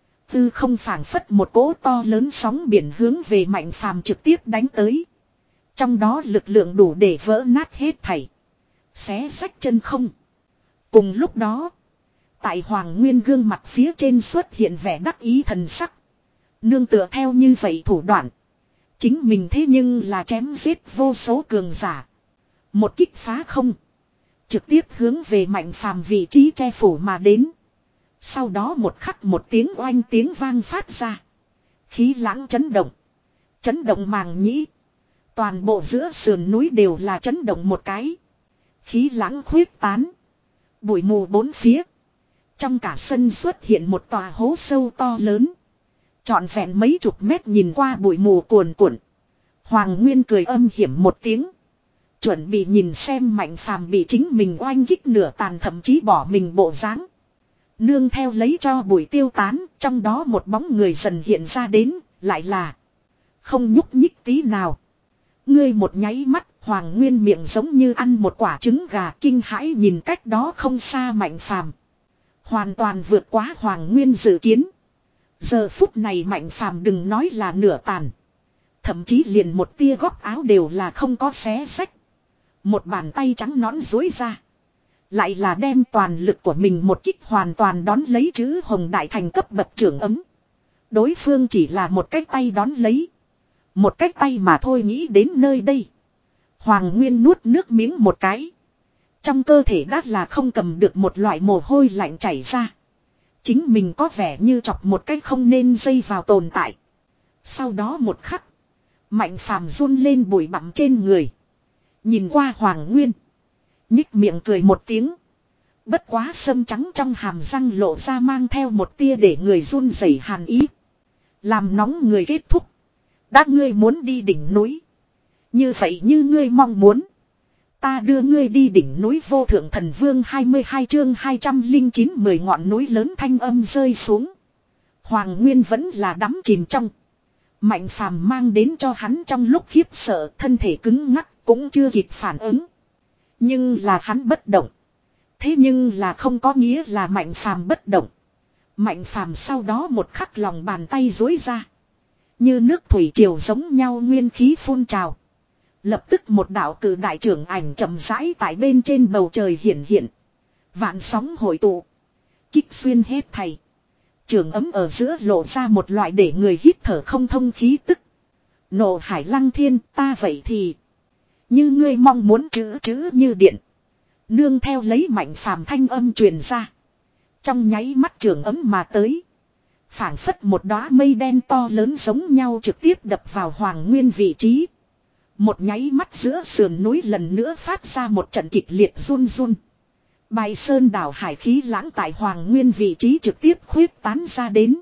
Tư không phảng phất một cỗ to lớn sóng biển hướng về Mạnh Phàm trực tiếp đánh tới. Trong đó lực lượng đủ để vỡ nát hết thảy. Xé rách chân không. Cùng lúc đó. Tại Hoàng Nguyên gương mặt phía trên xuất hiện vẻ đắc ý thần sắc. Nương tựa theo như vậy thủ đoạn. Chính mình thế nhưng là chém giết vô số cường giả. Một kích phá không. Trực tiếp hướng về Mạnh Phàm vị trí che phủ mà đến. Sau đó một khắc một tiếng oanh tiếng vang phát ra. Khí lãng chấn động. Chấn động màng nhĩ. Toàn bộ giữa sườn núi đều là chấn động một cái. Khí lãng khuyết tán. Bụi mù bốn phía. Trong cả sân xuất hiện một tòa hố sâu to lớn. Trọn vẹn mấy chục mét nhìn qua bụi mù cuồn cuộn. Hoàng Nguyên cười âm hiểm một tiếng. Chuẩn bị nhìn xem Mạnh Phàm bị chính mình oanh kích nửa tàn thậm chí bỏ mình bộ dáng. Nương theo lấy cho bụi tiêu tán, trong đó một bóng người dần hiện ra đến, lại là không nhúc nhích tí nào. Ngươi một nháy mắt, Hoàng Nguyên miệng giống như ăn một quả trứng gà, kinh hãi nhìn cách đó không xa Mạnh Phàm. Hoàn toàn vượt quá Hoàng Nguyên dự kiến. Giờ phút này Mạnh Phàm đừng nói là nửa tàn. Thậm chí liền một tia góc áo đều là không có xé xách. Một bàn tay trắng nõn duỗi ra. Lại là đem toàn lực của mình một kích hoàn toàn đón lấy chữ Hồng Đại Thành cấp bậc trưởng ấm. Đối phương chỉ là một cái tay đón lấy. Một cái tay mà thôi, nghĩ đến nơi đây. Hoàng Nguyên nuốt nước miếng một cái. Trong cơ thể đã là không cầm được một loại mồ hôi lạnh chảy ra. Chính mình có vẻ như chọc một cái không nên dây vào tồn tại. Sau đó một khắc. Mạnh Phàm run lên bụi bặm trên người. Nhìn qua Hoàng Nguyên. Nhích miệng cười một tiếng. Bất quá sâm trắng trong hàm răng lộ ra mang theo một tia để người run rẩy hàn ý. Làm nóng người kết thúc. Đã ngươi muốn đi đỉnh núi. Như vậy như ngươi mong muốn. Ta đưa ngươi đi đỉnh núi Vô Thượng Thần Vương. Hai mươi hai chương hai trăm lẻ chín mười ngọn núi lớn thanh âm rơi xuống. Hoàng Nguyên vẫn là đắm chìm trong. Mạnh Phàm mang đến cho hắn trong lúc khiếp sợ, thân thể cứng ngắc cũng chưa kịp phản ứng. Nhưng là hắn bất động. Thế nhưng là không có nghĩa là Mạnh Phàm bất động. Mạnh Phàm sau đó một khắc lòng bàn tay duỗi ra. Như nước thủy triều giống nhau nguyên khí phun trào. Lập tức một đạo cử đại trưởng ảnh chậm rãi tại bên trên bầu trời hiện hiện. Vạn sóng hội tụ. Kích xuyên hết thảy. Trường ấm ở giữa lộ ra một loại để người hít thở không thông khí tức. Nộ hải lăng thiên, ta vậy thì. Như ngươi mong muốn chữ chữ như điện. Nương theo lấy Mạnh Phàm thanh âm truyền ra. Trong nháy mắt trường ấm mà tới. Phảng phất một đóa mây đen to lớn giống nhau trực tiếp đập vào Hoàng Nguyên vị trí. Một nháy mắt giữa sườn núi lần nữa phát ra một trận kịch liệt run run. Bài sơn đảo hải khí lãng tại Hoàng Nguyên vị trí trực tiếp khuyết tán ra đến.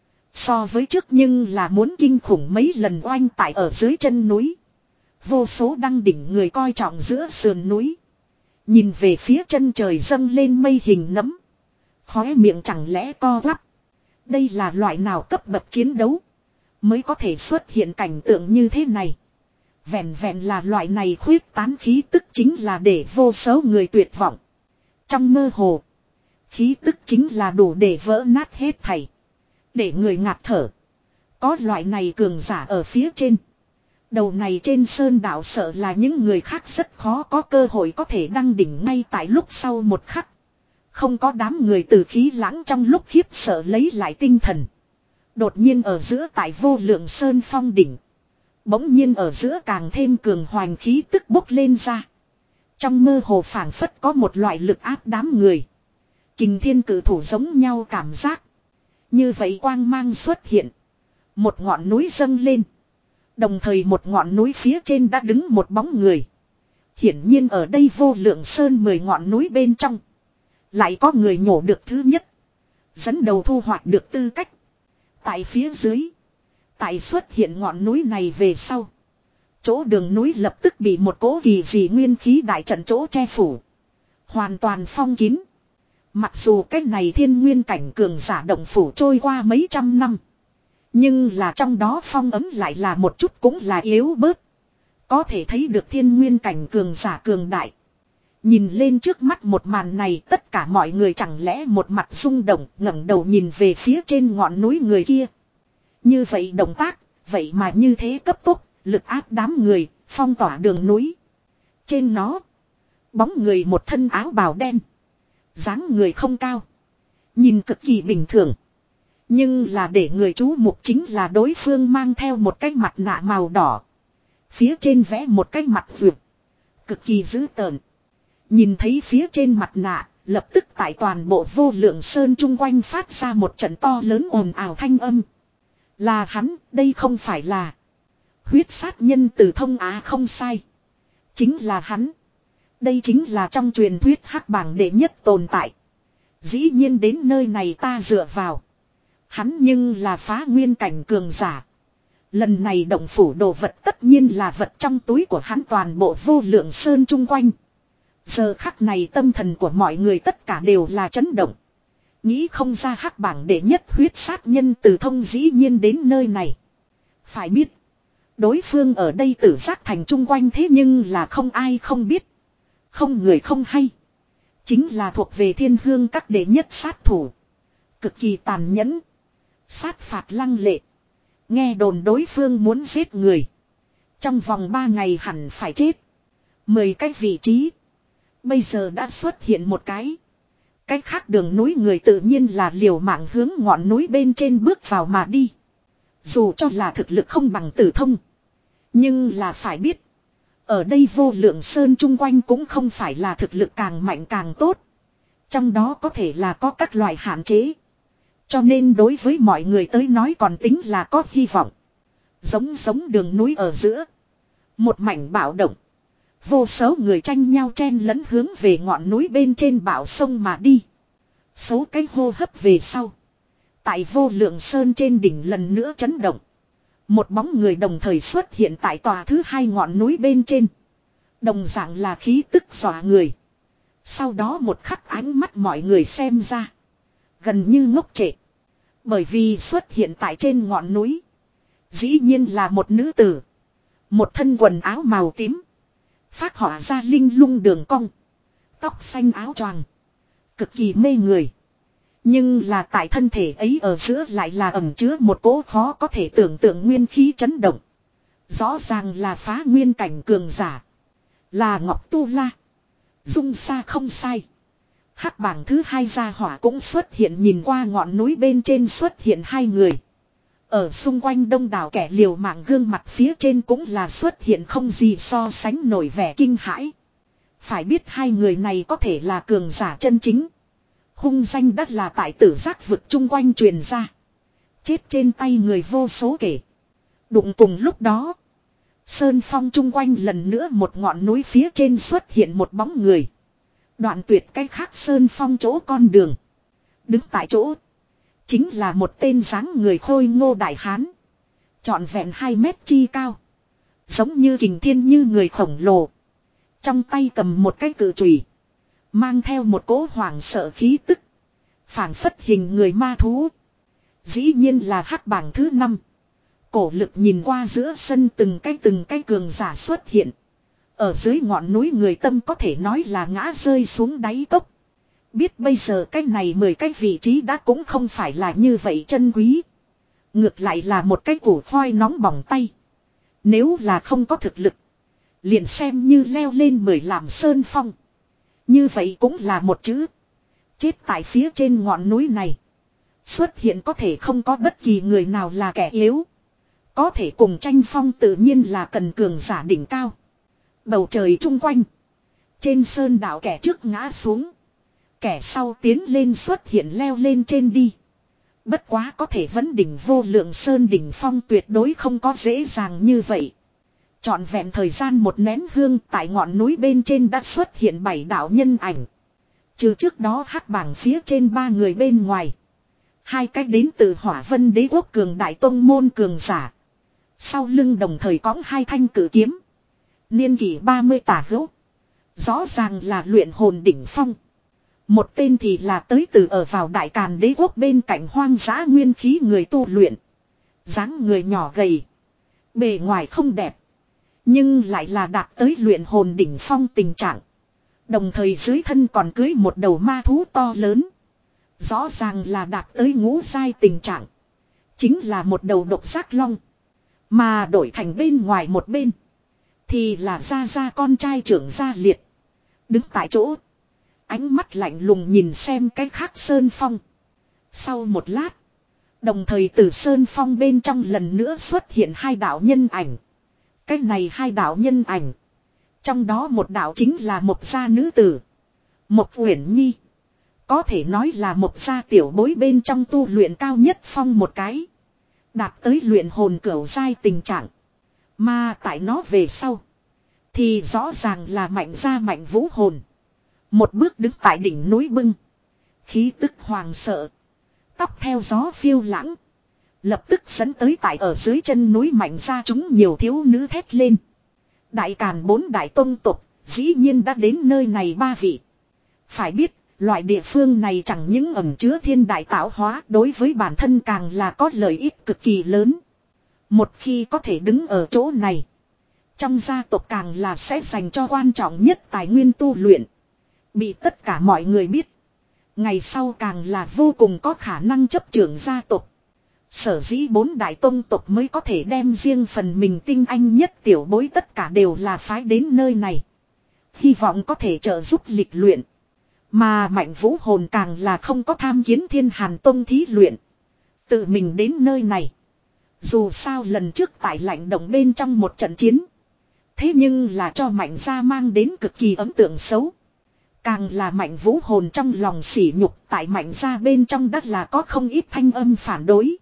So với trước nhưng là muốn kinh khủng mấy lần oanh tại ở dưới chân núi. Vô số đăng đỉnh người coi trọng giữa sườn núi. Nhìn về phía chân trời dâng lên mây hình nấm. Khóe miệng chẳng lẽ co quắp. Đây là loại nào cấp bậc chiến đấu. Mới có thể xuất hiện cảnh tượng như thế này. Vẹn vẹn là loại này khuyết tán khí tức chính là để vô số người tuyệt vọng. Trong mơ hồ. Khí tức chính là đủ để vỡ nát hết thảy. Để người ngạt thở. Có loại này cường giả ở phía trên. Đầu này trên sơn đảo sợ là những người khác rất khó có cơ hội có thể đăng đỉnh ngay tại lúc sau một khắc. Không có đám người từ khí lãng trong lúc khiếp sợ lấy lại tinh thần. Đột nhiên ở giữa tại Vô Lượng Sơn phong đỉnh. Bỗng nhiên ở giữa càng thêm cường hoành khí tức bốc lên ra. Trong mơ hồ phảng phất có một loại lực áp đám người. Kình thiên cử thủ giống nhau cảm giác. Như vậy quang mang xuất hiện. Một ngọn núi dâng lên. Đồng thời một ngọn núi phía trên đã đứng một bóng người. Hiển nhiên ở đây Vô Lượng Sơn mười ngọn núi bên trong. Lại có người nhổ được thứ nhất. Dẫn đầu thu hoạch được tư cách. Tại phía dưới. Tại xuất hiện ngọn núi này về sau. Chỗ đường núi lập tức bị một cỗ kỳ dị nguyên khí đại trận chỗ che phủ. Hoàn toàn phong kín. Mặc dù cái này thiên nguyên cảnh cường giả động phủ trôi qua mấy trăm năm. Nhưng là trong đó phong ấm lại là một chút cũng là yếu bớt. Có thể thấy được thiên nguyên cảnh cường giả cường đại. Nhìn lên trước mắt một màn này tất cả mọi người chẳng lẽ một mặt rung động ngẩng đầu nhìn về phía trên ngọn núi người kia. Như vậy động tác, vậy mà như thế cấp tốc, lực áp đám người, phong tỏa đường núi. Trên nó, bóng người một thân áo bào đen. Dáng người không cao. Nhìn cực kỳ bình thường. Nhưng là để người chú mục chính là đối phương mang theo một cái mặt nạ màu đỏ. Phía trên vẽ một cái mặt vượt. Cực kỳ dữ tợn. Nhìn thấy phía trên mặt nạ, lập tức tại toàn bộ Vô Lượng Sơn chung quanh phát ra một trận to lớn ồn ào thanh âm. Là hắn, đây không phải là huyết sát nhân từ Thông Á không sai. Chính là hắn. Đây chính là trong truyền thuyết hắc bảng đệ nhất tồn tại. Dĩ nhiên đến nơi này ta dựa vào. Hắn nhưng là phá nguyên cảnh cường giả. Lần này động phủ đồ vật tất nhiên là vật trong túi của hắn toàn bộ vô lượng sơn chung quanh. Giờ khắc này tâm thần của mọi người tất cả đều là chấn động. Nghĩ không ra hắc bảng đệ nhất huyết sát nhân từ thông dĩ nhiên đến nơi này. Phải biết. Đối phương ở đây tử giác thành chung quanh thế nhưng là không ai không biết. Không người không hay. Chính là thuộc về thiên hương các đệ nhất sát thủ. Cực kỳ tàn nhẫn. Sát phạt lăng lệ. Nghe đồn đối phương muốn giết người. Trong vòng ba ngày hẳn phải chết. Mười cái vị trí. Bây giờ đã xuất hiện một cái. Cái khác đường núi người tự nhiên là liều mạng hướng ngọn núi bên trên bước vào mà đi. Dù cho là thực lực không bằng Tử Thông. Nhưng là phải biết. Ở đây vô lượng sơn chung quanh cũng không phải là thực lực càng mạnh càng tốt. Trong đó có thể là có các loại hạn chế. Cho nên đối với mọi người tới nói còn tính là có hy vọng. Giống giống đường núi ở giữa. Một mảnh bạo động. Vô số người tranh nhau chen lẫn hướng về ngọn núi bên trên bão sông mà đi. Số cái hô hấp về sau. Tại vô lượng sơn trên đỉnh lần nữa chấn động. Một bóng người đồng thời xuất hiện tại tòa thứ hai ngọn núi bên trên. Đồng dạng là khí tức dọa người. Sau đó một khắc ánh mắt mọi người xem ra. Gần như ngốc trệ. Bởi vì xuất hiện tại trên ngọn núi. Dĩ nhiên là một nữ tử. Một thân quần áo màu tím. Phác họa ra linh lung đường cong. Tóc xanh áo choàng. Cực kỳ mê người. Nhưng là tại thân thể ấy ở giữa lại là ẩn chứa một cỗ khó có thể tưởng tượng nguyên khí chấn động. Rõ ràng là phá nguyên cảnh cường giả. Là Ngọc Tu La. Dung xa không sai. Hắc bảng thứ hai gia hỏa cũng xuất hiện, nhìn qua ngọn núi bên trên xuất hiện hai người. Ở xung quanh đông đảo kẻ liều mạng gương mặt phía trên cũng là xuất hiện không gì so sánh nổi vẻ kinh hãi. Phải biết hai người này có thể là cường giả chân chính. Hung danh đắt là tại tử giác vực chung quanh truyền ra. Chết trên tay người vô số kể. Đụng cùng lúc đó. Sơn phong chung quanh lần nữa một ngọn núi phía trên xuất hiện một bóng người. Đoạn tuyệt cái khác sơn phong chỗ con đường. Đứng tại chỗ. Chính là một tên dáng người khôi ngô đại hán. Trọn vẹn hai mét chi cao. Giống như kình thiên như người khổng lồ. Trong tay cầm một cái cự chùy. Mang theo một cỗ hoảng sợ khí tức. Phảng phất hình người ma thú. Dĩ nhiên là hắc bảng thứ năm. Cổ lực nhìn qua giữa sân từng cái từng cái cường giả xuất hiện. Ở dưới ngọn núi người tâm có thể nói là ngã rơi xuống đáy cốc. Biết bây giờ cái này mười cái vị trí đã cũng không phải là như vậy chân quý. Ngược lại là một cái củ khoai nóng bỏng tay. Nếu là không có thực lực. Liền xem như leo lên mười làm sơn phong. Như vậy cũng là một chữ. Chết tại phía trên ngọn núi này. Xuất hiện có thể không có bất kỳ người nào là kẻ yếu. Có thể cùng tranh phong tự nhiên là cần cường giả đỉnh cao. Bầu trời chung quanh. Trên sơn đảo kẻ trước ngã xuống. Kẻ sau tiến lên xuất hiện leo lên trên đi. Bất quá có thể vấn đỉnh vô lượng sơn đỉnh phong tuyệt đối không có dễ dàng như vậy. Trọn vẹn thời gian một nén hương tại ngọn núi bên trên đã xuất hiện bảy đạo nhân ảnh. Trừ trước đó hắc bảng phía trên ba người bên ngoài. Hai cách đến từ Hỏa Vân Đế quốc cường đại tông môn cường giả. Sau lưng đồng thời cõng hai thanh cử kiếm. Niên kỷ ba mươi tả hữu. Rõ ràng là luyện hồn đỉnh phong. Một tên thì là tới từ ở vào Đại Càn Đế quốc bên cạnh hoang dã nguyên khí người tu luyện. Dáng người nhỏ gầy. Bề ngoài không đẹp. Nhưng lại là đạt tới luyện hồn đỉnh phong tình trạng. Đồng thời dưới thân còn cưới một đầu ma thú to lớn. Rõ ràng là đạt tới ngũ giai tình trạng. Chính là một đầu độc giác long. Mà đổi thành bên ngoài một bên. Thì là gia gia con trai trưởng Gia Liệt. Đứng tại chỗ. Ánh mắt lạnh lùng nhìn xem cái khác sơn phong. Sau một lát. Đồng thời từ sơn phong bên trong lần nữa xuất hiện hai đạo nhân ảnh. Cái này hai đạo nhân ảnh. Trong đó một đạo chính là một gia nữ tử. Một Uyển Nhi. Có thể nói là một gia tiểu bối bên trong tu luyện cao nhất phong một cái. Đạt tới luyện hồn cửu giai tình trạng. Mà tại nó về sau. Thì rõ ràng là mạnh gia mạnh vũ hồn. Một bước đứng tại đỉnh núi bưng. Khí tức hoàng sợ. Tóc theo gió phiêu lãng. Lập tức dẫn tới tại ở dưới chân núi Mạnh ra chúng nhiều thiếu nữ thét lên. Đại Càn bốn đại tông tộc, dĩ nhiên đã đến nơi này ba vị. Phải biết, loại địa phương này chẳng những ẩn chứa thiên đại tạo hóa, đối với bản thân càng là có lợi ích cực kỳ lớn. Một khi có thể đứng ở chỗ này, trong gia tộc càng là sẽ dành cho quan trọng nhất tài nguyên tu luyện. Bị tất cả mọi người biết. Ngày sau càng là vô cùng có khả năng chấp trưởng gia tộc. Sở dĩ bốn đại tông tộc mới có thể đem riêng phần mình tinh anh nhất tiểu bối tất cả đều là phái đến nơi này. Hy vọng có thể trợ giúp lịch luyện. Mà Mạnh Vũ Hồn càng là không có tham kiến Thiên Hàn Tông thí luyện. Tự mình đến nơi này. Dù sao lần trước tại lạnh động bên trong một trận chiến. Thế nhưng là cho Mạnh gia mang đến cực kỳ ấn tượng xấu. Càng là Mạnh Vũ Hồn trong lòng sỉ nhục tại Mạnh gia bên trong đất là có không ít thanh âm phản đối.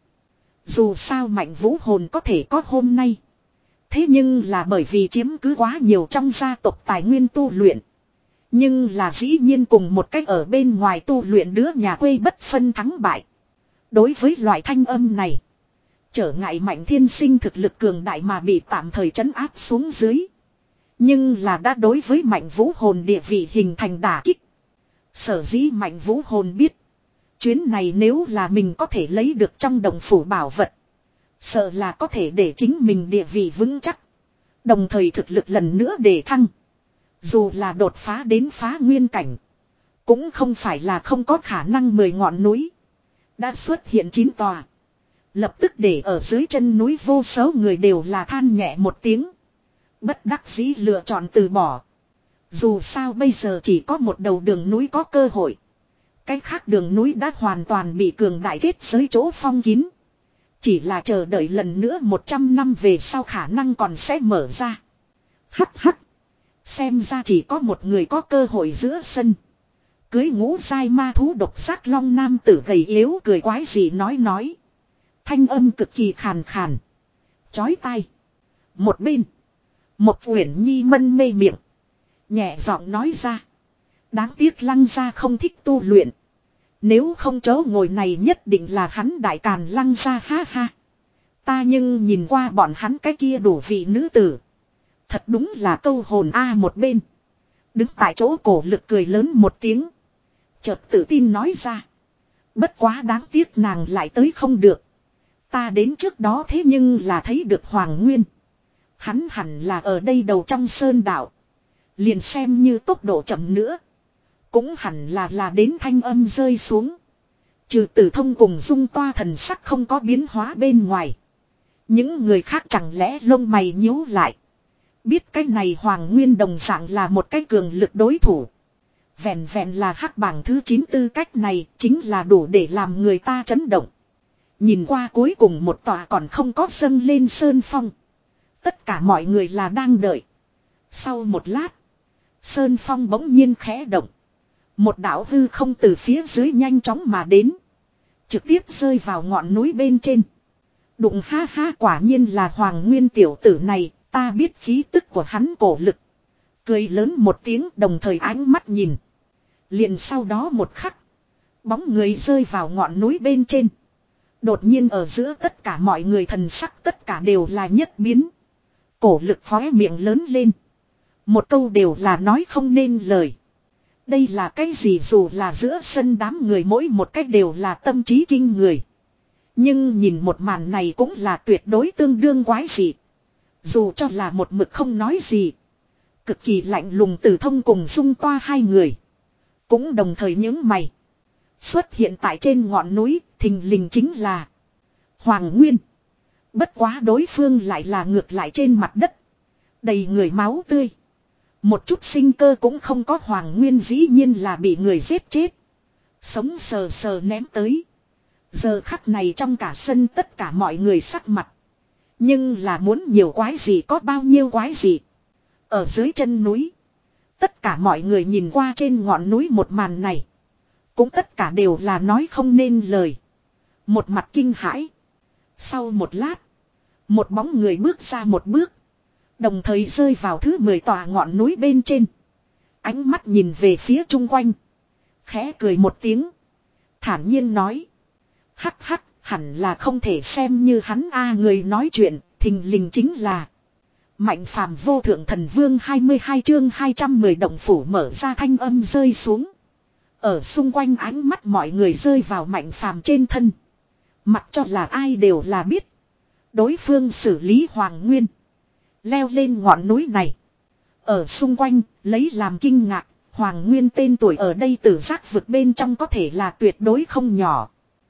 Dù sao Mạnh Vũ Hồn có thể có hôm nay. Thế nhưng là bởi vì chiếm cứ quá nhiều trong gia tộc tài nguyên tu luyện. Nhưng là dĩ nhiên cùng một cách ở bên ngoài tu luyện đứa nhà quê bất phân thắng bại. Đối với loại thanh âm này, trở ngại Mạnh Thiên Sinh thực lực cường đại mà bị tạm thời trấn áp xuống dưới. Nhưng là đã đối với Mạnh Vũ Hồn địa vị hình thành đả kích. Sở dĩ Mạnh Vũ Hồn biết. Chuyến này nếu là mình có thể lấy được trong đồng phủ bảo vật. Sợ là có thể để chính mình địa vị vững chắc. Đồng thời thực lực lần nữa để thăng. Dù là đột phá đến phá nguyên cảnh. Cũng không phải là không có khả năng mười ngọn núi. Đã xuất hiện chín tòa. Lập tức để ở dưới chân núi vô số người đều là than nhẹ một tiếng. Bất đắc dĩ lựa chọn từ bỏ. Dù sao bây giờ chỉ có một đầu đường núi có cơ hội. Cái khác đường núi đã hoàn toàn bị cường đại kết giới chỗ phong kín. Chỉ là chờ đợi lần nữa một trăm năm về sau khả năng còn sẽ mở ra. Hắc hắc. Xem ra chỉ có một người có cơ hội giữa sân. Cưới ngũ giai ma thú độc giác long nam tử gầy yếu cười quái gì nói nói. Thanh âm cực kỳ khàn khàn. Chói tai. Một bên. Một Uyển Nhi mân mê miệng. Nhẹ giọng nói ra. Đáng tiếc Lăng gia không thích tu luyện. Nếu không chỗ ngồi này nhất định là hắn Đại Càn Lăng gia ha ha. Ta nhưng nhìn qua bọn hắn cái kia đủ vị nữ tử. Thật đúng là câu hồn a một bên. Đứng tại chỗ cổ lực cười lớn một tiếng. Chợt tự tin nói ra. Bất quá đáng tiếc nàng lại tới không được. Ta đến trước đó thế nhưng là thấy được Hoàng Nguyên. Hắn hẳn là ở đây đầu trong sơn đảo. Liền xem như tốc độ chậm nữa. Cũng hẳn là là đến thanh âm rơi xuống. Trừ Tử Thông cùng Dung Toa thần sắc không có biến hóa bên ngoài. Những người khác chẳng lẽ lông mày nhíu lại. Biết cái này Hoàng Nguyên đồng dạng là một cái cường lực đối thủ. Vẹn vẹn là hắc bảng thứ chín tư cách này chính là đủ để làm người ta chấn động. Nhìn qua cuối cùng một tòa còn không có dâng lên sơn phong. Tất cả mọi người là đang đợi. Sau một lát. Sơn phong bỗng nhiên khẽ động. Một đạo hư không từ phía dưới nhanh chóng mà đến. Trực tiếp rơi vào ngọn núi bên trên. Đụng ha ha quả nhiên là Hoàng Nguyên tiểu tử này. Ta biết khí tức của hắn cổ lực. Cười lớn một tiếng đồng thời ánh mắt nhìn. Liền sau đó một khắc. Bóng người rơi vào ngọn núi bên trên. Đột nhiên ở giữa tất cả mọi người thần sắc tất cả đều là nhất biến. Cổ lực khóe miệng lớn lên. Một câu đều là nói không nên lời. Đây là cái gì dù là giữa sân đám người mỗi một cách đều là tâm trí kinh người. Nhưng nhìn một màn này cũng là tuyệt đối tương đương quái dị. Dù cho là một mực không nói gì. Cực kỳ lạnh lùng Tử Thông cùng Dung Toa hai người. Cũng đồng thời những mày. Xuất hiện tại trên ngọn núi thình lình chính là Hoàng Nguyên. Bất quá đối phương lại là ngược lại trên mặt đất. Đầy người máu tươi. Một chút sinh cơ cũng không có. Hoàng Nguyên dĩ nhiên là bị người giết chết. Sống sờ sờ ném tới. Giờ khắc này trong cả sân tất cả mọi người sắc mặt. Nhưng là muốn nhiều quái gì có bao nhiêu quái gì. Ở dưới chân núi. Tất cả mọi người nhìn qua trên ngọn núi một màn này. Cũng tất cả đều là nói không nên lời. Một mặt kinh hãi. Sau một lát. Một bóng người bước ra một bước. Đồng thời rơi vào thứ mười tòa ngọn núi bên trên. Ánh mắt nhìn về phía chung quanh. Khẽ cười một tiếng. Thản nhiên nói. Hắc hắc, hẳn là không thể xem như hắn a người nói chuyện, thình lình chính là Mạnh Phàm vô thượng thần vương hai mươi hai chương hai trăm mười động phủ mở ra thanh âm rơi xuống. Ở xung quanh ánh mắt mọi người rơi vào Mạnh Phàm trên thân. Mặc cho là ai đều là biết. Đối phương xử lý Hoàng Nguyên. Leo lên ngọn núi này. Ở xung quanh, lấy làm kinh ngạc, Hoàng Nguyên tên tuổi ở đây từ giác vực bên trong có thể là tuyệt đối không nhỏ.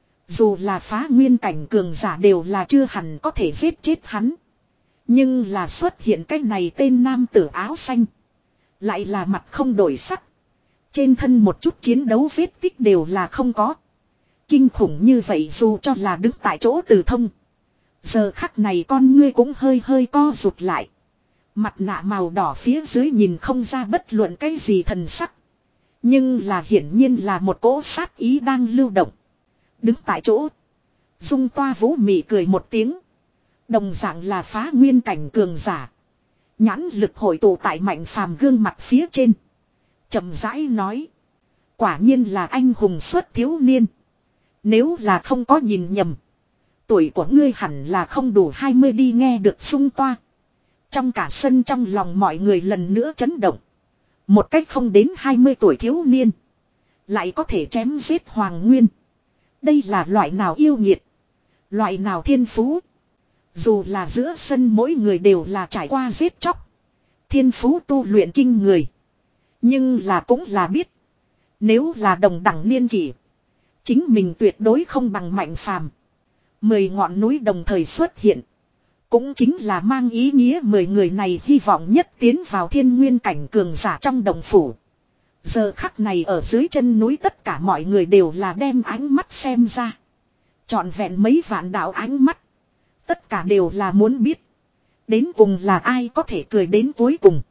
Dù là phá nguyên cảnh cường giả đều là chưa hẳn có thể giết chết hắn. Nhưng là xuất hiện cái này tên nam tử áo xanh. Lại là mặt không đổi sắc. Trên thân một chút chiến đấu vết tích đều là không có. Kinh khủng như vậy dù cho là đứng tại chỗ từ thông. Giờ khắc này con ngươi cũng hơi hơi co rụt lại. Mặt nạ màu đỏ phía dưới nhìn không ra bất luận cái gì thần sắc. Nhưng là hiển nhiên là một cỗ sát ý đang lưu động. Đứng tại chỗ. Dung Toa Vũ mị cười một tiếng. Đồng dạng là phá nguyên cảnh cường giả. Nhãn lực hội tụ tại Mạnh Phàm gương mặt phía trên. Chậm rãi nói. Quả nhiên là anh hùng xuất thiếu niên. Nếu là không có nhìn nhầm. Tuổi của ngươi hẳn là không đủ hai mươi đi nghe được Dung Toa. Trong cả sân trong lòng mọi người lần nữa chấn động. Một cách không đến hai mươi tuổi thiếu niên. Lại có thể chém giết Hoàng Nguyên. Đây là loại nào yêu nghiệt. Loại nào thiên phú. Dù là giữa sân mỗi người đều là trải qua giết chóc. Thiên phú tu luyện kinh người. Nhưng là cũng là biết. Nếu là đồng đẳng niên kỷ. Chính mình tuyệt đối không bằng Mạnh Phàm. Mười ngọn núi đồng thời xuất hiện. Cũng chính là mang ý nghĩa mười người này hy vọng nhất tiến vào thiên nguyên cảnh cường giả trong đồng phủ. Giờ khắc này ở dưới chân núi tất cả mọi người đều là đem ánh mắt xem ra. Trọn vẹn mấy vạn đạo ánh mắt. Tất cả đều là muốn biết. Đến cùng là ai có thể cười đến cuối cùng.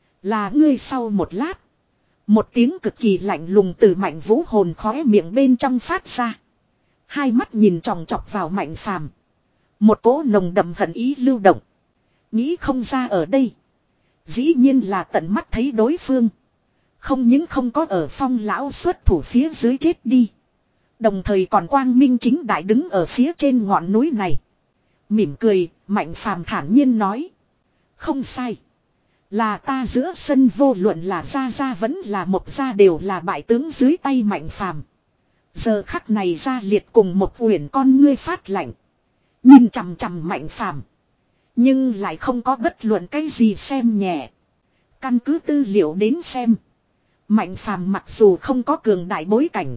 Là ngươi sau một lát. Một tiếng cực kỳ lạnh lùng từ Mạnh Vũ hồn khóe miệng bên trong phát ra. Hai mắt nhìn tròng trọc vào Mạnh Phàm. Một cỗ nồng đậm hận ý lưu động. Nghĩ không ra ở đây. Dĩ nhiên là tận mắt thấy đối phương. Không những không có ở Phong lão xuất thủ phía dưới chết đi. Đồng thời còn quang minh chính đại đứng ở phía trên ngọn núi này. Mỉm cười, Mạnh Phàm thản nhiên nói. Không sai. Là ta giữa sân vô luận là Gia Gia vẫn là Mộc Gia đều là bại tướng dưới tay Mạnh Phàm. Giờ khắc này Gia Liệt cùng một uyển con ngươi phát lạnh. Nhìn chằm chằm Mạnh Phàm. Nhưng lại không có bất luận cái gì xem nhẹ. Căn cứ tư liệu đến xem. Mạnh Phàm mặc dù không có cường đại bối cảnh.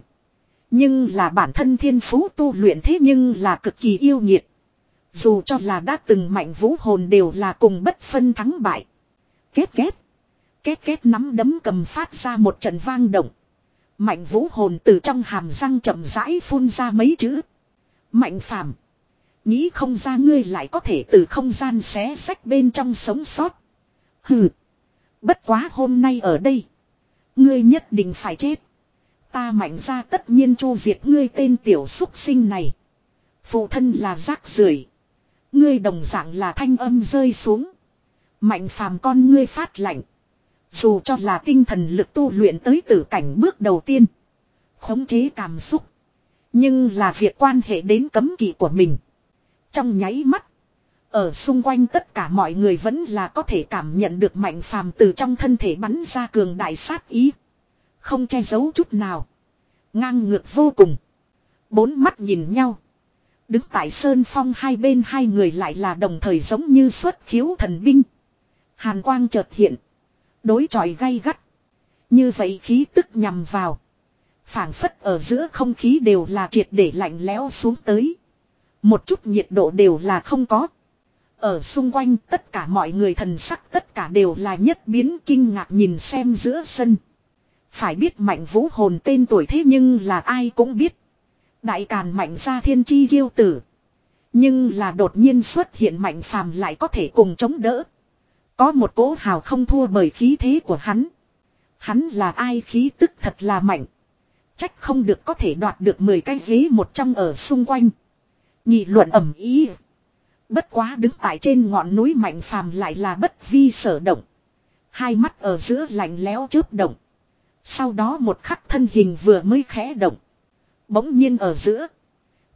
Nhưng là bản thân thiên phú tu luyện thế nhưng là cực kỳ yêu nghiệt. Dù cho là đã từng Mạnh Vũ hồn đều là cùng bất phân thắng bại. Két két. Két két nắm đấm cầm phát ra một trận vang động. Mạnh Vũ hồn từ trong hàm răng chậm rãi phun ra mấy chữ. Mạnh Phàm. Nghĩ không ra ngươi lại có thể từ không gian xé xách bên trong sống sót. Hừ. Bất quá hôm nay ở đây. Ngươi nhất định phải chết. Ta Mạnh ra tất nhiên chu diệt ngươi tên tiểu súc sinh này. Phụ thân là rác rưởi. Ngươi đồng dạng là thanh âm rơi xuống. Mạnh Phàm con ngươi phát lạnh. Dù cho là tinh thần lực tu luyện tới tử cảnh bước đầu tiên. Khống chế cảm xúc. Nhưng là việc quan hệ đến cấm kỵ của mình. Trong nháy mắt. Ở xung quanh tất cả mọi người vẫn là có thể cảm nhận được Mạnh Phàm từ trong thân thể bắn ra cường đại sát ý. Không che giấu chút nào. Ngang ngược vô cùng. Bốn mắt nhìn nhau. Đứng tại sơn phong hai bên hai người lại là đồng thời giống như xuất khiếu thần binh. Hàn quang chợt hiện. Đối chọi gay gắt. Như vậy khí tức nhằm vào. Phảng phất ở giữa không khí đều là triệt để lạnh lẽo xuống tới. Một chút nhiệt độ đều là không có. Ở xung quanh tất cả mọi người thần sắc tất cả đều là nhất biến kinh ngạc nhìn xem giữa sân. Phải biết Mạnh Vũ hồn tên tuổi thế nhưng là ai cũng biết. Đại Càn Mạnh gia thiên chi kiêu tử. Nhưng là đột nhiên xuất hiện Mạnh Phàm lại có thể cùng chống đỡ. Có một cỗ hào không thua bởi khí thế của hắn. Hắn là ai khí tức thật là mạnh. Trách không được có thể đoạt được mười cái ghế một trong ở xung quanh. Nghị luận ầm ý. Bất quá đứng tại trên ngọn núi Mạnh Phàm lại là bất vi sở động. Hai mắt ở giữa lạnh lẽo chớp động. Sau đó một khắc thân hình vừa mới khẽ động. Bỗng nhiên ở giữa.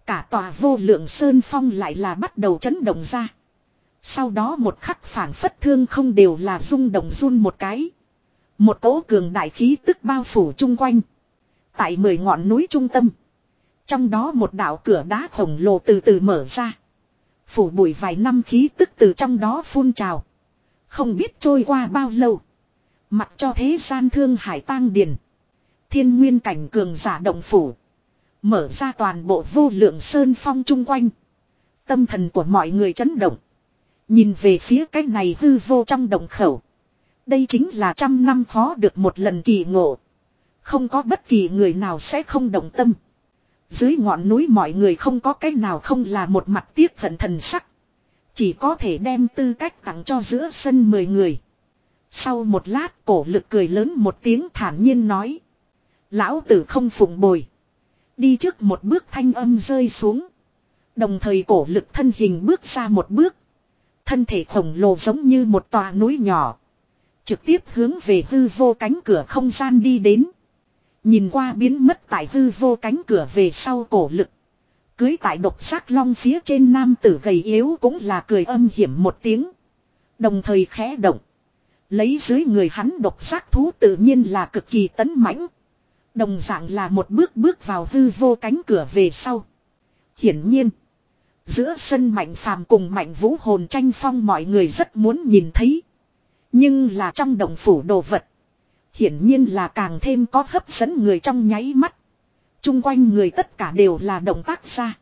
Cả tòa vô lượng sơn phong lại là bắt đầu chấn động ra. Sau đó một khắc phảng phất thương không đều là rung động run một cái. Một cỗ cường đại khí tức bao phủ chung quanh. Tại mười ngọn núi trung tâm. Trong đó một đạo cửa đá khổng lồ từ từ mở ra. Phủ bụi vài năm khí tức từ trong đó phun trào. Không biết trôi qua bao lâu. Mặc cho thế gian thương hải tang điền. Thiên nguyên cảnh cường giả động phủ. Mở ra toàn bộ vô lượng sơn phong chung quanh. Tâm thần của mọi người chấn động. Nhìn về phía cái này hư vô trong động khẩu. Đây chính là trăm năm khó được một lần kỳ ngộ. Không có bất kỳ người nào sẽ không động tâm. Dưới ngọn núi mọi người không có cái nào không là một mặt tiếc hận thần sắc. Chỉ có thể đem tư cách tặng cho giữa sân mười người. Sau một lát cổ lực cười lớn một tiếng thản nhiên nói. Lão tử không phụng bồi. Đi trước một bước thanh âm rơi xuống. Đồng thời cổ lực thân hình bước ra một bước. Thân thể khổng lồ giống như một tòa núi nhỏ. Trực tiếp hướng về hư vô cánh cửa không gian đi đến. Nhìn qua biến mất tại hư vô cánh cửa về sau cổ lực. Cưới tại độc giác long phía trên nam tử gầy yếu cũng là cười âm hiểm một tiếng. Đồng thời khẽ động. Lấy dưới người hắn độc giác thú tự nhiên là cực kỳ tấn mãnh. Đồng dạng là một bước bước vào hư vô cánh cửa về sau. Hiển nhiên. Giữa sân Mạnh Phàm cùng Mạnh Vũ hồn tranh phong mọi người rất muốn nhìn thấy. Nhưng là trong động phủ đồ vật. Hiển nhiên là càng thêm có hấp dẫn người trong nháy mắt. Trung quanh người tất cả đều là động tác ra.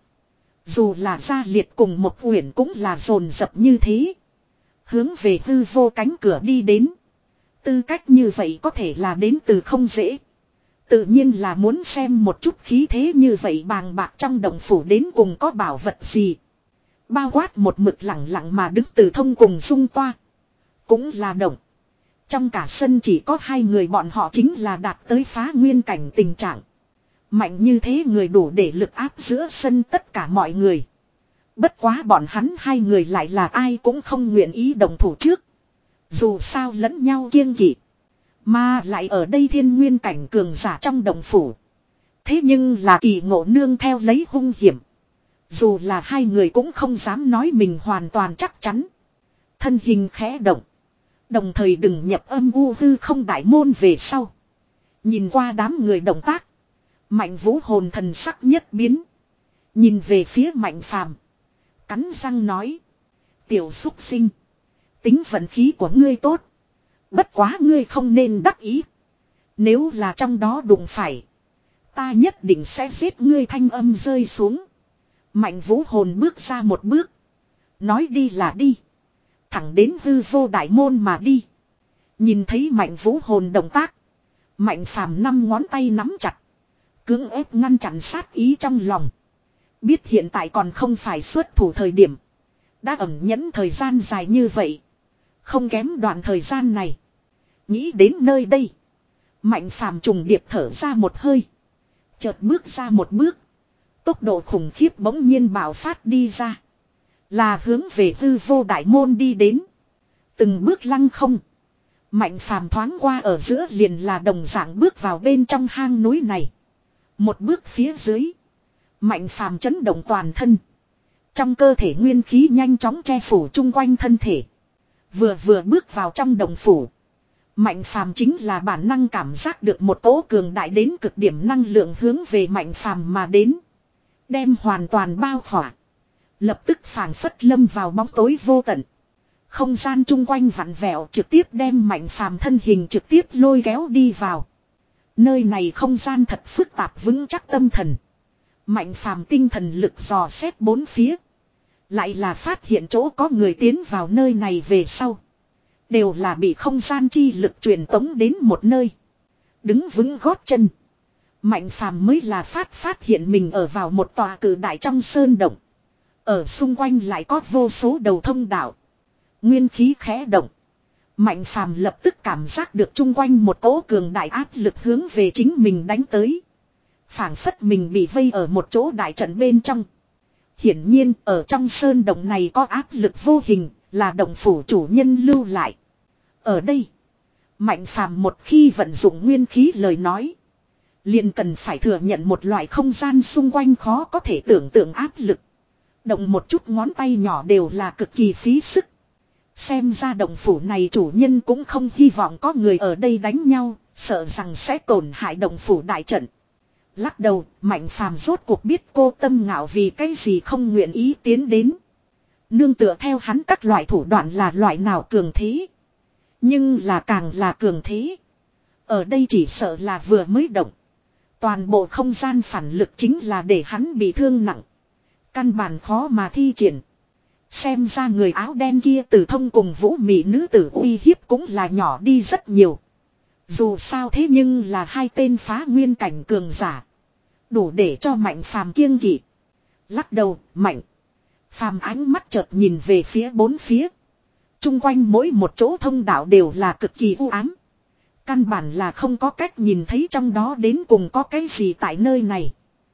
Dù là gia liệt cùng một uyển cũng là dồn dập như thế. Hướng về hư vô cánh cửa đi đến. Tư cách như vậy có thể là đến từ không dễ. Tự nhiên là muốn xem một chút khí thế như vậy bàng bạc trong động phủ đến cùng có bảo vật gì. Bao quát một mực lặng lặng mà đứng từ thông cùng dung toa. Cũng là động. Trong cả sân chỉ có hai người bọn họ chính là đạt tới phá nguyên cảnh tình trạng. Mạnh như thế người đủ để lực áp giữa sân tất cả mọi người. Bất quá bọn hắn hai người lại là ai cũng không nguyện ý đồng thủ trước. Dù sao lẫn nhau kiêng kỵ. Mà lại ở đây thiên nguyên cảnh cường giả trong đồng phủ. Thế nhưng là kỳ ngộ nương theo lấy hung hiểm. Dù là hai người cũng không dám nói mình hoàn toàn chắc chắn. Thân hình khẽ động. Đồng thời đừng nhập âm u hư không đại môn về sau. Nhìn qua đám người động tác. Mạnh Vũ hồn thần sắc nhất biến. Nhìn về phía Mạnh Phàm, cắn răng nói. Tiểu xúc sinh. Tính vận khí của ngươi tốt. Bất quá ngươi không nên đắc ý. Nếu là trong đó đụng phải. Ta nhất định sẽ giết ngươi thanh âm rơi xuống. Mạnh Vũ hồn bước ra một bước. Nói đi là đi. Thẳng đến hư vô đại môn mà đi. Nhìn thấy Mạnh Vũ hồn động tác. Mạnh Phàm năm ngón tay nắm chặt. Cưỡng ép ngăn chặn sát ý trong lòng. Biết hiện tại còn không phải xuất thủ thời điểm. Đã ẩn nhẫn thời gian dài như vậy. Không kém đoạn thời gian này. Nghĩ đến nơi đây. Mạnh Phàm trùng điệp thở ra một hơi. Chợt bước ra một bước. Tốc độ khủng khiếp bỗng nhiên bạo phát đi ra. Là hướng về hư vô đại môn đi đến. Từng bước lăng không. Mạnh Phàm thoáng qua ở giữa liền là đồng dạng bước vào bên trong hang núi này. Một bước phía dưới. Mạnh Phàm chấn động toàn thân. Trong cơ thể nguyên khí nhanh chóng che phủ chung quanh thân thể. Vừa vừa bước vào trong đồng phủ. Mạnh Phàm chính là bản năng cảm giác được một cỗ cường đại đến cực điểm năng lượng hướng về Mạnh Phàm mà đến. Đem hoàn toàn bao khỏa. Lập tức phảng phất lâm vào bóng tối vô tận. Không gian chung quanh vặn vẹo trực tiếp đem Mạnh Phàm thân hình trực tiếp lôi kéo đi vào. Nơi này không gian thật phức tạp vững chắc tâm thần. Mạnh Phàm tinh thần lực dò xét bốn phía. Lại là phát hiện chỗ có người tiến vào nơi này về sau. Đều là bị không gian chi lực truyền tống đến một nơi. Đứng vững gót chân. Mạnh Phàm mới là phát phát hiện mình ở vào một tòa cử đại trong sơn động. Ở xung quanh lại có vô số đầu thông đạo. Nguyên khí khẽ động. Mạnh Phàm lập tức cảm giác được chung quanh một cỗ cường đại áp lực hướng về chính mình đánh tới. Phảng phất mình bị vây ở một chỗ đại trận bên trong. Hiển nhiên ở trong sơn động này có áp lực vô hình, là động phủ chủ nhân lưu lại. Ở đây, Mạnh Phàm một khi vận dụng nguyên khí lời nói, liền cần phải thừa nhận một loại không gian xung quanh khó có thể tưởng tượng áp lực. Động một chút ngón tay nhỏ đều là cực kỳ phí sức. Xem ra động phủ này chủ nhân cũng không hy vọng có người ở đây đánh nhau, sợ rằng sẽ tổn hại động phủ đại trận. Lắc đầu, Mạnh Phàm rốt cuộc biết cô Tâm Ngạo vì cái gì không nguyện ý tiến đến. Nương tựa theo hắn các loại thủ đoạn là loại nào cường thế. Nhưng là càng là cường thế. Ở đây chỉ sợ là vừa mới động. Toàn bộ không gian phản lực chính là để hắn bị thương nặng. Căn bản khó mà thi triển. Xem ra người áo đen kia từ thông cùng vũ mị nữ tử uy hiếp cũng là nhỏ đi rất nhiều. Dù sao thế nhưng là hai tên phá nguyên cảnh cường giả. Đủ để cho Mạnh Phàm kiêng kỵ. Lắc đầu, Mạnh Phàm ánh mắt chợt nhìn về phía bốn phía. Trung quanh mỗi một chỗ thông đạo đều là cực kỳ u ám. Căn bản là không có cách nhìn thấy trong đó đến cùng có cái gì tại nơi này.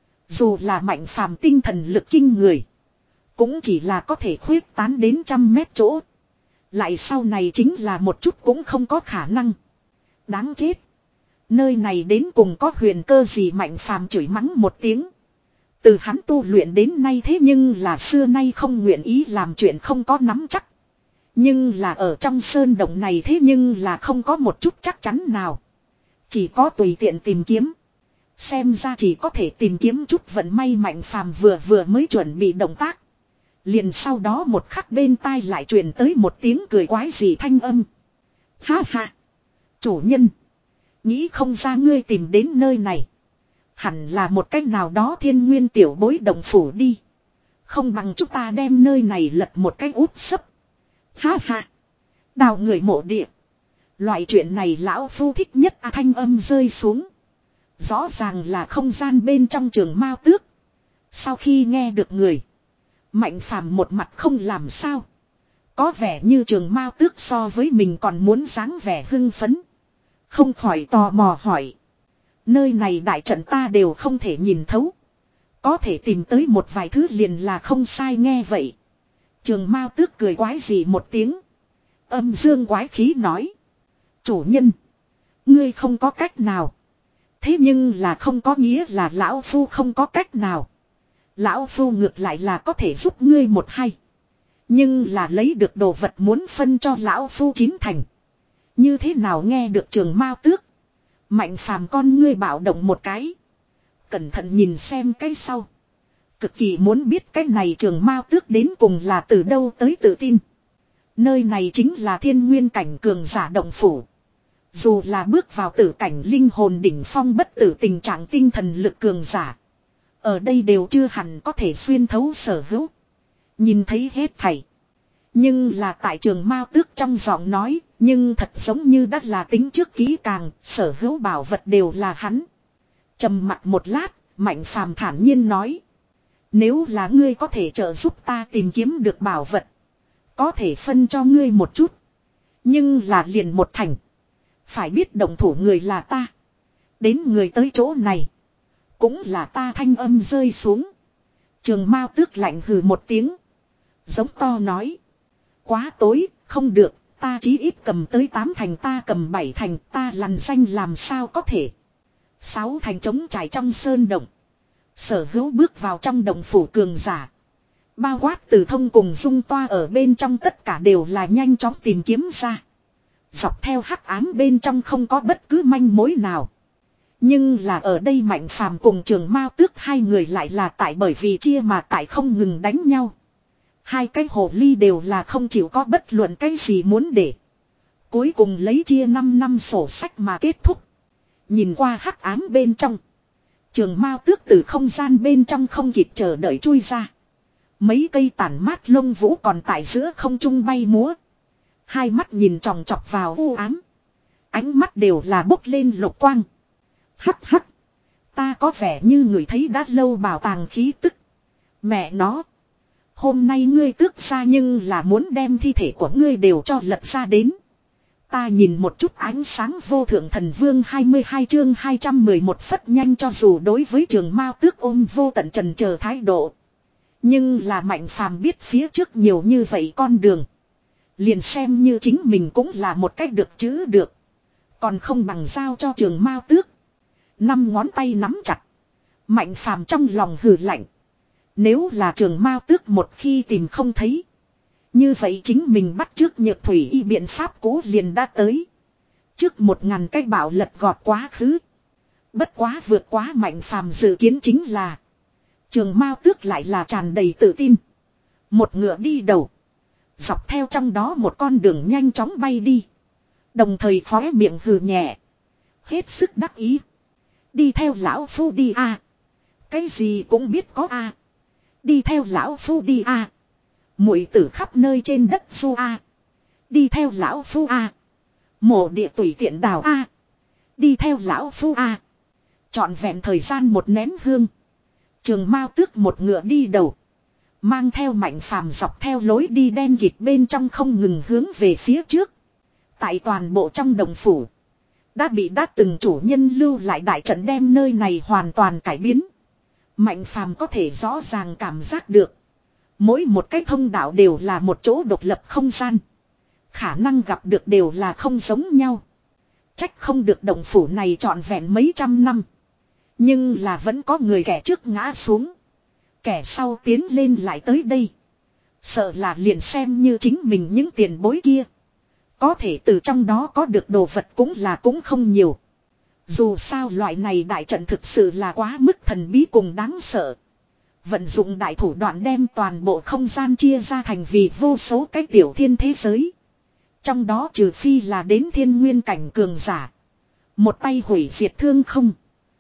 Dù là Mạnh Phàm tinh thần lực kinh người. Cũng chỉ là có thể khuyết tán đến trăm mét chỗ. Lại sau này chính là một chút cũng không có khả năng. Đáng chết. Nơi này đến cùng có huyền cơ gì Mạnh Phàm chửi mắng một tiếng. Từ hắn tu luyện đến nay thế nhưng là xưa nay không nguyện ý làm chuyện không có nắm chắc. Nhưng là ở trong sơn động này thế nhưng là không có một chút chắc chắn nào. Chỉ có tùy tiện tìm kiếm. Xem ra chỉ có thể tìm kiếm chút vận may Mạnh Phàm vừa vừa mới chuẩn bị động tác. Liền sau đó một khắc bên tai lại truyền tới một tiếng cười quái dị thanh âm. Ha ha. Chủ nhân. Nghĩ không ra ngươi tìm đến nơi này. Hẳn là một cách nào đó thiên nguyên tiểu bối động phủ đi. Không bằng chúng ta đem nơi này lật một cách úp sấp. Ha ha. Đào người mộ địa. Loại chuyện này lão phu thích nhất à, thanh âm rơi xuống. Rõ ràng là không gian bên trong trường Mao Tước. Sau khi nghe được người. Mạnh Phàm một mặt không làm sao. Có vẻ như trường Mao Tước so với mình còn muốn dáng vẻ hưng phấn. Không khỏi tò mò hỏi. Nơi này đại trận ta đều không thể nhìn thấu. Có thể tìm tới một vài thứ liền là không sai nghe vậy. Trường Mao Tước cười quái gì một tiếng. Âm dương quái khí nói. Chủ nhân. Ngươi không có cách nào. Thế nhưng là không có nghĩa là lão phu không có cách nào. Lão phu ngược lại là có thể giúp ngươi một hay. Nhưng là lấy được đồ vật muốn phân cho lão phu chín thành. Như thế nào nghe được trường Mao Tước. Mạnh Phàm con ngươi bạo động một cái. Cẩn thận nhìn xem cái sau. Cực kỳ muốn biết cái này trường Mao Tước đến cùng là từ đâu tới tự tin. Nơi này chính là thiên nguyên cảnh cường giả động phủ. Dù là bước vào tử cảnh linh hồn đỉnh phong bất tử tình trạng tinh thần lực cường giả. Ở đây đều chưa hẳn có thể xuyên thấu sở hữu. Nhìn thấy hết thảy. Nhưng là tại trường Mao Tước trong giọng nói. Nhưng thật giống như đã là tính trước kỹ càng. Sở hữu bảo vật đều là hắn. Trầm mặt một lát. Mạnh Phàm thản nhiên nói. Nếu là ngươi có thể trợ giúp ta tìm kiếm được bảo vật. Có thể phân cho ngươi một chút. Nhưng là liền một thành. Phải biết động thủ người là ta. Đến người tới chỗ này. Cũng là ta thanh âm rơi xuống. Trường Mao Tước lạnh hừ một tiếng. Giống to nói. Quá tối, không được, ta chí ít cầm tới tám thành ta cầm bảy thành ta lằn danh làm sao có thể. Sáu thành trống trải trong sơn động. Sở hữu bước vào trong động phủ cường giả. Bao quát từ thông cùng dung toa ở bên trong tất cả đều là nhanh chóng tìm kiếm ra. Dọc theo hắc ám bên trong không có bất cứ manh mối nào. Nhưng là ở đây Mạnh Phàm cùng trường Mao Tước hai người lại là tại bởi vì chia mà tại không ngừng đánh nhau. Hai cái hồ ly đều là không chịu có bất luận cái gì muốn để. Cuối cùng lấy chia năm năm sổ sách mà kết thúc. Nhìn qua hắc ám bên trong. Trường Mao Tước từ không gian bên trong không kịp chờ đợi chui ra. Mấy cây tản mát lông vũ còn tại giữa không trung bay múa. Hai mắt nhìn tròng trọc vào u ám. Ánh mắt đều là bốc lên lục quang. Hắc hắc. Ta có vẻ như người thấy đã lâu bảo tàng khí tức. Mẹ nó. Hôm nay ngươi tước ra nhưng là muốn đem thi thể của ngươi đều cho lật ra đến. Ta nhìn một chút ánh sáng vô thượng thần vương hai mươi hai chương hai trăm mười một phất nhanh cho dù đối với trường Mao Tước ôm vô tận trần chờ thái độ. Nhưng là Mạnh Phàm biết phía trước nhiều như vậy con đường. Liền xem như chính mình cũng là một cách được chữ được. Còn không bằng giao cho trường Mao Tước. Năm ngón tay nắm chặt. Mạnh phàm trong lòng hừ lạnh. Nếu là Trường Mao Tước một khi tìm không thấy. Như vậy chính mình bắt trước Nhược Thủy y biện pháp cũ liền đã tới. Trước một ngàn cái bạo lật gọt quá khứ. Bất quá vượt quá Mạnh phàm dự kiến chính là. Trường Mao Tước lại là tràn đầy tự tin. Một ngựa đi đầu. Dọc theo trong đó một con đường nhanh chóng bay đi. Đồng thời khóe miệng hừ nhẹ. Hết sức đắc ý. Đi theo lão phu đi a. À. Cái gì cũng biết có a. À. Đi theo lão phu đi a. À. Muội tử khắp nơi trên đất du a. À. Đi theo lão phu a. À. Mộ địa tùy tiện đào a. À. Đi theo lão phu a. À. Trọn vẹn thời gian một nén hương. Trường Mao Tước một ngựa đi đầu. Mang theo Mạnh phàm dọc theo lối đi đen kịt bên trong không ngừng hướng về phía trước. Tại toàn bộ trong đồng phủ. Đã bị đã từng chủ nhân lưu lại đại trận đem nơi này hoàn toàn cải biến. Mạnh phàm có thể rõ ràng cảm giác được. Mỗi một cái thông đạo đều là một chỗ độc lập không gian. Khả năng gặp được đều là không giống nhau. Trách không được đồng phủ này trọn vẹn mấy trăm năm. Nhưng là vẫn có người kẻ trước ngã xuống. Kẻ sau tiến lên lại tới đây. Sợ là liền xem như chính mình những tiền bối kia. Có thể từ trong đó có được đồ vật cũng là cũng không nhiều. Dù sao loại này đại trận thực sự là quá mức thần bí cùng đáng sợ. Vận dụng đại thủ đoạn đem toàn bộ không gian chia ra thành vì vô số cái tiểu thiên thế giới. Trong đó trừ phi là đến thiên nguyên cảnh cường giả. Một tay hủy diệt thương không.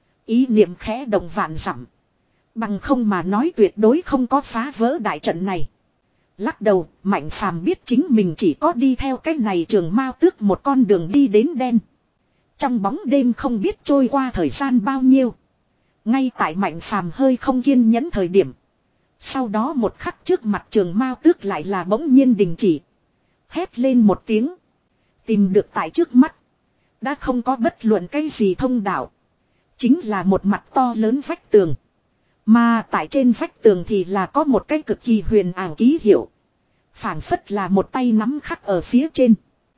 Ý niệm khẽ động vạn dặm. Bằng không mà nói tuyệt đối không có phá vỡ đại trận này. Lắc đầu, Mạnh phàm biết chính mình chỉ có đi theo cái này Trường Mao Tước một con đường đi đến đen. Trong bóng đêm không biết trôi qua thời gian bao nhiêu. Ngay tại Mạnh phàm hơi không kiên nhẫn thời điểm. Sau đó một khắc trước mặt Trường Mao Tước lại là bỗng nhiên đình chỉ. Hét lên một tiếng. Tìm được tại trước mắt. Đã không có bất luận cái gì thông đạo. Chính là một mặt to lớn vách tường. Mà tại trên vách tường thì là có một cái cực kỳ huyền ảo ký hiệu. Phảng phất là một tay nắm khắc ở phía trên.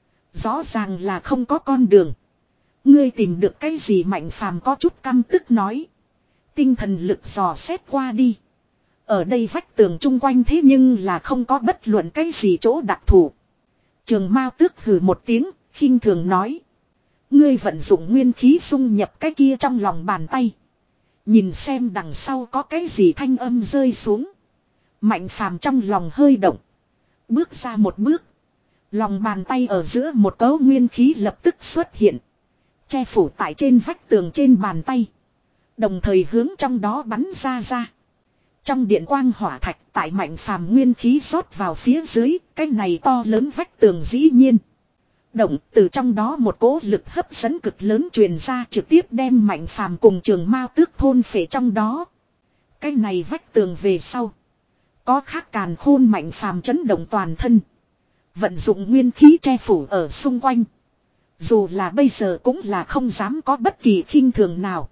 Rõ ràng là không có con đường. Ngươi tìm được cái gì? Mạnh phàm có chút căm tức nói. Tinh thần lực dò xét qua đi. Ở đây vách tường chung quanh thế nhưng là không có bất luận cái gì chỗ đặc thù. Trường Mao Tước hừ một tiếng, khinh thường nói. Ngươi vận dụng nguyên khí xung nhập cái kia trong lòng bàn tay. Nhìn xem đằng sau có cái gì thanh âm rơi xuống. Mạnh phàm trong lòng hơi động. Bước ra một bước. Lòng bàn tay ở giữa một cấu nguyên khí lập tức xuất hiện. Che phủ tại trên vách tường trên bàn tay. Đồng thời hướng trong đó bắn ra ra. Trong điện quang hỏa thạch tại Mạnh phàm nguyên khí rót vào phía dưới. Cái này to lớn vách tường dĩ nhiên. Động từ trong đó một cỗ lực hấp dẫn cực lớn truyền ra trực tiếp đem Mạnh phàm cùng Trường Mao Tước thôn phệ trong đó. Cái này vách tường về sau. Có khắc càn khôn Mạnh phàm chấn động toàn thân. Vận dụng nguyên khí che phủ ở xung quanh. Dù là bây giờ cũng là không dám có bất kỳ khinh thường nào.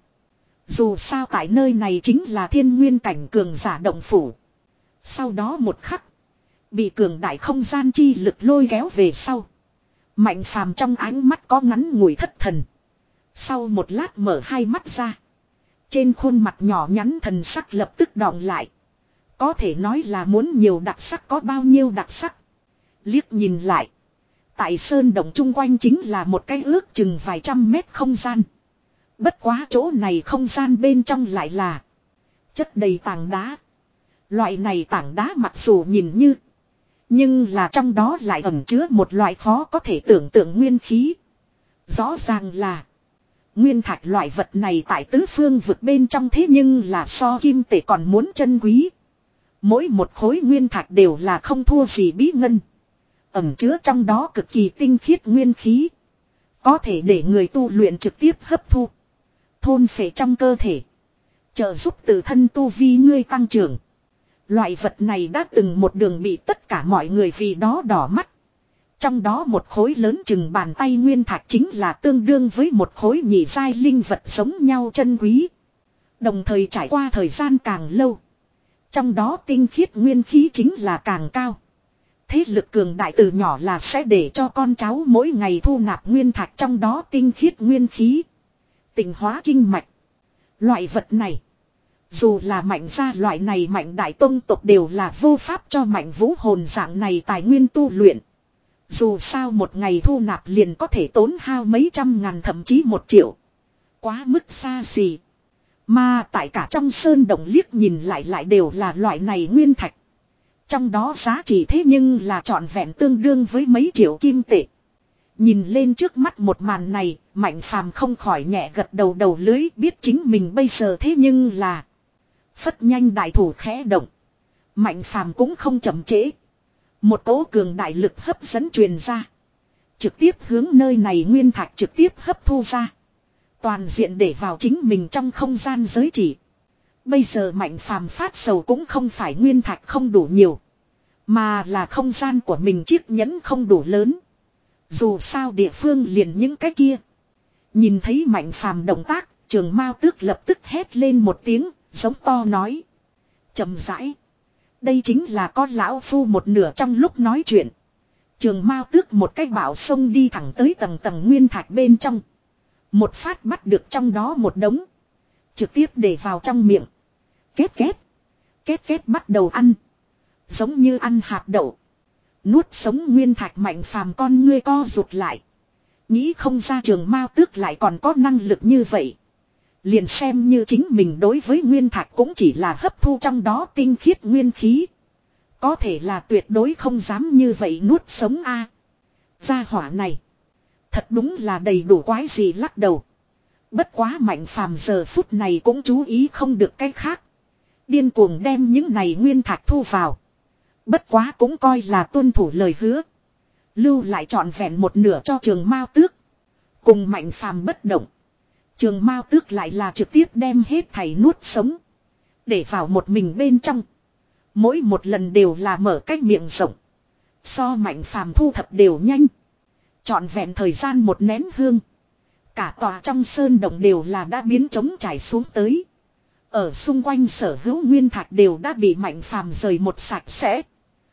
Dù sao tại nơi này chính là thiên nguyên cảnh cường giả động phủ. Sau đó một khắc. Bị cường đại không gian chi lực lôi kéo về sau. Mạnh phàm trong ánh mắt có ngắn ngủi thất thần. Sau một lát mở hai mắt ra. Trên khuôn mặt nhỏ nhắn thần sắc lập tức đọng lại. Có thể nói là muốn nhiều đặc sắc có bao nhiêu đặc sắc. Liếc nhìn lại. Tại sơn động chung quanh chính là một cái ước chừng vài trăm mét không gian. Bất quá chỗ này không gian bên trong lại là chất đầy tảng đá. Loại này tảng đá mặc dù nhìn như, nhưng là trong đó lại ẩn chứa một loại khó có thể tưởng tượng nguyên khí. Rõ ràng là nguyên thạch loại vật này tại tứ phương vực bên trong thế nhưng là so kim tệ còn muốn chân quý. Mỗi một khối nguyên thạch đều là không thua gì bí ngân. Ẩn chứa trong đó cực kỳ tinh khiết nguyên khí. Có thể để người tu luyện trực tiếp hấp thu. Thôn phệ trong cơ thể. Trợ giúp tự thân tu vi ngươi tăng trưởng. Loại vật này đã từng một đường bị tất cả mọi người vì đó đỏ mắt. Trong đó một khối lớn chừng bàn tay nguyên thạch chính là tương đương với một khối nhị giai linh vật giống nhau chân quý. Đồng thời trải qua thời gian càng lâu. Trong đó tinh khiết nguyên khí chính là càng cao. Thế lực cường đại từ nhỏ là sẽ để cho con cháu mỗi ngày thu nạp nguyên thạch trong đó tinh khiết nguyên khí. Tịnh hóa kinh mạch. Loại vật này. Dù là mạnh gia loại này mạnh đại tông tộc đều là vô pháp cho mạnh vũ hồn dạng này tài nguyên tu luyện. Dù sao một ngày thu nạp liền có thể tốn hao mấy trăm ngàn thậm chí một triệu. Quá mức xa xỉ. Mà tại cả trong sơn động liếc nhìn lại lại đều là loại này nguyên thạch. Trong đó giá trị thế nhưng là trọn vẹn tương đương với mấy triệu kim tệ. Nhìn lên trước mắt một màn này, Mạnh Phàm không khỏi nhẹ gật đầu đầu lưới biết chính mình bây giờ thế nhưng là. Phất nhanh đại thủ khẽ động. Mạnh Phàm cũng không chậm trễ. Một cỗ cường đại lực hấp dẫn truyền ra. Trực tiếp hướng nơi này nguyên thạch trực tiếp hấp thu ra. Toàn diện để vào chính mình trong không gian giới chỉ. Bây giờ Mạnh Phàm phát sầu cũng không phải nguyên thạch không đủ nhiều. Mà là không gian của mình chiếc nhẫn không đủ lớn. Dù sao địa phương liền những cái kia. Nhìn thấy Mạnh Phàm động tác, Trường Mao Tước lập tức hét lên một tiếng, giống to nói. Chậm rãi. Đây chính là con lão phu một nửa trong lúc nói chuyện. Trường Mao Tước một cái bảo xông đi thẳng tới tầng tầng nguyên thạch bên trong. Một phát bắt được trong đó một đống. Trực tiếp để vào trong miệng. Kết kết. Kết kết bắt đầu ăn. Giống như ăn hạt đậu. Nuốt sống nguyên thạch Mạnh Phàm con ngươi co rụt lại. Nghĩ không ra Trường Mao Tước lại còn có năng lực như vậy. Liền xem như chính mình đối với nguyên thạch cũng chỉ là hấp thu trong đó tinh khiết nguyên khí. Có thể là tuyệt đối không dám như vậy nuốt sống a. Gia hỏa này. Thật đúng là đầy đủ quái gì lắc đầu. Bất quá Mạnh Phàm giờ phút này cũng chú ý không được cái khác. Điên cuồng đem những này nguyên thạch thu vào. Bất quá cũng coi là tuân thủ lời hứa. Lưu lại trọn vẹn một nửa cho Trường Mao Tước. Cùng Mạnh Phàm bất động. Trường Mao Tước lại là trực tiếp đem hết thảy nuốt sống. Để vào một mình bên trong. Mỗi một lần đều là mở cái miệng rộng. So Mạnh Phàm thu thập đều nhanh. Trọn vẹn thời gian một nén hương. Cả tòa trong sơn động đều là đã biến trống trải xuống tới. Ở xung quanh sở hữu nguyên thạch đều đã bị Mạnh Phàm rời một sạch sẽ.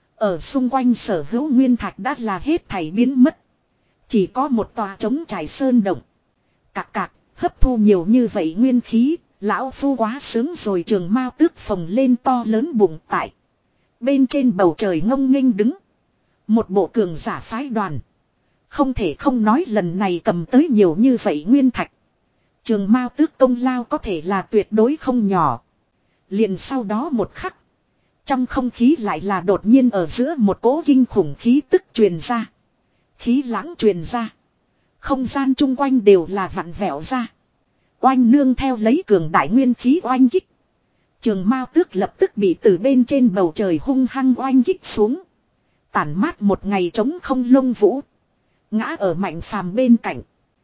Ở xung quanh sở hữu nguyên thạch đã là hết thảy biến mất. Chỉ có một tòa trống trải sơn động. Cạc cạc, hấp thu nhiều như vậy nguyên khí, lão phu quá sướng rồi. Trường Mao Tước phồng lên to lớn bụng tại. Bên trên bầu trời ngông nghênh đứng. Một bộ cường giả phái đoàn. Không thể không nói lần này cầm tới nhiều như vậy nguyên thạch. Trường Mao Tước công lao có thể là tuyệt đối không nhỏ. Liền sau đó một khắc. Trong không khí lại là đột nhiên ở giữa một cỗ kinh khủng khí tức truyền ra. Khí lãng truyền ra. Không gian chung quanh đều là vặn vẹo ra. Oanh nương theo lấy cường đại nguyên khí oanh kích. Trường Mao Tước lập tức bị từ bên trên bầu trời hung hăng oanh kích xuống. Tản mát một ngày trống không lông vũ. Ngã ở Mạnh Phàm bên cạnh.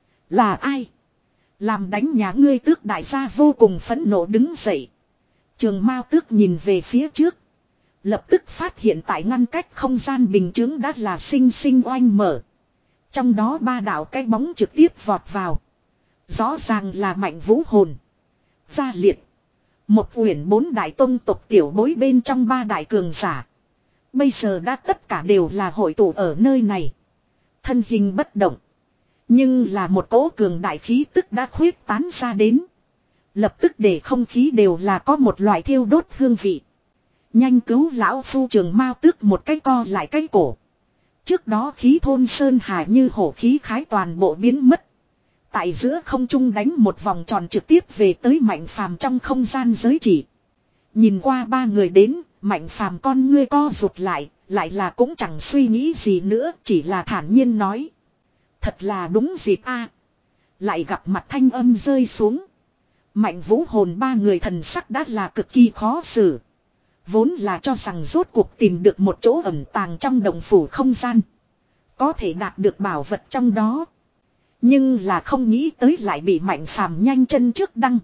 Là ai? Làm đánh nhà ngươi Tước đại gia vô cùng phẫn nộ đứng dậy. Trường Mao Tước nhìn về phía trước. Lập tức phát hiện tại ngăn cách không gian bình chứng đã là sinh sinh oanh mở. Trong đó ba đạo cái bóng trực tiếp vọt vào. Rõ ràng là Mạnh Vũ hồn. Gia liệt. Một uyển bốn đại tông tộc tiểu bối bên trong ba đại cường giả. Bây giờ đã tất cả đều là hội tụ ở nơi này. Thân hình bất động. Nhưng là một cỗ cường đại khí tức đã khuyết tán ra đến. Lập tức để không khí đều là có một loại thiêu đốt hương vị. Nhanh cứu lão phu. Trường Mao Tước một cái co lại cái cổ. Trước đó khí thôn sơn hà như hổ khí khái toàn bộ biến mất. Tại giữa không trung đánh một vòng tròn trực tiếp về tới Mạnh Phàm trong không gian giới chỉ. Nhìn qua ba người đến, Mạnh Phàm con ngươi co rụt lại, lại là cũng chẳng suy nghĩ gì nữa, chỉ là thản nhiên nói. Thật là đúng dịp a. Lại gặp mặt thanh âm rơi xuống. Mạnh Vũ hồn ba người thần sắc đã là cực kỳ khó xử. Vốn là cho rằng rốt cuộc tìm được một chỗ ẩn tàng trong đồng phủ không gian. Có thể đạt được bảo vật trong đó. Nhưng là không nghĩ tới lại bị Mạnh Phàm nhanh chân trước đăng.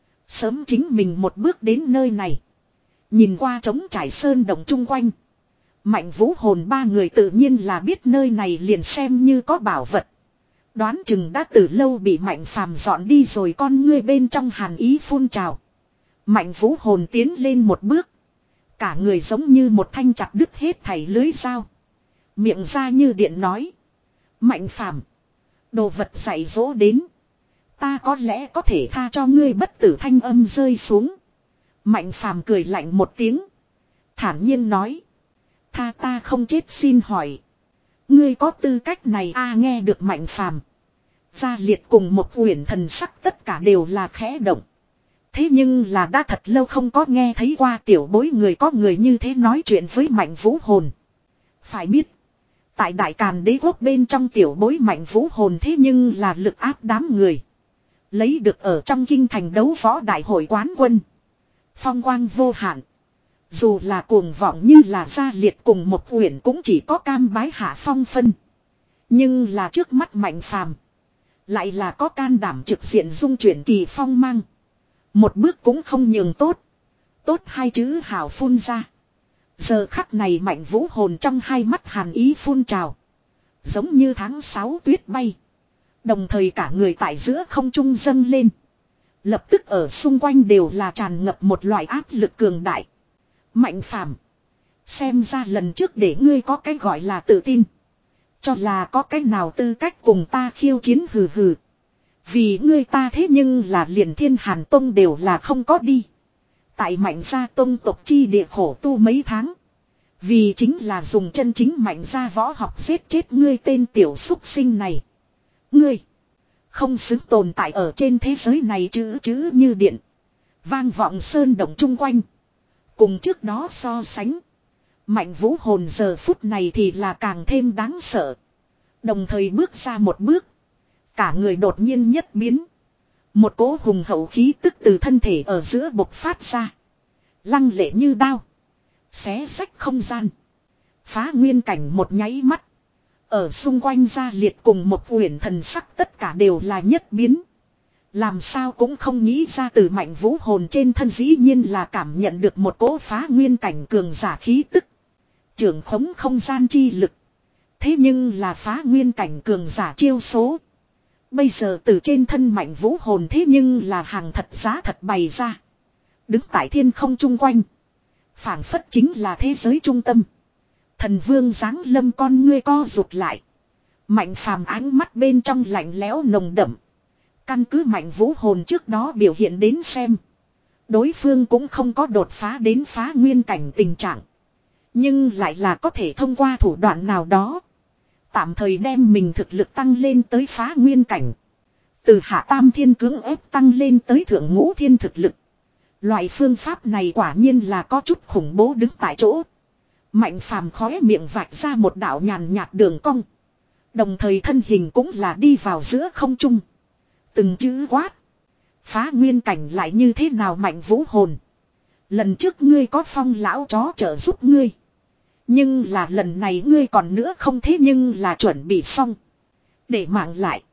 Sớm chính mình một bước đến nơi này. Nhìn qua trống trải sơn đồng chung quanh. Mạnh Vũ hồn ba người tự nhiên là biết nơi này liền xem như có bảo vật. Đoán chừng đã từ lâu bị Mạnh Phàm dọn đi rồi. Con ngươi bên trong hàn ý phun trào. Mạnh Vũ hồn tiến lên một bước. Cả người giống như một thanh chặt đứt hết thảy lưới dao. Miệng ra như điện nói. Mạnh Phàm, đồ vật dạy dỗ đến. Ta có lẽ có thể tha cho ngươi bất tử thanh âm rơi xuống. Mạnh phàm cười lạnh một tiếng. Thản nhiên nói. Tha ta không chết xin hỏi. Ngươi có tư cách này a nghe được Mạnh phàm. Gia Liệt cùng một uyển thần sắc tất cả đều là khẽ động. Thế nhưng là đã thật lâu không có nghe thấy qua tiểu bối người có người như thế nói chuyện với Mạnh Vũ hồn. Phải biết. Tại Đại Càn Đế quốc bên trong tiểu bối Mạnh Vũ hồn thế nhưng là lực áp đám người. Lấy được ở trong kinh thành đấu võ đại hội quán quân. Phong quang vô hạn. Dù là cuồng vọng như là Gia Liệt cùng một uyển cũng chỉ có cam bái hạ phong phân. Nhưng là trước mắt Mạnh phàm. Lại là có can đảm trực diện dung chuyển kỳ phong mang. Một bước cũng không nhường tốt. Tốt hai chữ hào phun ra. Giờ khắc này Mạnh Vũ hồn trong hai mắt hàn ý phun trào. Giống như tháng sáu tuyết bay. Đồng thời cả người tại giữa không trung dâng lên. Lập tức ở xung quanh đều là tràn ngập một loại áp lực cường đại. Mạnh phàm. Xem ra lần trước để ngươi có cái gọi là tự tin. Cho là có cái nào tư cách cùng ta khiêu chiến hừ hừ. Vì ngươi ta thế nhưng là liền Thiên Hàn Tông đều là không có đi. Tại Mạnh gia tông tộc chi địa khổ tu mấy tháng. Vì chính là dùng chân chính Mạnh gia võ học giết chết ngươi tên tiểu súc sinh này. Ngươi không xứng tồn tại ở trên thế giới này chữ chữ như điện. Vang vọng sơn động chung quanh. Cùng trước đó so sánh. Mạnh Vũ hồn giờ phút này thì là càng thêm đáng sợ. Đồng thời bước ra một bước. Cả người đột nhiên nhất biến. Một cỗ hùng hậu khí tức từ thân thể ở giữa bộc phát ra. Lăng lệ như đao. Xé sách không gian. Phá nguyên cảnh một nháy mắt. Ở xung quanh Gia Liệt cùng một uyển thần sắc tất cả đều là nhất biến. Làm sao cũng không nghĩ ra từ Mạnh Vũ hồn trên thân dĩ nhiên là cảm nhận được một cỗ phá nguyên cảnh cường giả khí tức. Trưởng khống không gian chi lực. Thế nhưng là phá nguyên cảnh cường giả chiêu số. Bây giờ từ trên thân Mạnh Vũ hồn thế nhưng là hàng thật giá thật bày ra. Đứng tại thiên không chung quanh. Phảng phất chính là thế giới trung tâm. Thần vương giáng lâm con ngươi co rụt lại. Mạnh phàm ánh mắt bên trong lạnh lẽo nồng đậm. Căn cứ Mạnh Vũ hồn trước đó biểu hiện đến xem. Đối phương cũng không có đột phá đến phá nguyên cảnh tình trạng. Nhưng lại là có thể thông qua thủ đoạn nào đó. Tạm thời đem mình thực lực tăng lên tới phá nguyên cảnh. Từ hạ tam thiên cưỡng ép tăng lên tới thượng ngũ thiên thực lực. Loại phương pháp này quả nhiên là có chút khủng bố đứng tại chỗ. Mạnh phàm khóe miệng vạch ra một đạo nhàn nhạt đường cong. Đồng thời thân hình cũng là đi vào giữa không trung. Từng chữ quát. Phá nguyên cảnh lại như thế nào Mạnh Vũ hồn. Lần trước ngươi có Phong lão chó trợ giúp ngươi. Nhưng là lần này ngươi còn nữa không thế nhưng là chuẩn bị xong. Để mạng lại.